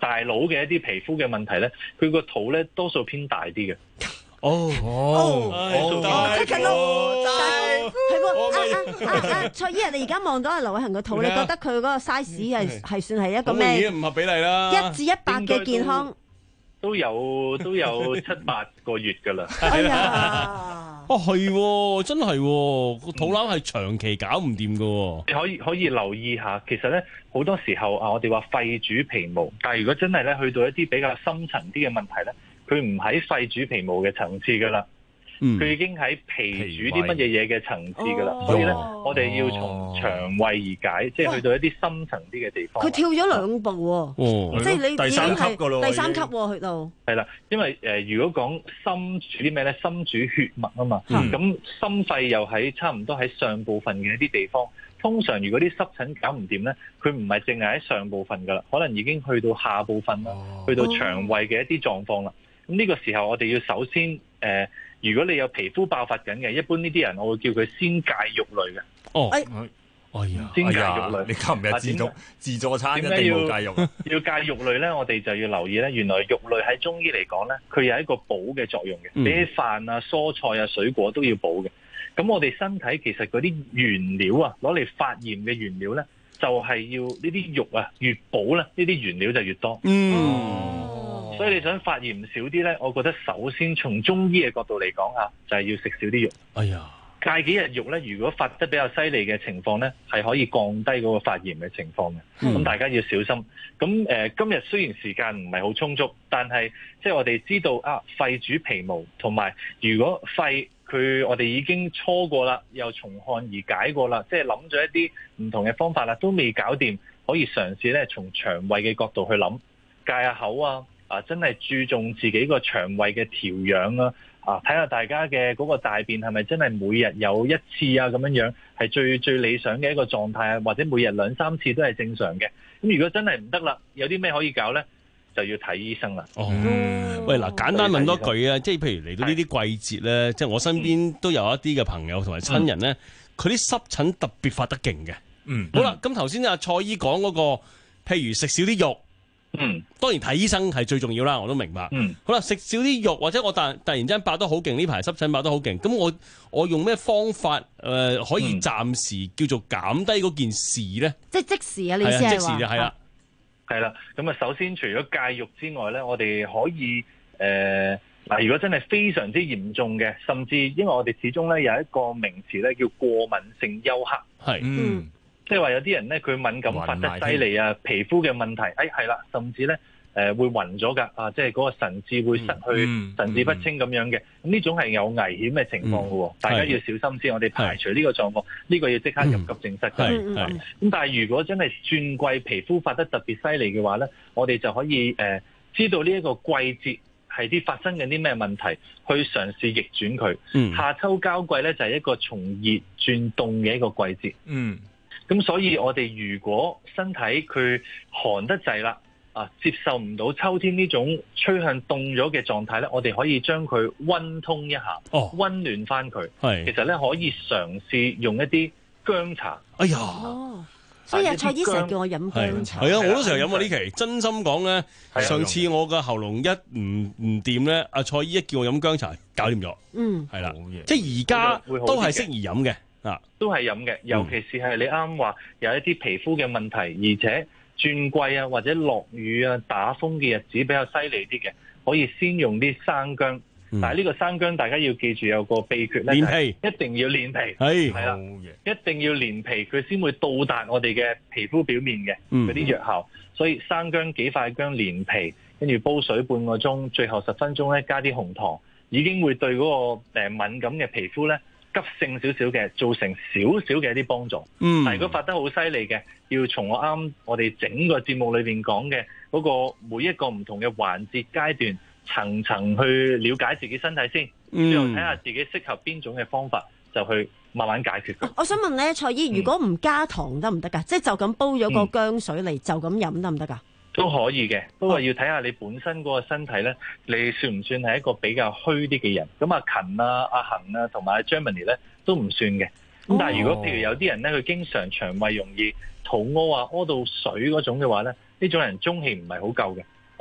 大佬嘅一啲皮膚嘅問題咧，佢個肚咧多數偏大啲嘅。 哦哦， 大係咯，係喎，啊啊啊！蔡醫生，你而家望到阿劉偉恒個肚，你覺得佢嗰個 size 係係算係一個咁已咩？ 經唔合比例啦， 一至一百嘅健康都有都有七八個月㗎啦。 哎呀， 哦係喎，真係喎，個肚腩係長期搞唔掂㗎喎。 你可以可以留意下，其實咧好多時候啊，我哋話肺主皮毛，但係如果真係咧去到一啲比較深層啲嘅問題咧，佢唔喺肺主皮毛嘅層次㗎啦。佢、嗯、已經喺脾主啲乜嘢嘢嘅層次㗎啦， 哦、 所以咧，我哋要從腸胃而解，即係去到一啲深層啲嘅地方。 佢跳咗兩步喎、哦，即係你第三級㗎咯， 第三級喎，去到。 係啦，因為誒、呃，如果講心主啲咩咧，心主血脈啊嘛，咁、嗯、心肺又喺差唔多喺上部分嘅一啲地方。通常如果啲濕疹搞唔掂咧，佢唔係淨係喺上部分㗎啦，可能已經去到下部分啦，哦、去到腸胃嘅一啲狀況啦。咁呢個時候我哋要首先誒。呃如果你有皮膚爆發緊嘅，一般呢啲人我會叫佢先戒肉類嘅。 哦， 哎， 哎呀， 先戒肉類。 你今日自助自助餐一定要戒肉。 要戒肉類咧，我哋就要留意咧。原來肉類喺中醫嚟講咧，佢有一個補嘅作用嘅，比起飯啊、蔬菜啊、水果都要補嘅。咁我哋身體其實嗰啲原料啊，攞嚟發炎嘅原料咧，就係要呢啲肉啊，越補咧，呢啲原料就越多。 嗯。 所以你想發炎少啲咧，我覺得首先從中醫嘅角度嚟講嚇，就係要食少啲肉。 哎呀， 戒幾日肉咧，如果發得比較犀利嘅情況咧，係可以降低嗰個發炎嘅情況嘅。咁、嗯、大家要小心。咁誒、呃，今日雖然時間唔係好充足，但係即係我哋知道啊，肺主皮毛，同埋如果肺佢我哋已經搓過啦，又從汗而解過啦，即係諗咗一啲唔同嘅方法啦，都未搞掂，可以嘗試咧從腸胃嘅角度去諗，戒下口啊。啊！真係注重自己個腸胃嘅調養啊！啊，睇下大家嘅嗰個大便係咪真係每日有一次啊咁樣樣，係最最理想嘅一個狀態啊，或者每日兩三次都係正常嘅。咁如果真係唔得啦，有啲咩可以搞咧，就要睇醫生啦。 哦，嗯、喂嗱，簡單問多句啊，即係譬如嚟到呢啲季節咧，即係我身邊都有一啲嘅朋友同埋親人咧，佢啲濕疹特別發得勁嘅。嗯，好啦，咁頭先阿蔡醫講嗰個，譬如食少啲肉。 嗯， 當然睇醫生係最重要啦，我都明白。嗯，好啦，食少啲肉或者我突突然之間爆得好勁，呢排濕疹爆得好勁，咁我我用咩方法誒、呃、可以暫時叫做減低嗰件事咧？ 即係即時啊！你意思係話？ 即時就係啦， 係啦。咁啊，首先除咗戒肉之外咧，我哋可以誒嗱、呃，如果真係非常之嚴重嘅，甚至因為我哋始終咧有一個名詞咧叫過敏性休克， 係嗯。 即係話有啲人咧，佢敏感發得犀利啊，皮膚嘅問題，誒係啦，甚至咧誒、呃、會暈咗㗎，啊，即係嗰個神志會失去、嗯、神志不清咁樣嘅，咁呢種係有危險嘅情況嘅喎，嗯、大家要小心先，我哋排除呢個狀況，呢、呢個要即刻入急症室㗎。咁但係如果真係轉季皮膚發得特別犀利嘅話咧，我哋就可以誒、呃、知道呢一個季節係啲發生緊啲咩問題，去嘗試逆轉佢。嗯、夏秋交季咧就係一個從熱轉凍嘅一個季節。嗯。咁所以我哋如果身體佢寒得滯啦，啊接受唔到秋天呢種趨向凍咗嘅狀態咧，我哋可以將佢溫通一下，哦，溫暖翻佢。係，其實咧可以嘗試用一啲薑茶。哎呀， 哦，所以阿蔡醫生叫我飲薑茶。 係啊，我都成日飲啊呢期。真心講咧，上次我嘅喉嚨一唔唔掂咧，阿蔡醫一叫我飲薑茶，搞掂咗。嗯，係啦，即係而家都係適宜飲嘅。啊， 都係飲嘅，尤其是係你啱話有一啲皮膚嘅問題，而且轉季啊或者落雨啊打風嘅日子比較犀利啲嘅，可以先用啲生薑。嗯、但係呢個生薑大家要記住有個秘訣咧，練皮一定要練皮，係係啦，一定要練皮，佢先會到達我哋嘅皮膚表面嘅嗰啲藥效。所以生薑幾塊薑練皮，跟住煲水半個鐘，最後十分鐘咧加啲紅糖，已經會對嗰個誒敏感嘅皮膚咧。急性少少嘅，造成少少嘅一啲幫助。嗯，但如果發得好犀利嘅，要從我啱我哋整個節目裏邊講嘅嗰個每一個唔同嘅環節階段，層層去了解自己身體先，之後睇下自己適合邊種嘅方法，就去慢慢解決佢。 我想問咧，蔡醫，如果唔加糖得唔得㗎？嗯、即係就咁煲咗個薑水嚟、嗯、就咁飲得唔得㗎？ 都可以嘅，不過要睇下你本身嗰個身體咧，你算唔算係一個比較虛啲嘅人？咁阿勤啊、阿恒啊同埋阿 Germany 咧都唔算嘅。咁但係如果譬如有啲人咧，佢經常腸胃容易肚屙啊、屙到水嗰種嘅話咧，呢種人中氣唔係好夠嘅。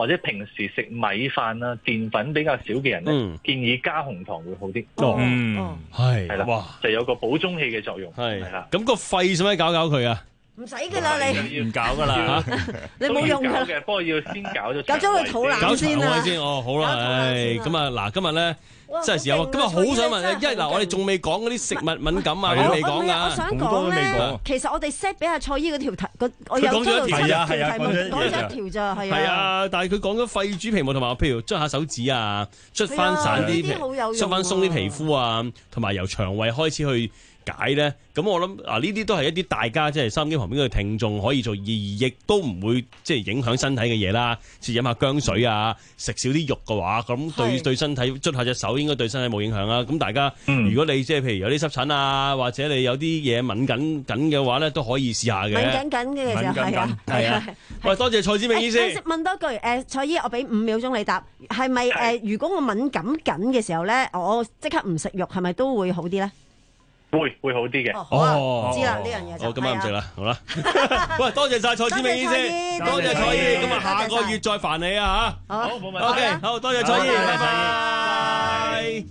或者平時食米飯啊澱粉比較少嘅人咧， 嗯建議加紅糖會好啲。 哦嗯， 係係啦， 哇， 就有個補中氣嘅作用。 係係啦， 咁個肺使唔使搞搞佢啊？ 唔使噶啦，你唔搞噶啦嚇， 你冇用㗎都要搞嘅，不過要先搞咗搞咗個肚腩搞先啊腸胃先哦，好啦，唉，咁啊嗱，今日咧真係時候，今日好想問啊，因為嗱，我哋仲未講嗰啲食物敏感啊， 我我未講我想講咧，其實我哋 set 俾阿蔡姨嗰條題，個我有佢講咗一條七條係啊係啊題目， 講咗一條講咗一條咋，係係啊。 啊，但係佢講咗肺主皮毛同埋，譬如捽下手指啊，捽翻散啲皮， 係啊呢啲好有用啊捽翻鬆啲皮膚啊，同埋由腸胃開始去解咧。咁我諗啊，呢啲都係一啲大家即係收音機旁邊嘅聽眾可以做，而亦都唔會即係影響身體嘅嘢啦。似飲下薑水啊，食少啲肉嘅話，咁對對身體捽下隻手應該對身體冇影響啦。咁大家如果你即係譬如有啲濕疹啊，或者你有啲嘢敏感緊嘅話咧，都可以試下嘅。 敏感緊嘅時候係啊， 係啊。喂，多謝蔡梓銘醫師。 誒問多句誒，蔡姨，我俾五秒鐘你答，係咪誒？如果我敏感緊嘅時候咧，我即刻唔食肉，係咪都會好啲咧？ 會會好啲嘅。 哦， 知啦呢樣嘢就。 我今晚唔食啦，好啦。喂，多謝晒蔡梓銘醫師，多謝蔡姨，咁啊下個月再煩你啊嚇。 好，冇問題。 OK，好多謝蔡姨，拜拜。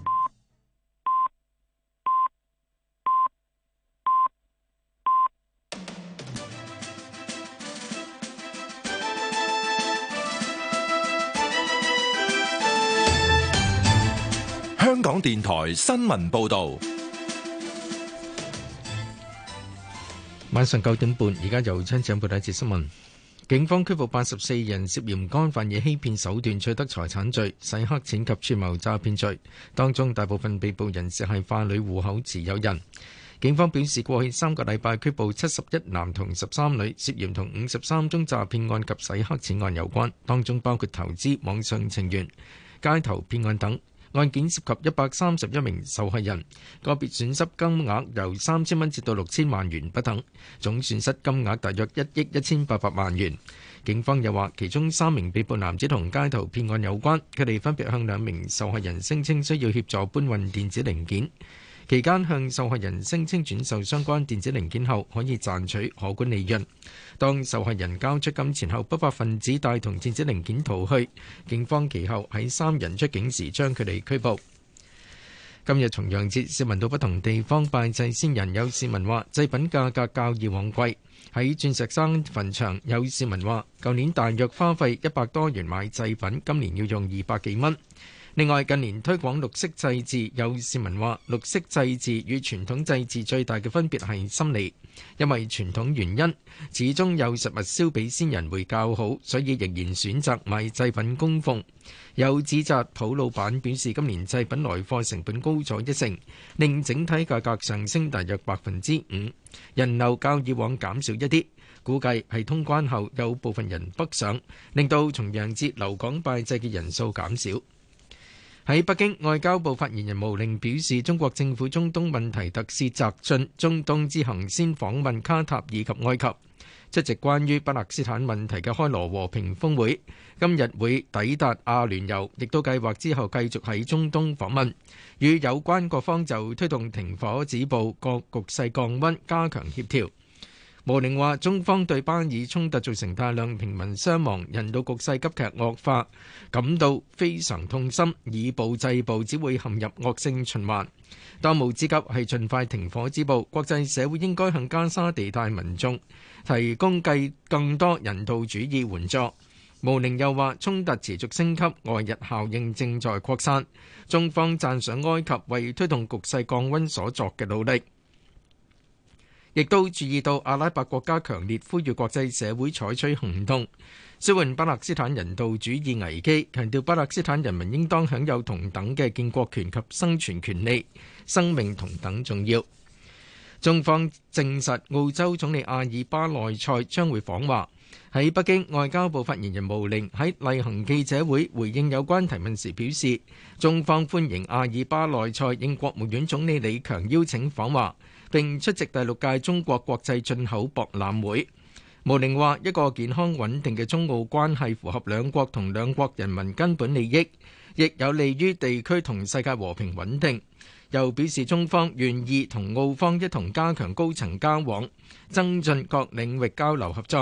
香港電台新聞報導。 晚上九點半，而家由張長報第一節新聞。警方拘捕八十四人，涉嫌干犯以欺騙手段取得財產罪、洗黑錢及串謀詐騙罪。當中大部分被捕人士係法女戶口持有人。警方表示，過去三個禮拜拘捕七十一男同十三女，涉嫌同五十三宗詐騙案及洗黑錢案有關，當中包括投資、網上情緣、街頭騙案等。案件涉及一百三十一名受害人，個別損失金額由三千蚊至到六千萬元不等，總損失金額大約一億一千八百萬元。警方又話，其中三名被捕男子同街頭騙案有關，佢哋分別向兩名受害人聲稱需要協助搬運電子零件，期間向受害人聲稱轉售相關電子零件後可以賺取可觀利潤。當受害人交出金錢後，不法分子帶同電子零件逃去，警方其後喺三人出境時將佢哋拘捕。今日重陽節，市民到不同地方拜祭先人，有市民話祭品價格較以往貴。喺鑽石山墳場，有市民話舊年大約花費一百多元買祭品，今年要用二百幾蚊。另外，近年推廣綠色祭祀，有市民話綠色祭祀與傳統祭祀最大嘅分別係心理，因為傳統原因始終有實物燒俾先人會較好，所以仍然選擇買祭品供奉。有紙紮鋪老闆表示，今年祭品來貨成本高咗一成，令整體價格上升大約百分之五，人流較以往減少一啲。估計係通關後有部分人北上，令到重陽節留港拜祭嘅人數減少。喺北京，外交部發言人毛寧表示，中國政府中東問題特使翟雋中東之行先訪問卡塔爾及埃及，出席關於巴勒斯坦問題嘅開羅和平峰會。今日會抵達阿聯酋，亦都計劃之後繼續喺中東訪問，與有關各方就推動停火止暴、各局勢降溫加強協調。毛寧話：中方對巴以衝突造成大量平民傷亡、人道局勢急劇惡化感到非常痛心，以暴制暴只會陷入惡性循環。當務之急係盡快停火止暴，國際社會應該向加沙地帶民眾提供計更多人道主義援助。毛寧又話：衝突持續升級，外日效應正在擴散。中方讚賞埃及為推動局勢降溫所作嘅努力。亦都注意到阿拉伯國家強烈呼籲國際社會採取行動，舒緩巴勒斯坦人道主義危機，強調巴勒斯坦人民應當享有同等嘅建國權及生存權利，生命同等重要。中方證實澳洲總理阿爾巴內塞將會訪華。喺北京，外交部發言人毛寧喺例行記者會回應有關提問時表示，中方歡迎阿爾巴內塞應國務院總理李強邀請訪華，並出席第六屆中國國際進口博覽會。毛寧話：一個健康穩定嘅中澳關係符合兩國同兩國人民根本利益，亦有利於地區同世界和平穩定。又表示中方願意同澳方一同加強高層交往，增進各領域交流合作，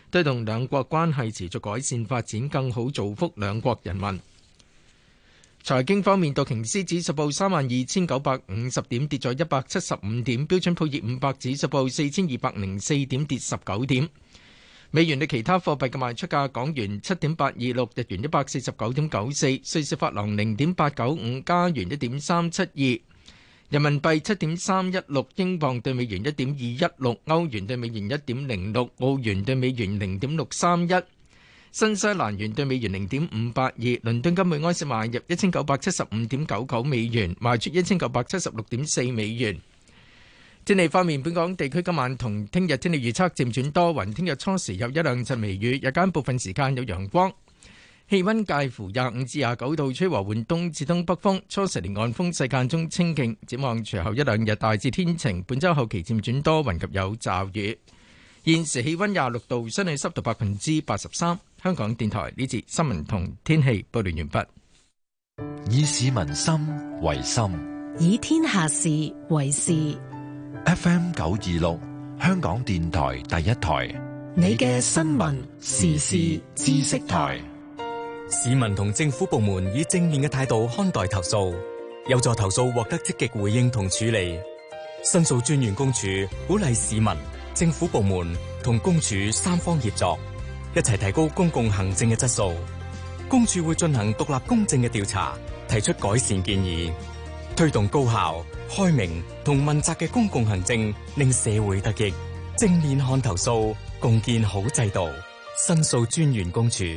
推動兩國關係持續改善發展，更好造福兩國人民。財經方面，道瓊斯指數報三萬二千九百五十點，跌咗一百七十五點；標準普爾五百指數報四千二百零四點，跌十九點。美元對其他貨幣嘅賣出價：港元七點八二六，日元一百四十九點九四，瑞士法郎零點八九五，加元一點三七二，人民幣七點三一六，英鎊對美元一點二一六，歐元對美元一點零六，澳元對美元零點六三一。新西蘭元對美元零點五八二，倫敦金每安士買入一千九百七十五點九九美元，賣出一千九百七十六點四美元。天氣方面，本港地區今晚同聽日天氣預測漸轉多雲，聽日初時有一兩陣微雨，日間部分時間有陽光，氣溫介乎廿五至廿九度，吹和緩東至東北風，初時離岸風勢間中清勁。展望隨後一兩日大致天晴，本週後期漸轉多雲及有驟雨。現時氣溫廿六度，相對濕度百分之八十三。香港電台呢節新聞同天氣報道完畢。 以市民心為心， 以天下事為事。 F M 九二六，香港電台第一台， 你嘅新聞時事知識台。 市民同政府部門以正面嘅態度看待投訴，有助投訴獲得積極回應同處理。申訴專員公署鼓勵市民、政府部門同公署三方協作，一齊提高公共行政嘅質素。公署會進行獨立公正嘅調查，提出改善建議，推動高效、開明同問責嘅公共行政，令社會得益。正面看投訴，共建好制度。申訴專員公署。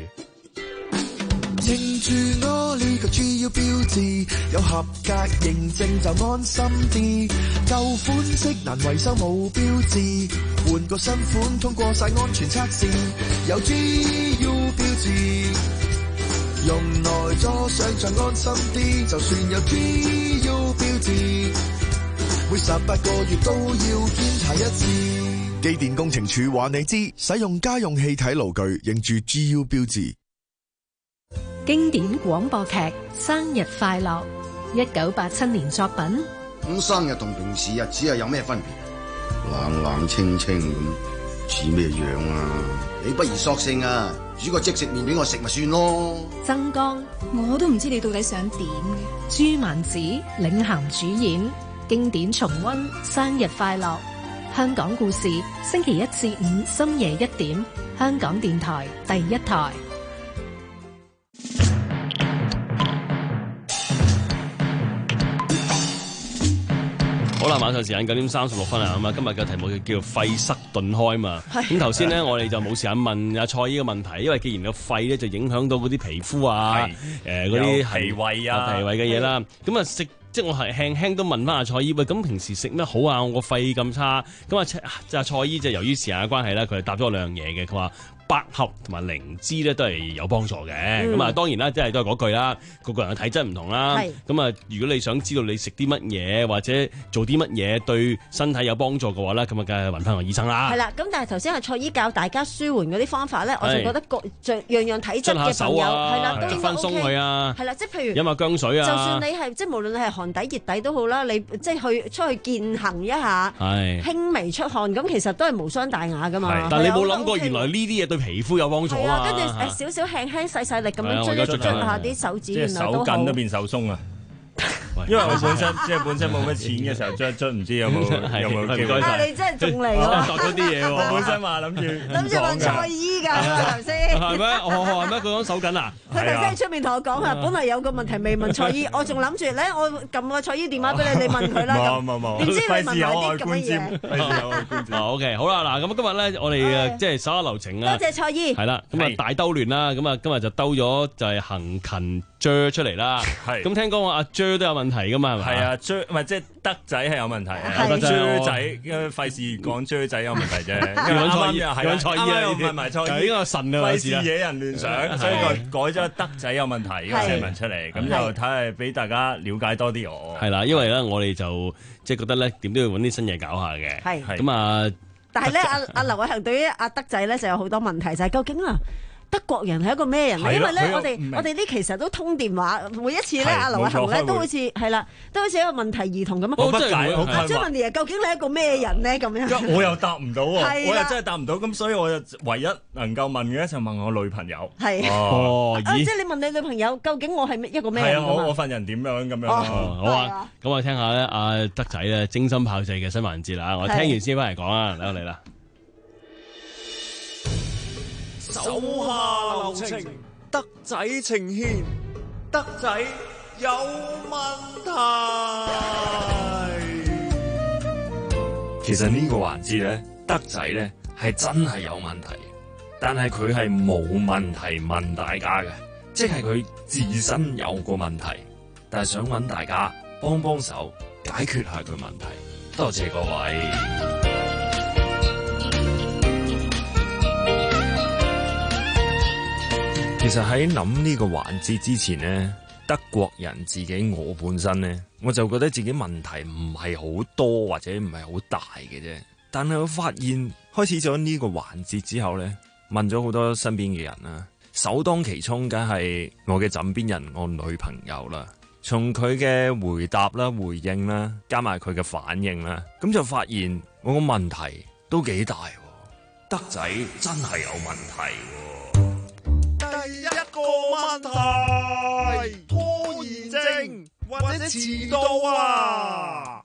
認住我呢個 G U 標誌，有合格認證就安心啲。舊款式難維修冇標誌，換個新款通過晒安全測試。有 G U 標誌，用耐咗想像安心啲。就算有 G U 標誌，每十八個月都要檢查一次。機電工程署話你知，使用家用氣體爐具認住 G U 標誌。 經典廣播劇《生日快樂》，一九八七年作品。 咁生日同平時日子又有咩分別？冷冷清清咁，似咩樣啊？你不如索性啊，煮個即食麵俾我食咪算咯。 曾江， 我都唔知你到底想點嘅。 朱曼子領銜主演，經典重溫《生日快樂》。香港故事，星期一至五深夜一點，香港電台第一台。 好啦，晚上時間九點三十六分啊，咁啊，今日嘅題目叫做肺塞頓開嘛。咁頭先咧，我哋就冇時間問阿蔡姨嘅問題，因為既然個肺咧就影響到嗰啲皮膚啊，誒嗰啲脾胃啊、 脾胃嘅嘢啦，咁啊食。即係我係輕輕都問翻阿蔡姨，喂，咁平時食咩好啊？我個肺咁差，咁啊，就阿蔡姨就由於時間嘅關係咧，佢係答咗我兩樣嘢嘅。佢話百合同埋靈芝咧都係有幫助嘅。咁啊、嗯，當然啦，即係都係嗰句啦，個個人嘅體質唔同啦。咁啊，如果你想知道你食啲乜嘢或者做啲乜嘢對身體有幫助嘅話咧，咁啊，梗係揾翻個醫生啦。 係啦，咁但係頭先阿蔡姨教大家舒緩嗰啲方法咧，我就覺得各樣樣體質嘅朋友係啦，都應該 O K。係啦，即係譬如飲下薑水啊。就算你係即係無論你係寒底熱底都好啦，你即係去出去健行一下，輕微出汗，咁其實都係無傷大雅噶嘛。 但係你冇諗過原來呢啲嘢對皮膚有幫助啊！ 跟住誒少少輕輕細細力咁樣捽一捽下啲手指，原來都好。 手筋都變手鬆啊！因為我本身即係本身冇乜錢嘅時候捽一捽，唔知有冇有冇機會。 啊！你真係仲嚟喎， 學咗啲嘢喎。 我本身話諗住諗住問蔡姨㗎頭先。 係咩？我係咩？佢講手緊啊！ 佢頭先喺出面同我講啊，本來有個問題未問蔡姨，我仲諗住咧，我撳個蔡姨電話俾你，你問佢啦。 冇冇冇， 點知你問埋啲咁嘅嘢？ 費事有愛觀瞻。 哦 OK，好啦，嗱咁今日咧，我哋誒即係手下留情啊。 多謝蔡姨。 係啦，咁啊大兜亂啦，咁啊今日就兜咗就係行勤 J 出嚟啦。係。咁聽講話阿 J 都有問題㗎嘛？係咪？係啊 ，J 唔係即係德仔係有問題啊。 係。 J 仔費事講 J 仔有問題啫。 揾蔡姨，揾蔡姨啊！ 唔係埋蔡姨， 應該神啊！ 費事惹人亂想，所以佢改咗德仔有問題呢個寫文出嚟，咁就睇下俾大家了解多啲我。 係啦，因為咧我哋就即係覺得咧點都要揾啲新嘢搞下嘅。係。咁啊， 但係咧阿阿劉偉恒對於阿德仔咧就有好多問題，就係究竟啊德國人係一個咩人咧？因為咧，我哋佢又唔明我哋呢其實都通電話，每一次咧， 係阿劉偉恒冇錯開會咧都好似係啦，都好似一個問題兒童咁啊。 我不解好阿張文儀究竟你係一個咩人咧？咁樣我又答唔到喎， 係啦我又真係答唔到，咁所以我就唯一能夠問嘅就問我女朋友。 係哦， 啊，即係你問你女朋友究竟我係一個咩人係啊， 咁我我啊？ 份人點樣咁樣哦啊？ 好啊，咁我聽下咧，阿德仔咧精心炮製嘅新環節啦，我聽完先翻嚟講啊，嚟嚟啦。 手下留情，德仔呈獻，德仔有問題。 其實呢個環節咧，德仔咧係真係有問題，但係佢係冇問題問大家嘅，即係佢自身有個問題，但係想揾大家幫幫手解決下佢問題。多謝各位。其實喺諗呢個環節之前呢，德國人自己我本身呢，我就覺得自己問題唔係好多或者唔係好大嘅啫。但係我發現開始咗呢個環節之後呢，問咗好多身邊嘅人啦，首當其衝梗係我嘅枕邊人，我女朋友啦。從佢嘅回答啦、回應啦，加埋佢嘅反應啦，咁就發現我個問題都幾大喎。德仔真係有問題喎。 第一個問題，拖延症或者遲到啊！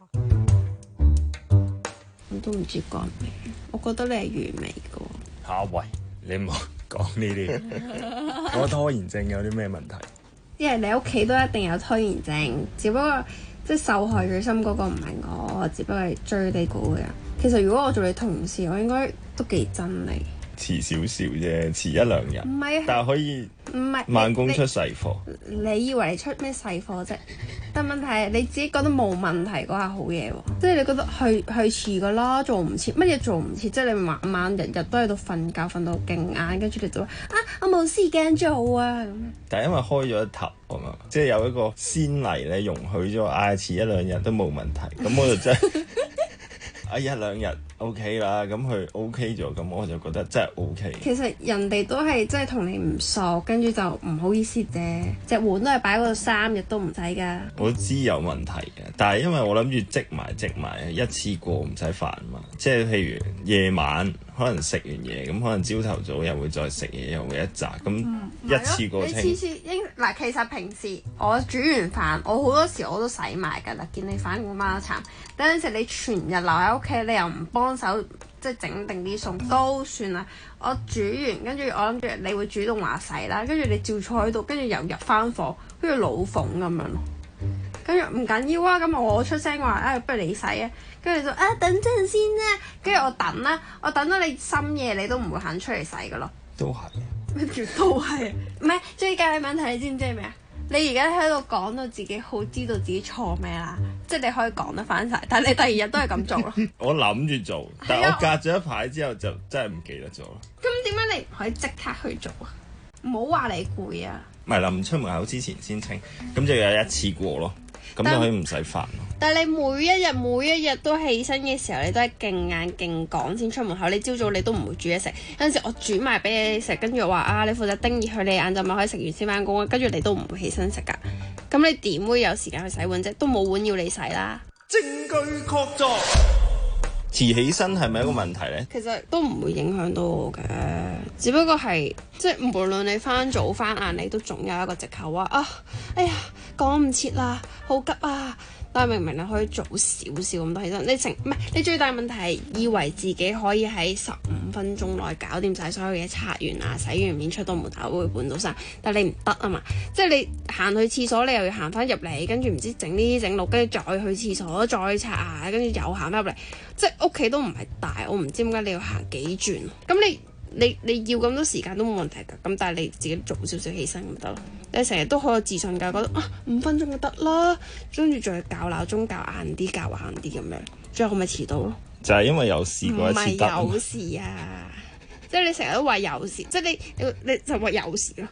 我都唔知講咩，我覺得你係完美嘅。 嚇喂，你唔好講呢啲。我拖延症有啲咩問題？ 因為你屋企都一定有拖延症，只不過即係受害最深嗰個唔係我，只不過係追你嗰個人。其實如果我做你同事，我應該都幾憎你。 遲少少啫，遲一兩日， 唔係啊但係可以唔係慢工出細貨。 你以為你出咩細貨啫？但問題係你自己覺得冇問題嗰下好嘢喎，即係你覺得去去遲噶啦，做唔切，乜嘢做唔切？即係你晚晚日日都喺度瞓覺，瞓到勁晏，跟住你就話啊，我冇時間做啊咁。 但係因為開咗一頭啊嘛，即係有一個先例咧，容許咗嗌遲一兩日都冇問題，咁我就真係啊一兩日 OK 啦，咁佢 OK 咗，咁我就覺得真係 OK。 其實人哋都係即係同你唔熟，跟住就唔好意思啫。隻碗都係擺嗰度三日都唔使㗎。 我知有問題嘅，但係因為我諗住積埋積埋一次過唔使煩嘛，即係譬如夜晚可能食完嘢，咁可能朝頭早又會再食嘢，又會一紮，咁一次過清。 你次次應嗱，其實平時我煮完飯，我好多時我都洗埋㗎啦。見你反碗媽都慘，有陣時你全日留喺屋企，你又唔幫手即係整定啲餸都算啦。我煮完跟住我諗住你會主動話洗啦，跟住你照坐喺度，跟住又入翻房，好似老馮咁樣咯。跟住唔緊要啊，咁我出聲話啊，不如你洗啊。跟住就啊，等陣先啦。跟住我等啦，我等到你深夜你都唔會肯出嚟洗噶咯。 都係， 跟住都係，唔係最大嘅問題，你知唔知係咩啊？你而家喺度講到自己好知道自己錯咩啦，即係你可以講得翻晒，但係你第二日都係咁做咯。 我諗住做，但係我隔咗一排之後就真係唔記得咗啦。 咁點解你唔可以即刻去做啊？唔好話你攰啊！ 唔係臨出門口之前先清，咁就有一次過咯，咁就可以唔使煩咯。 但係你每一日每一日都起身嘅時候，你都係勁晏勁趕先出門口。你朝早你都唔會煮嘢食，有陣時我煮埋俾你食，跟住話啊，你負責叮熱佢，你晏晝咪可以食完先翻工，跟住你都唔會起身食噶。咁你點會有時間去洗碗啫？都冇碗要你洗啦。 證據確鑿。 遲起身係咪一個問題呢？ 其實都唔會影響到我嘅，只不過係即係無論你翻早翻晏，你都總有一個藉口話啊，哎呀趕唔切啦，好急啊！但係明明你可以早少少咁多起身，你成唔係你最大問題係以為自己可以喺十五分鐘內搞掂晒所有嘢，刷完啊、洗完面出到門口會換到衫，但係你唔得啊嘛！即係你行去廁所，你又要行翻入嚟，跟住唔知整呢整路，跟住再去廁所再刷牙，跟住又行翻入嚟，即係屋企都唔係大，我唔知點解你要行幾轉。咁你你你要咁多時間都冇問題㗎，咁但係你自己早少少起身咁得咯。你成日都好有自信㗎，覺得啊五分鐘就得啦，跟住再校鬧鐘校晏啲，校晏啲咁樣，最後咪遲到咯。 就係因為有試過一次得。 唔係有事啊，即係你成日都話有事，即係你你你就話有事咯。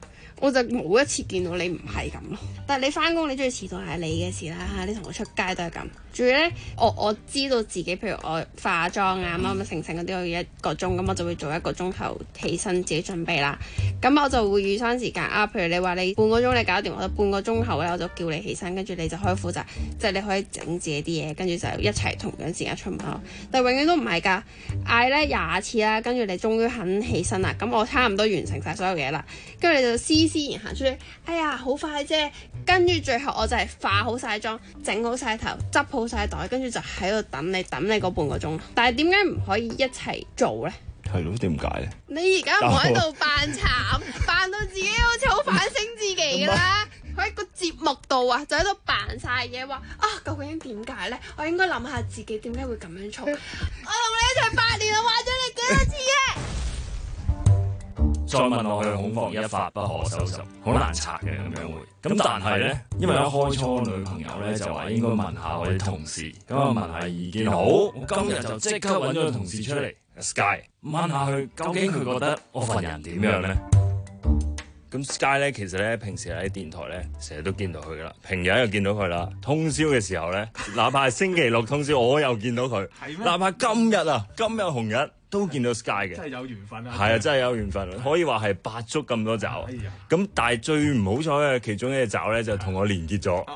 我就冇一次見到你唔係咁咯。但係你翻工你中意遲到係你嘅事啦，你同我出街都係咁。仲要咧，我我知道自己譬如我化妝啊乜乜成成嗰啲，我要一個鐘，咁我就會做一個鐘頭起身自己準備啦。咁我就會預翻時間啊，譬如你話你半個鐘你搞掂，我就半個鐘後咧我就叫你起身，跟住你就可以負責，即係你可以整自己啲嘢，跟住就一齊同樣時間出門口。但係永遠都唔係㗎，嗌咧廿次啦，跟住你終於肯起身啦，咁我差唔多完成晒所有嘢啦，跟住你就斯斯然行出嚟，哎呀好快啫，跟住最後我就係化好晒妝，整好晒頭，執好晒袋，跟住就喺度等你等你嗰半個鐘。但係點解唔可以一齊做呢？ 係咯，點解咧？ 你而家唔喺度扮慘，扮到自己好似好反省自己㗎啦。喺個節目度啊，就喺度扮晒嘢，話啊究竟點解呢？我應該諗下自己點解會咁樣做。我同你一齊八年，我話咗你幾多次嘅？ 再問落去，恐防一發不可收拾，好難拆嘅咁樣會。咁但係咧，因為一開初女朋友咧就話應該問下我啲同事，咁啊問下意見。好，我今日就即刻揾咗個同事出嚟 ，Sky 問下佢究竟佢覺得我份人點樣咧？咁 Sky 咧其實咧平時喺電台咧成日都見到佢噶啦，平日又見到佢啦，通宵嘅時候咧，哪怕係星期六通宵我又見到佢，哪怕今日啊，今日紅日。都見到 Sky 嘅， 真係有緣分啊！ 係啊，真係有緣分，可以話係八足咁多爪。咁、哎、但係最唔好彩嘅其中一隻爪咧，就同我連結咗。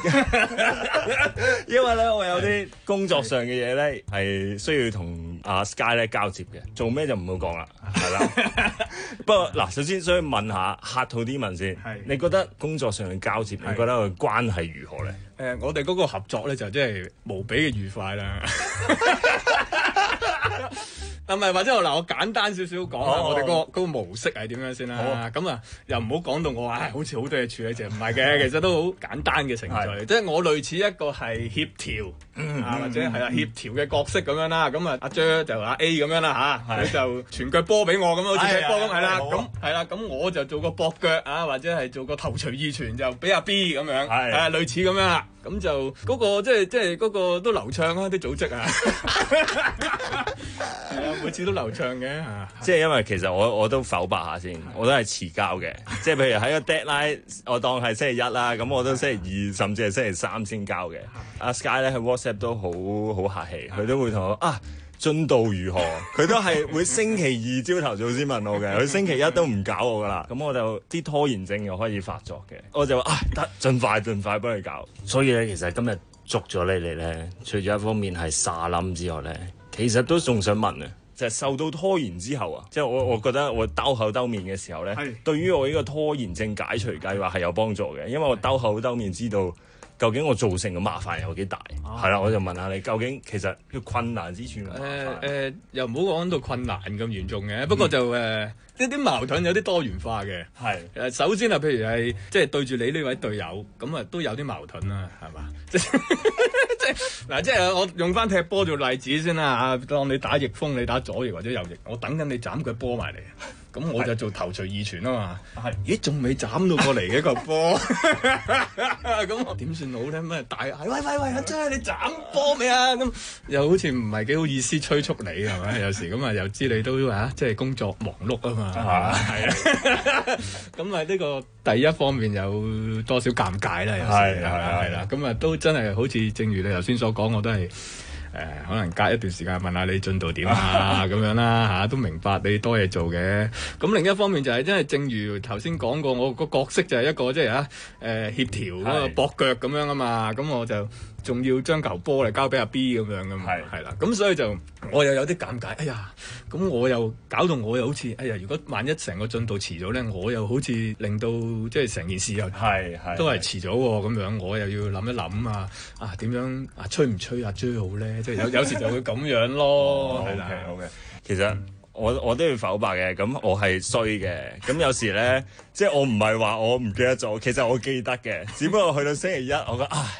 因為咧，我有啲工作上嘅嘢咧，係需要同阿 Sky 咧交接嘅。做咩就唔好講啦，係啦。不過嗱，首先想問下客套啲問先，你覺得工作上嘅交接，你覺得個關係如何咧？ 誒、呃，我哋嗰個合作咧就真係無比嘅愉快啦。唔係，或者我嗱，我簡單少少講下我哋嗰、嗰個嗰個模式係點樣先啦。咁啊，又唔好講到我話、哎，好似好多嘢處理就唔係嘅，其實都好簡單嘅程序。即係我類似一個係協調、嗯、啊，或者係啊協調嘅角色咁樣啦。咁啊，阿 J 就阿 A 咁樣啦嚇，佢就傳腳波俾我咁，好似踢波咁係啦。咁係啦，咁我就做個駁腳啊，或者係做個頭槌二傳就俾阿 B 咁樣，係啊，類似咁樣啦。咁就嗰、嗰個即係即係嗰個都流暢啊，啲組織啊。係啊，每次都流暢嘅嚇， 即係因為其實我我都剖白下先，我都係遲交嘅，即係譬如喺個 deadline，我當係星期一啦，咁我都星期二甚至係星期三先交嘅。阿 Sky 咧喺 WhatsApp 都好好客氣，佢都會同我啊進度如何，佢都係會星期二朝頭早先問我嘅，佢星期一都唔搞我噶啦，咁我就啲拖延症又開始發作嘅，我就話啊得，盡快盡快幫佢搞。所以咧，其實今日捉咗你哋咧，除咗一方面係沙冧之外咧。其實都仲想問啊，就係、是、受到拖延之後啊，即係我我覺得我兜口兜面嘅時候咧，對於我呢個拖延症解除計劃係有幫助嘅，因為我兜口兜面知道究竟我造成嘅麻煩有幾大，係啦、啊，我就問下你究竟其實個困難之處係誒誒，又唔好講到困難咁嚴重嘅，不過就誒。嗯一啲矛盾有啲多元化嘅，係誒首先啊，譬如係即係對住你呢位隊友，咁啊都有啲矛盾啦，係嘛？即係嗱，即係我用翻踢波做例子先啦嚇，當你打逆風，你打左翼或者右翼，我等緊你斬佢波埋嚟，咁我就做頭槌二傳啊嘛，係咦仲未斬到過嚟嘅個波，咁我點算好咧？咩大係喂喂喂，真係你斬波未啊？咁又好似唔係幾好意思催促你係咪？有時咁啊，又知你都啊，即係工作忙碌啊嘛。係啊，咁啊呢個第一方面有多少尷尬啦，有時係係啦，咁啊都真係好似正如你頭先所講，我都係誒、呃、可能隔一段時間問下你進度點啊咁樣啦嚇，都明白你多嘢做嘅。咁另一方面就係真係正如頭先講過，我個角色就係一個即係啊誒協調嗰個駁腳咁樣啊嘛，咁我就。仲要將球波嚟交俾阿 B 咁樣噶嘛，係啦，咁所以就我又有啲尷尬，哎呀，咁我又搞到我又好似，哎呀，如果萬一成個進度遲咗咧，我又好似令到即係成件事又係係都係遲咗喎，咁樣我又要諗一諗啊，啊點樣啊催唔催阿 J 好咧？即係有有時就會咁樣咯，係啦， 好嘅，其實我我都要否白嘅，咁我係衰嘅，咁有時咧，即係我唔係話我唔記得咗，其實我記得嘅，只不過去到星期一，我覺得唉。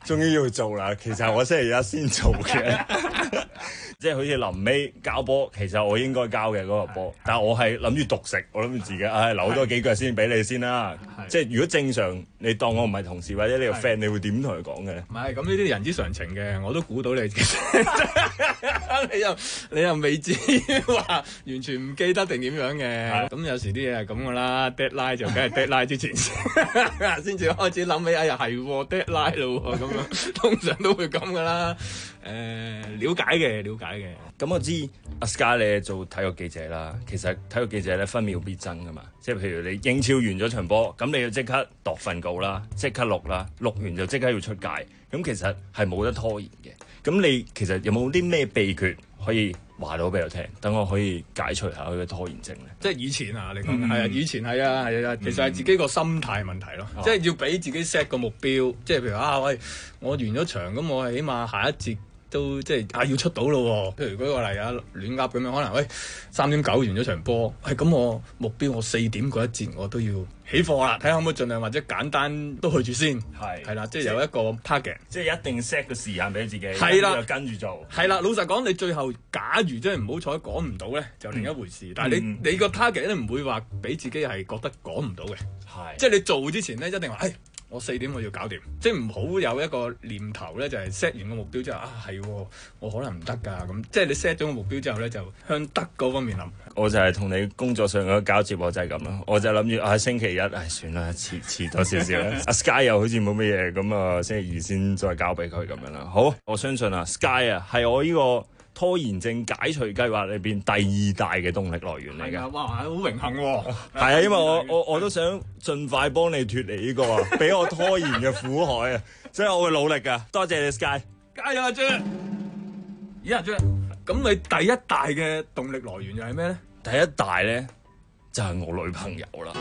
終於要做啦。其實我星期一先做嘅，即係好似臨尾交波，其實我應該交嘅嗰個波，但係我係諗住獨食，我諗住自己唉、哎、留多幾腳先俾你先啦。即係如果正常，你當我唔係同事或者你個 friend，你會點同佢講嘅咧？ 唔係咁呢啲人之常情嘅，我都估到你。你又你又未至於話完全唔記得定點樣嘅？咁有時啲嘢係咁噶啦 ，deadline 就梗係 deadline 之前先至開始諗起，哎呀係 deadline 咯，咁樣通常都會咁噶啦。誒、呃，了解嘅，了解嘅。 咁我知阿 Sky 你做體育記者啦，其實體育記者咧分秒必爭噶嘛，即係譬如你英超完咗場波，咁你要即刻度份稿啦，即刻錄啦，錄完就即刻要出街，咁其實係冇得拖延嘅。咁你其實有冇啲咩秘訣可以話到俾我聽，等我可以解除下佢嘅拖延症咧？ 即係以前啊，你講係啊，以前係啊，係啊，其實係自己個心態問題咯，嗯、即係要俾自己 set 個目標，即係譬如啊，喂，我完咗場咁，我係起碼下一節。都即係啊要出到咯喎，譬如舉個例啊，亂噏咁樣，可能喂三點九完咗場波，係、哎、咁我目標我四點嗰一節我都要起課啦，睇下可唔可以盡量或者簡單都去住先，係係啦，即係有一個 target， 即係一定 set 個時間俾自己， 係啦， 跟住做， 係啦。老實講，你最後假如真係唔好彩趕唔到咧，就另一回事。嗯、但係你、嗯、你個 target 咧唔會話俾自己係覺得趕唔到嘅，係即係你做之前咧一定話誒。哎我四點我要搞掂，即係唔好有一個念頭咧，就係 set 完個目標之後啊係，我可能唔得㗎咁，即係你 set 咗個目標之後咧，就向得嗰方面諗。 我就係同你工作上嘅交接，我就係咁啦，我就諗住啊星期一，唉算啦，遲遲多少少啦。阿 Sky 又好似冇乜嘢，咁啊星期二先再交俾佢咁樣啦。好，我相信啊 Sky 啊係我呢個拖延症解除計劃裏邊第二大嘅動力來源嚟嘅。 哇，好榮幸喎！ 係啊，因為我我我都想盡快幫你脫離呢個啊，俾我拖延嘅苦海啊，所以我會努力噶。多謝你 Sky， 加油啊 J！ 咦啊 J， 咁你第一大嘅動力來源又係咩咧？ 第一大咧就係、是、我女朋友啦。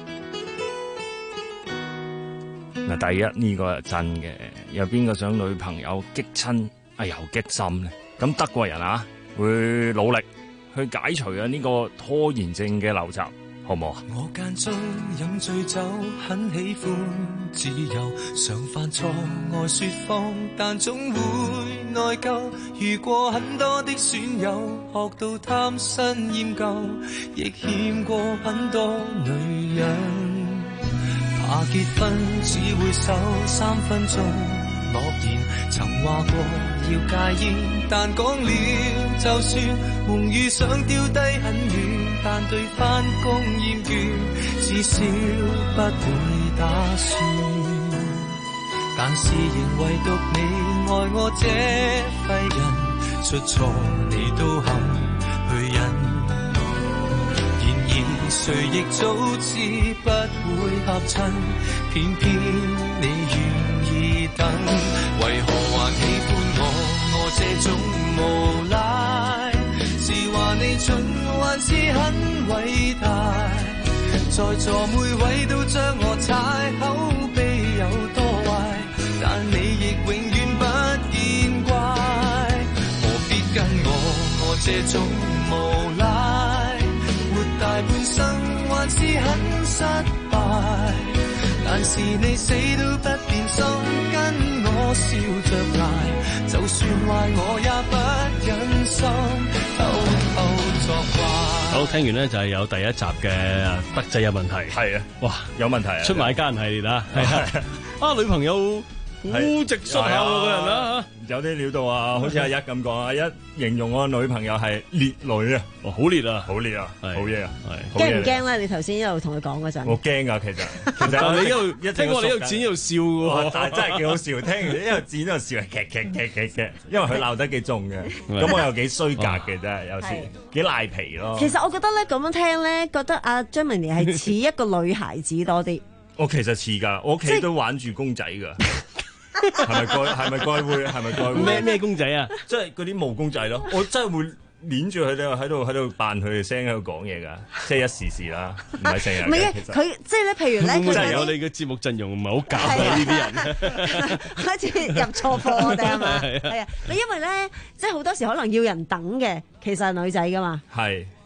嗱，第一呢、這個係真嘅，有邊個想女朋友激親啊又激心咧？咁德國人啊，會努力去解除啊呢個拖延症嘅陋習，好唔好啊？ 我間中飲醉酒，很喜歡自由，常犯錯愛說謊，但總會內疚。遇過很多的損友，學到貪新厭舊，亦欠過很多女人。怕結婚只會守三分鐘諾言，曾話過要戒煙，但講了就算，夢與想丟低很遠，但對返工厭倦，至少不會打算。但是仍唯獨你愛我這廢人，出錯你都肯去忍。然而誰亦早知不會合襯，偏偏你願意等，為何還喜歡我？我這種無賴，是話你蠢還是很偉大？在座每位都將我踩，口碑有多壞，但你亦永遠不見怪。何必跟我？我這種無賴，活大半生還是很失敗。但是你死都不變心，跟我笑着捱，就算壞我也不忍心偷偷作怪。 好，聽完咧就係有第一集嘅德仔有問題，係啊，哇有問題啊，出賣家人系列啦，係啊，啊女朋友好直率下個人啦， 有啲料到啊，好似阿一咁講啊，一形容我女朋友係烈女啊， 哦好烈啊， 好烈啊，好嘢啊，係驚唔驚咧？你頭先一路同佢講嗰陣， 我驚噶，其實其實你一路一聽過你一路剪一路笑嘅， 但係真係幾好笑，聽完一路剪一路笑，劇劇劇劇劇，因為佢鬧得幾重嘅，咁我又幾衰格嘅真係，有時幾賴皮咯。 其實我覺得咧咁樣聽咧，覺得阿張明年係似一個女孩子多啲。 我其實似噶，我屋企都玩住公仔噶。係咪該係咪該會係咪該會咩咩公仔啊？ 即係嗰啲毛公仔咯，我真係會捏住佢哋喺度喺度扮佢哋聲喺度講嘢㗎，即係一時時啦，唔係成日。 唔係啊，佢即係咧，譬如咧，佢真係有你嘅節目陣容唔係好夾啊！呢啲人開始入錯貨我哋係嘛？係啊，你因為咧，即係好多時可能要人等嘅，其實係女仔㗎嘛。 係。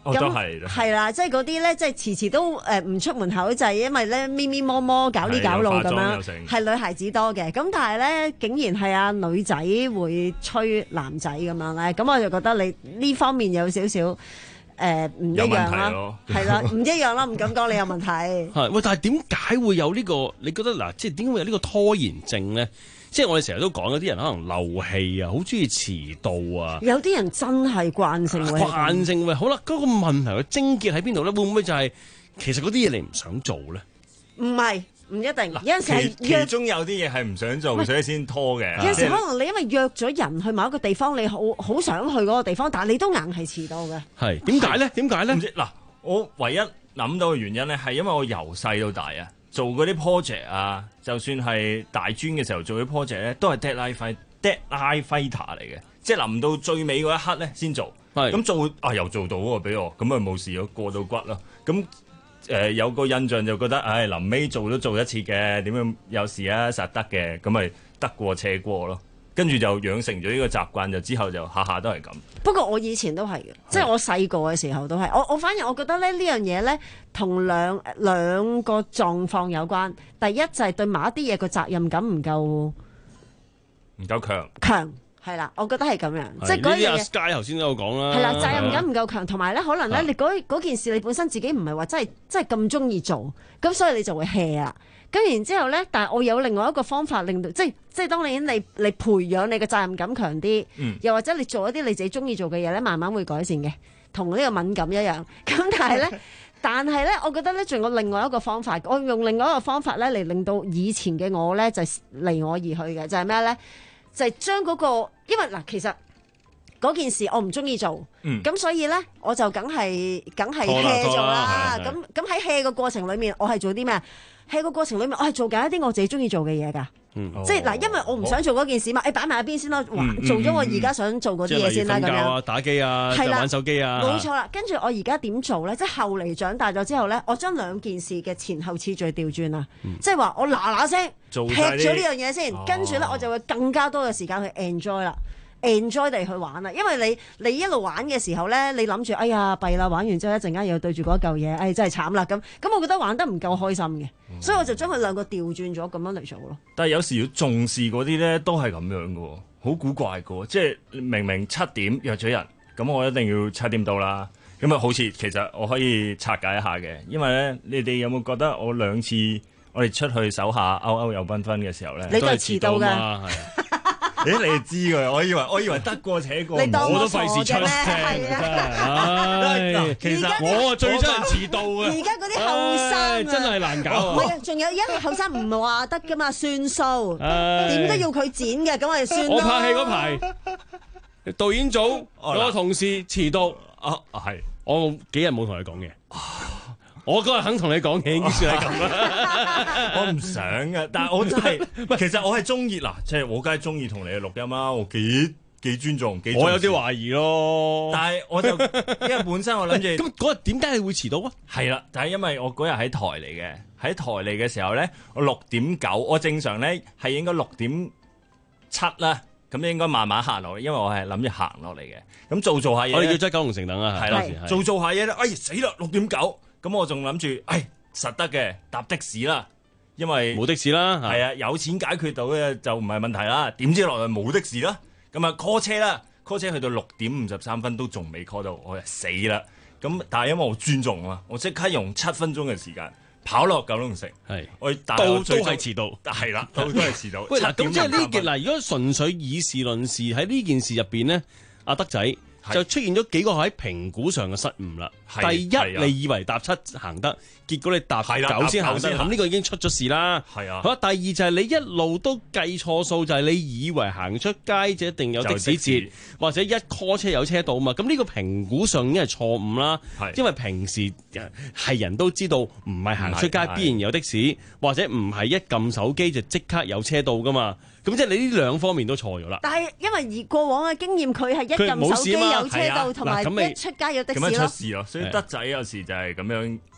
哦，都係係啦，即係嗰啲咧，即係遲遲都誒唔出門口，就係因為咧咪咪摸摸搞呢搞路咁樣，係女孩子多嘅。咁但係咧，竟然係啊女仔會催男仔咁樣咧，咁我就覺得你呢方面有少少誒唔一樣啦，係啦，唔一樣啦，唔敢講你有問題。 係喂，但係點解會有呢個？你覺得嗱，即係點解會有呢個拖延症咧？即係我哋成日都講，有啲人可能漏氣啊，好中意遲到啊。 有啲人真係慣性會慣性會好啦。嗰、那個問題嘅症結喺邊度咧？會唔會就係、是、其實嗰啲嘢你唔想做咧？ 唔係，唔一定。有陣時係其中有啲嘢係唔想做，所以先拖嘅。 有陣時可能你因為約咗人去某一個地方，你好好想去嗰個地方，但係你都硬係遲到嘅。 係點解咧？點解咧？ 嗱，我唯一諗到嘅原因咧，係因為我由細到大啊。做嗰啲 project 啊，就算係大專嘅時候做啲 project 咧，都係 deadline fight deadline fighter 嚟嘅，即係臨到最尾嗰一刻咧先做。咁做啊又做到喎，俾我咁啊冇事咯，過到骨咯。咁誒、呃、有個印象就覺得，唉臨尾做都做一次嘅，點樣有事啊實得嘅，咁咪得過且過咯。跟住就養成咗呢個習慣，就之後就下下都係咁。 不過我以前都係嘅，即係我細個嘅時候都係。我我反而我覺得咧呢樣嘢咧，同兩兩個狀況有關。第一就係對某一啲嘢個責任感唔夠唔夠強。 強係啦，我覺得係咁樣。即係嗰樣嘢。 阿 Sky 頭先都有講啦。 係啦，責任感唔夠強，同埋咧可能咧你嗰嗰件事你本身自己唔係話真係真係咁中意做，咁所以你就會 hea 啦。咁然之後咧，但係我有另外一個方法令到，即係即係當你你你培養你嘅責任感強啲，嗯、又或者你做一啲你自己中意做嘅嘢咧，慢慢會改善嘅，同呢個敏感一樣。咁但係咧，但係咧，我覺得咧仲有另外一個方法，我用另外一個方法咧嚟令到以前嘅我咧就離我而去嘅，就係咩咧？就係將嗰個，因為嗱，其實嗰件事我唔中意做，咁、嗯、所以咧我就梗係梗係 hea 做啦。咁咁喺 hea 嘅過程裏面，我係做啲咩？喺個過程裏面，我係做緊一啲我自己中意做嘅嘢㗎，嗯、即係嗱，因為我唔想做嗰件事嘛，誒擺埋一邊先咯，嗯、做咗我而家想做嗰啲嘢先啦，咁樣打機啊，係啦，玩手機啊， 冇錯啦。跟住我而家點做咧？即係後嚟長大咗之後咧，我將兩件事嘅前後次序調轉啦，嗯、即係話我嗱嗱聲劈咗呢樣嘢先，哦、跟住咧我就會更加多嘅時間去 enjoy 啦。enjoy 地去玩啦，因為你你一路玩嘅時候咧，你諗住哎呀弊啦，玩完之後一陣間又對住嗰嚿嘢，哎真係慘啦咁，咁我覺得玩得唔夠開心嘅，嗯、所以我就將佢兩個調轉咗咁樣嚟做咯。 但係有時要重視嗰啲咧，都係咁樣嘅，好古怪嘅，即係明明七點約咗人，咁我一定要七點到啦。咁啊，好似其實我可以拆解一下嘅，因為咧，你哋有冇覺得我兩次我哋出去手下勾勾又繽紛嘅時候咧， 你都係遲到㗎。 誒，你哋知㗎？我以為我以為得過且過， 你當我我都費事出聲，真係。其實我啊最憎人遲到啊！ 而家嗰啲後生啊， 真係難搞啊！ 唔係啊，仲有一個後生唔係話得㗎嘛，算數，點都要佢剪嘅，咁我哋算咯。 我拍戲嗰排，導演組有個同事遲到，啊係，我幾日冇同佢講嘢。我嗰日肯同你講嘢，已經算係咁啦。 我唔想嘅，但係我真係，其實我係中意嗱，即係我梗係中意同你錄音啦。我幾幾尊重，幾我有啲懷疑咯。 但係我就因為本身我諗住， 咁嗰日點解你會遲到啊？ 係啦，但係因為我嗰日喺台嚟嘅，喺台嚟嘅時候咧，我六點九，我正常咧係應該六點七啦，咁應該慢慢行落嚟，因為我係諗住行落嚟嘅。咁做做下嘢， 我哋叫擠九龍城等啊， 係啦，做做下嘢咧，哎死啦，六點九。咁我仲諗住，哎，實得嘅，搭的士啦，因為冇的士啦， 係啊，有錢解決到嘅就唔係問題啦。點知落嚟冇的士啦，咁啊 call 車啦 ，call 車去到六點五十三分都仲未 call 到，我就死啦。咁但係因為我尊重啊，我即刻用七分鐘嘅時間跑落九龍城， 係我到都係遲到， 係啦，都都係遲到。 喂嗱，咁即係呢件嗱，如果純粹以事論事喺呢件事入邊呢，阿德仔。就出現咗幾個喺評估上嘅失誤啦。第一，你以為搭七行得，結果你搭九先行得，咁呢個已經出咗事啦。係啊。好啦，第二就係你一路都計錯數，就係你以為行出街就一定有的士截，或者一 call 車有車到嘛。咁呢個評估上已經係錯誤啦。因為平時係人都知道唔係行出街必然有的士，或者唔係一撳手機就即刻有車到噶嘛。咁即係你呢兩方面都錯咗啦。 但係因為而過往嘅經驗，佢係一撳手機有車到，同埋一出街有的士咯。 咁樣出事咯，所以德仔有時就係咁樣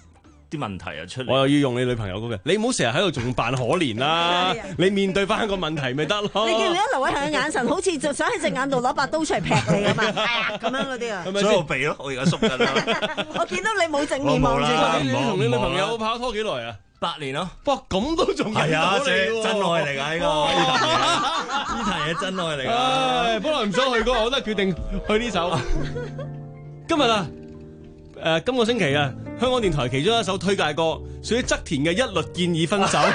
啲問題啊出嚟。 我又要用你女朋友嗰個，你唔好成日喺度仲扮可憐啦，你面對翻個問題咪得咯。 你見唔見到盧偉強嘅眼神，好似就想喺隻眼度攞把刀出嚟劈你咁嘛？咁樣嗰啲啊， 所以我避咯，我而家縮緊啦。 我見到你冇正面望住佢。 你同你女朋友拍拖幾耐啊？ 八年咯。 哇，咁都仲係啊， 真真愛嚟㗎呢個呢壇嘢真愛嚟㗎。 本來唔想去嗰個，我都係決定去呢首。今日啊，誒今個星期啊，香港電台其中一首推介歌，屬於側田嘅《一律建議分手》。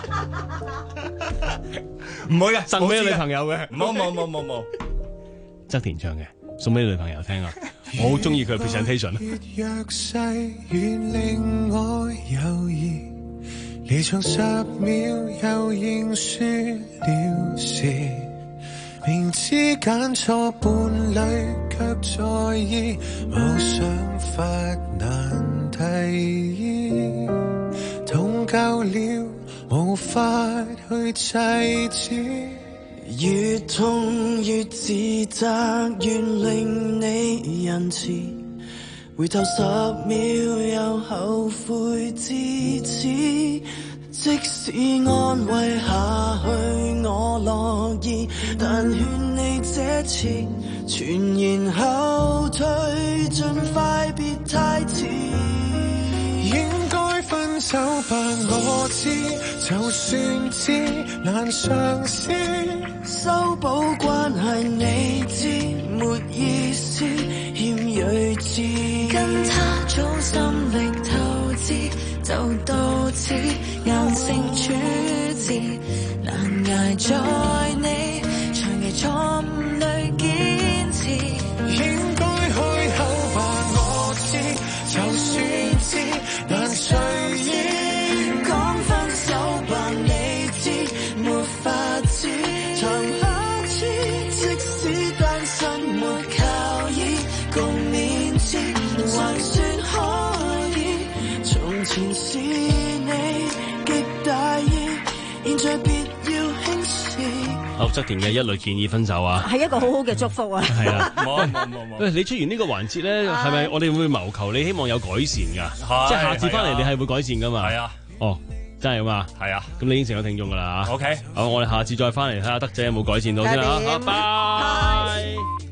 唔會嘅， 贈俾女朋友嘅。 冇冇冇冇冇。 側田唱嘅，送俾女朋友聽啊！我好中意佢嘅 presentation。 弱勢願令我猶豫，離場十秒又認輸了時，明知揀錯伴侶卻在意，冇想法難提議，痛夠了無法去制止。 越痛越自責，願令你仁慈，回頭十秒又後悔至此。即使安慰下去我樂意，但勸你這次全然後退，盡快別太遲。 應該分手吧，我知，就算知難嘗試修補關係，你知沒意思，欠睿智。跟他早心力投資，就到此硬性處置，難捱在你長期錯誤裏堅持。 應該開口吧，我知，就算知難隨意講分手吧，你知沒法子長下次，即使單身沒靠倚，共勉之還算可以。從前是你極大意，現在別要輕視。 好，側田嘅一律建議分手啊， 係一個好好嘅祝福啊！ 係啊， 冇冇冇冇。 喂，你出完呢個環節咧，係咪我哋會謀求你希望有改善㗎？即係下次翻嚟你係會改善㗎嘛？ 係啊。 哦，真係嘛？ 係啊。 咁你應承咗聽眾㗎啦嚇。 OK。 好，我哋下次再翻嚟睇下德仔有冇改善到先啦。好，拜拜。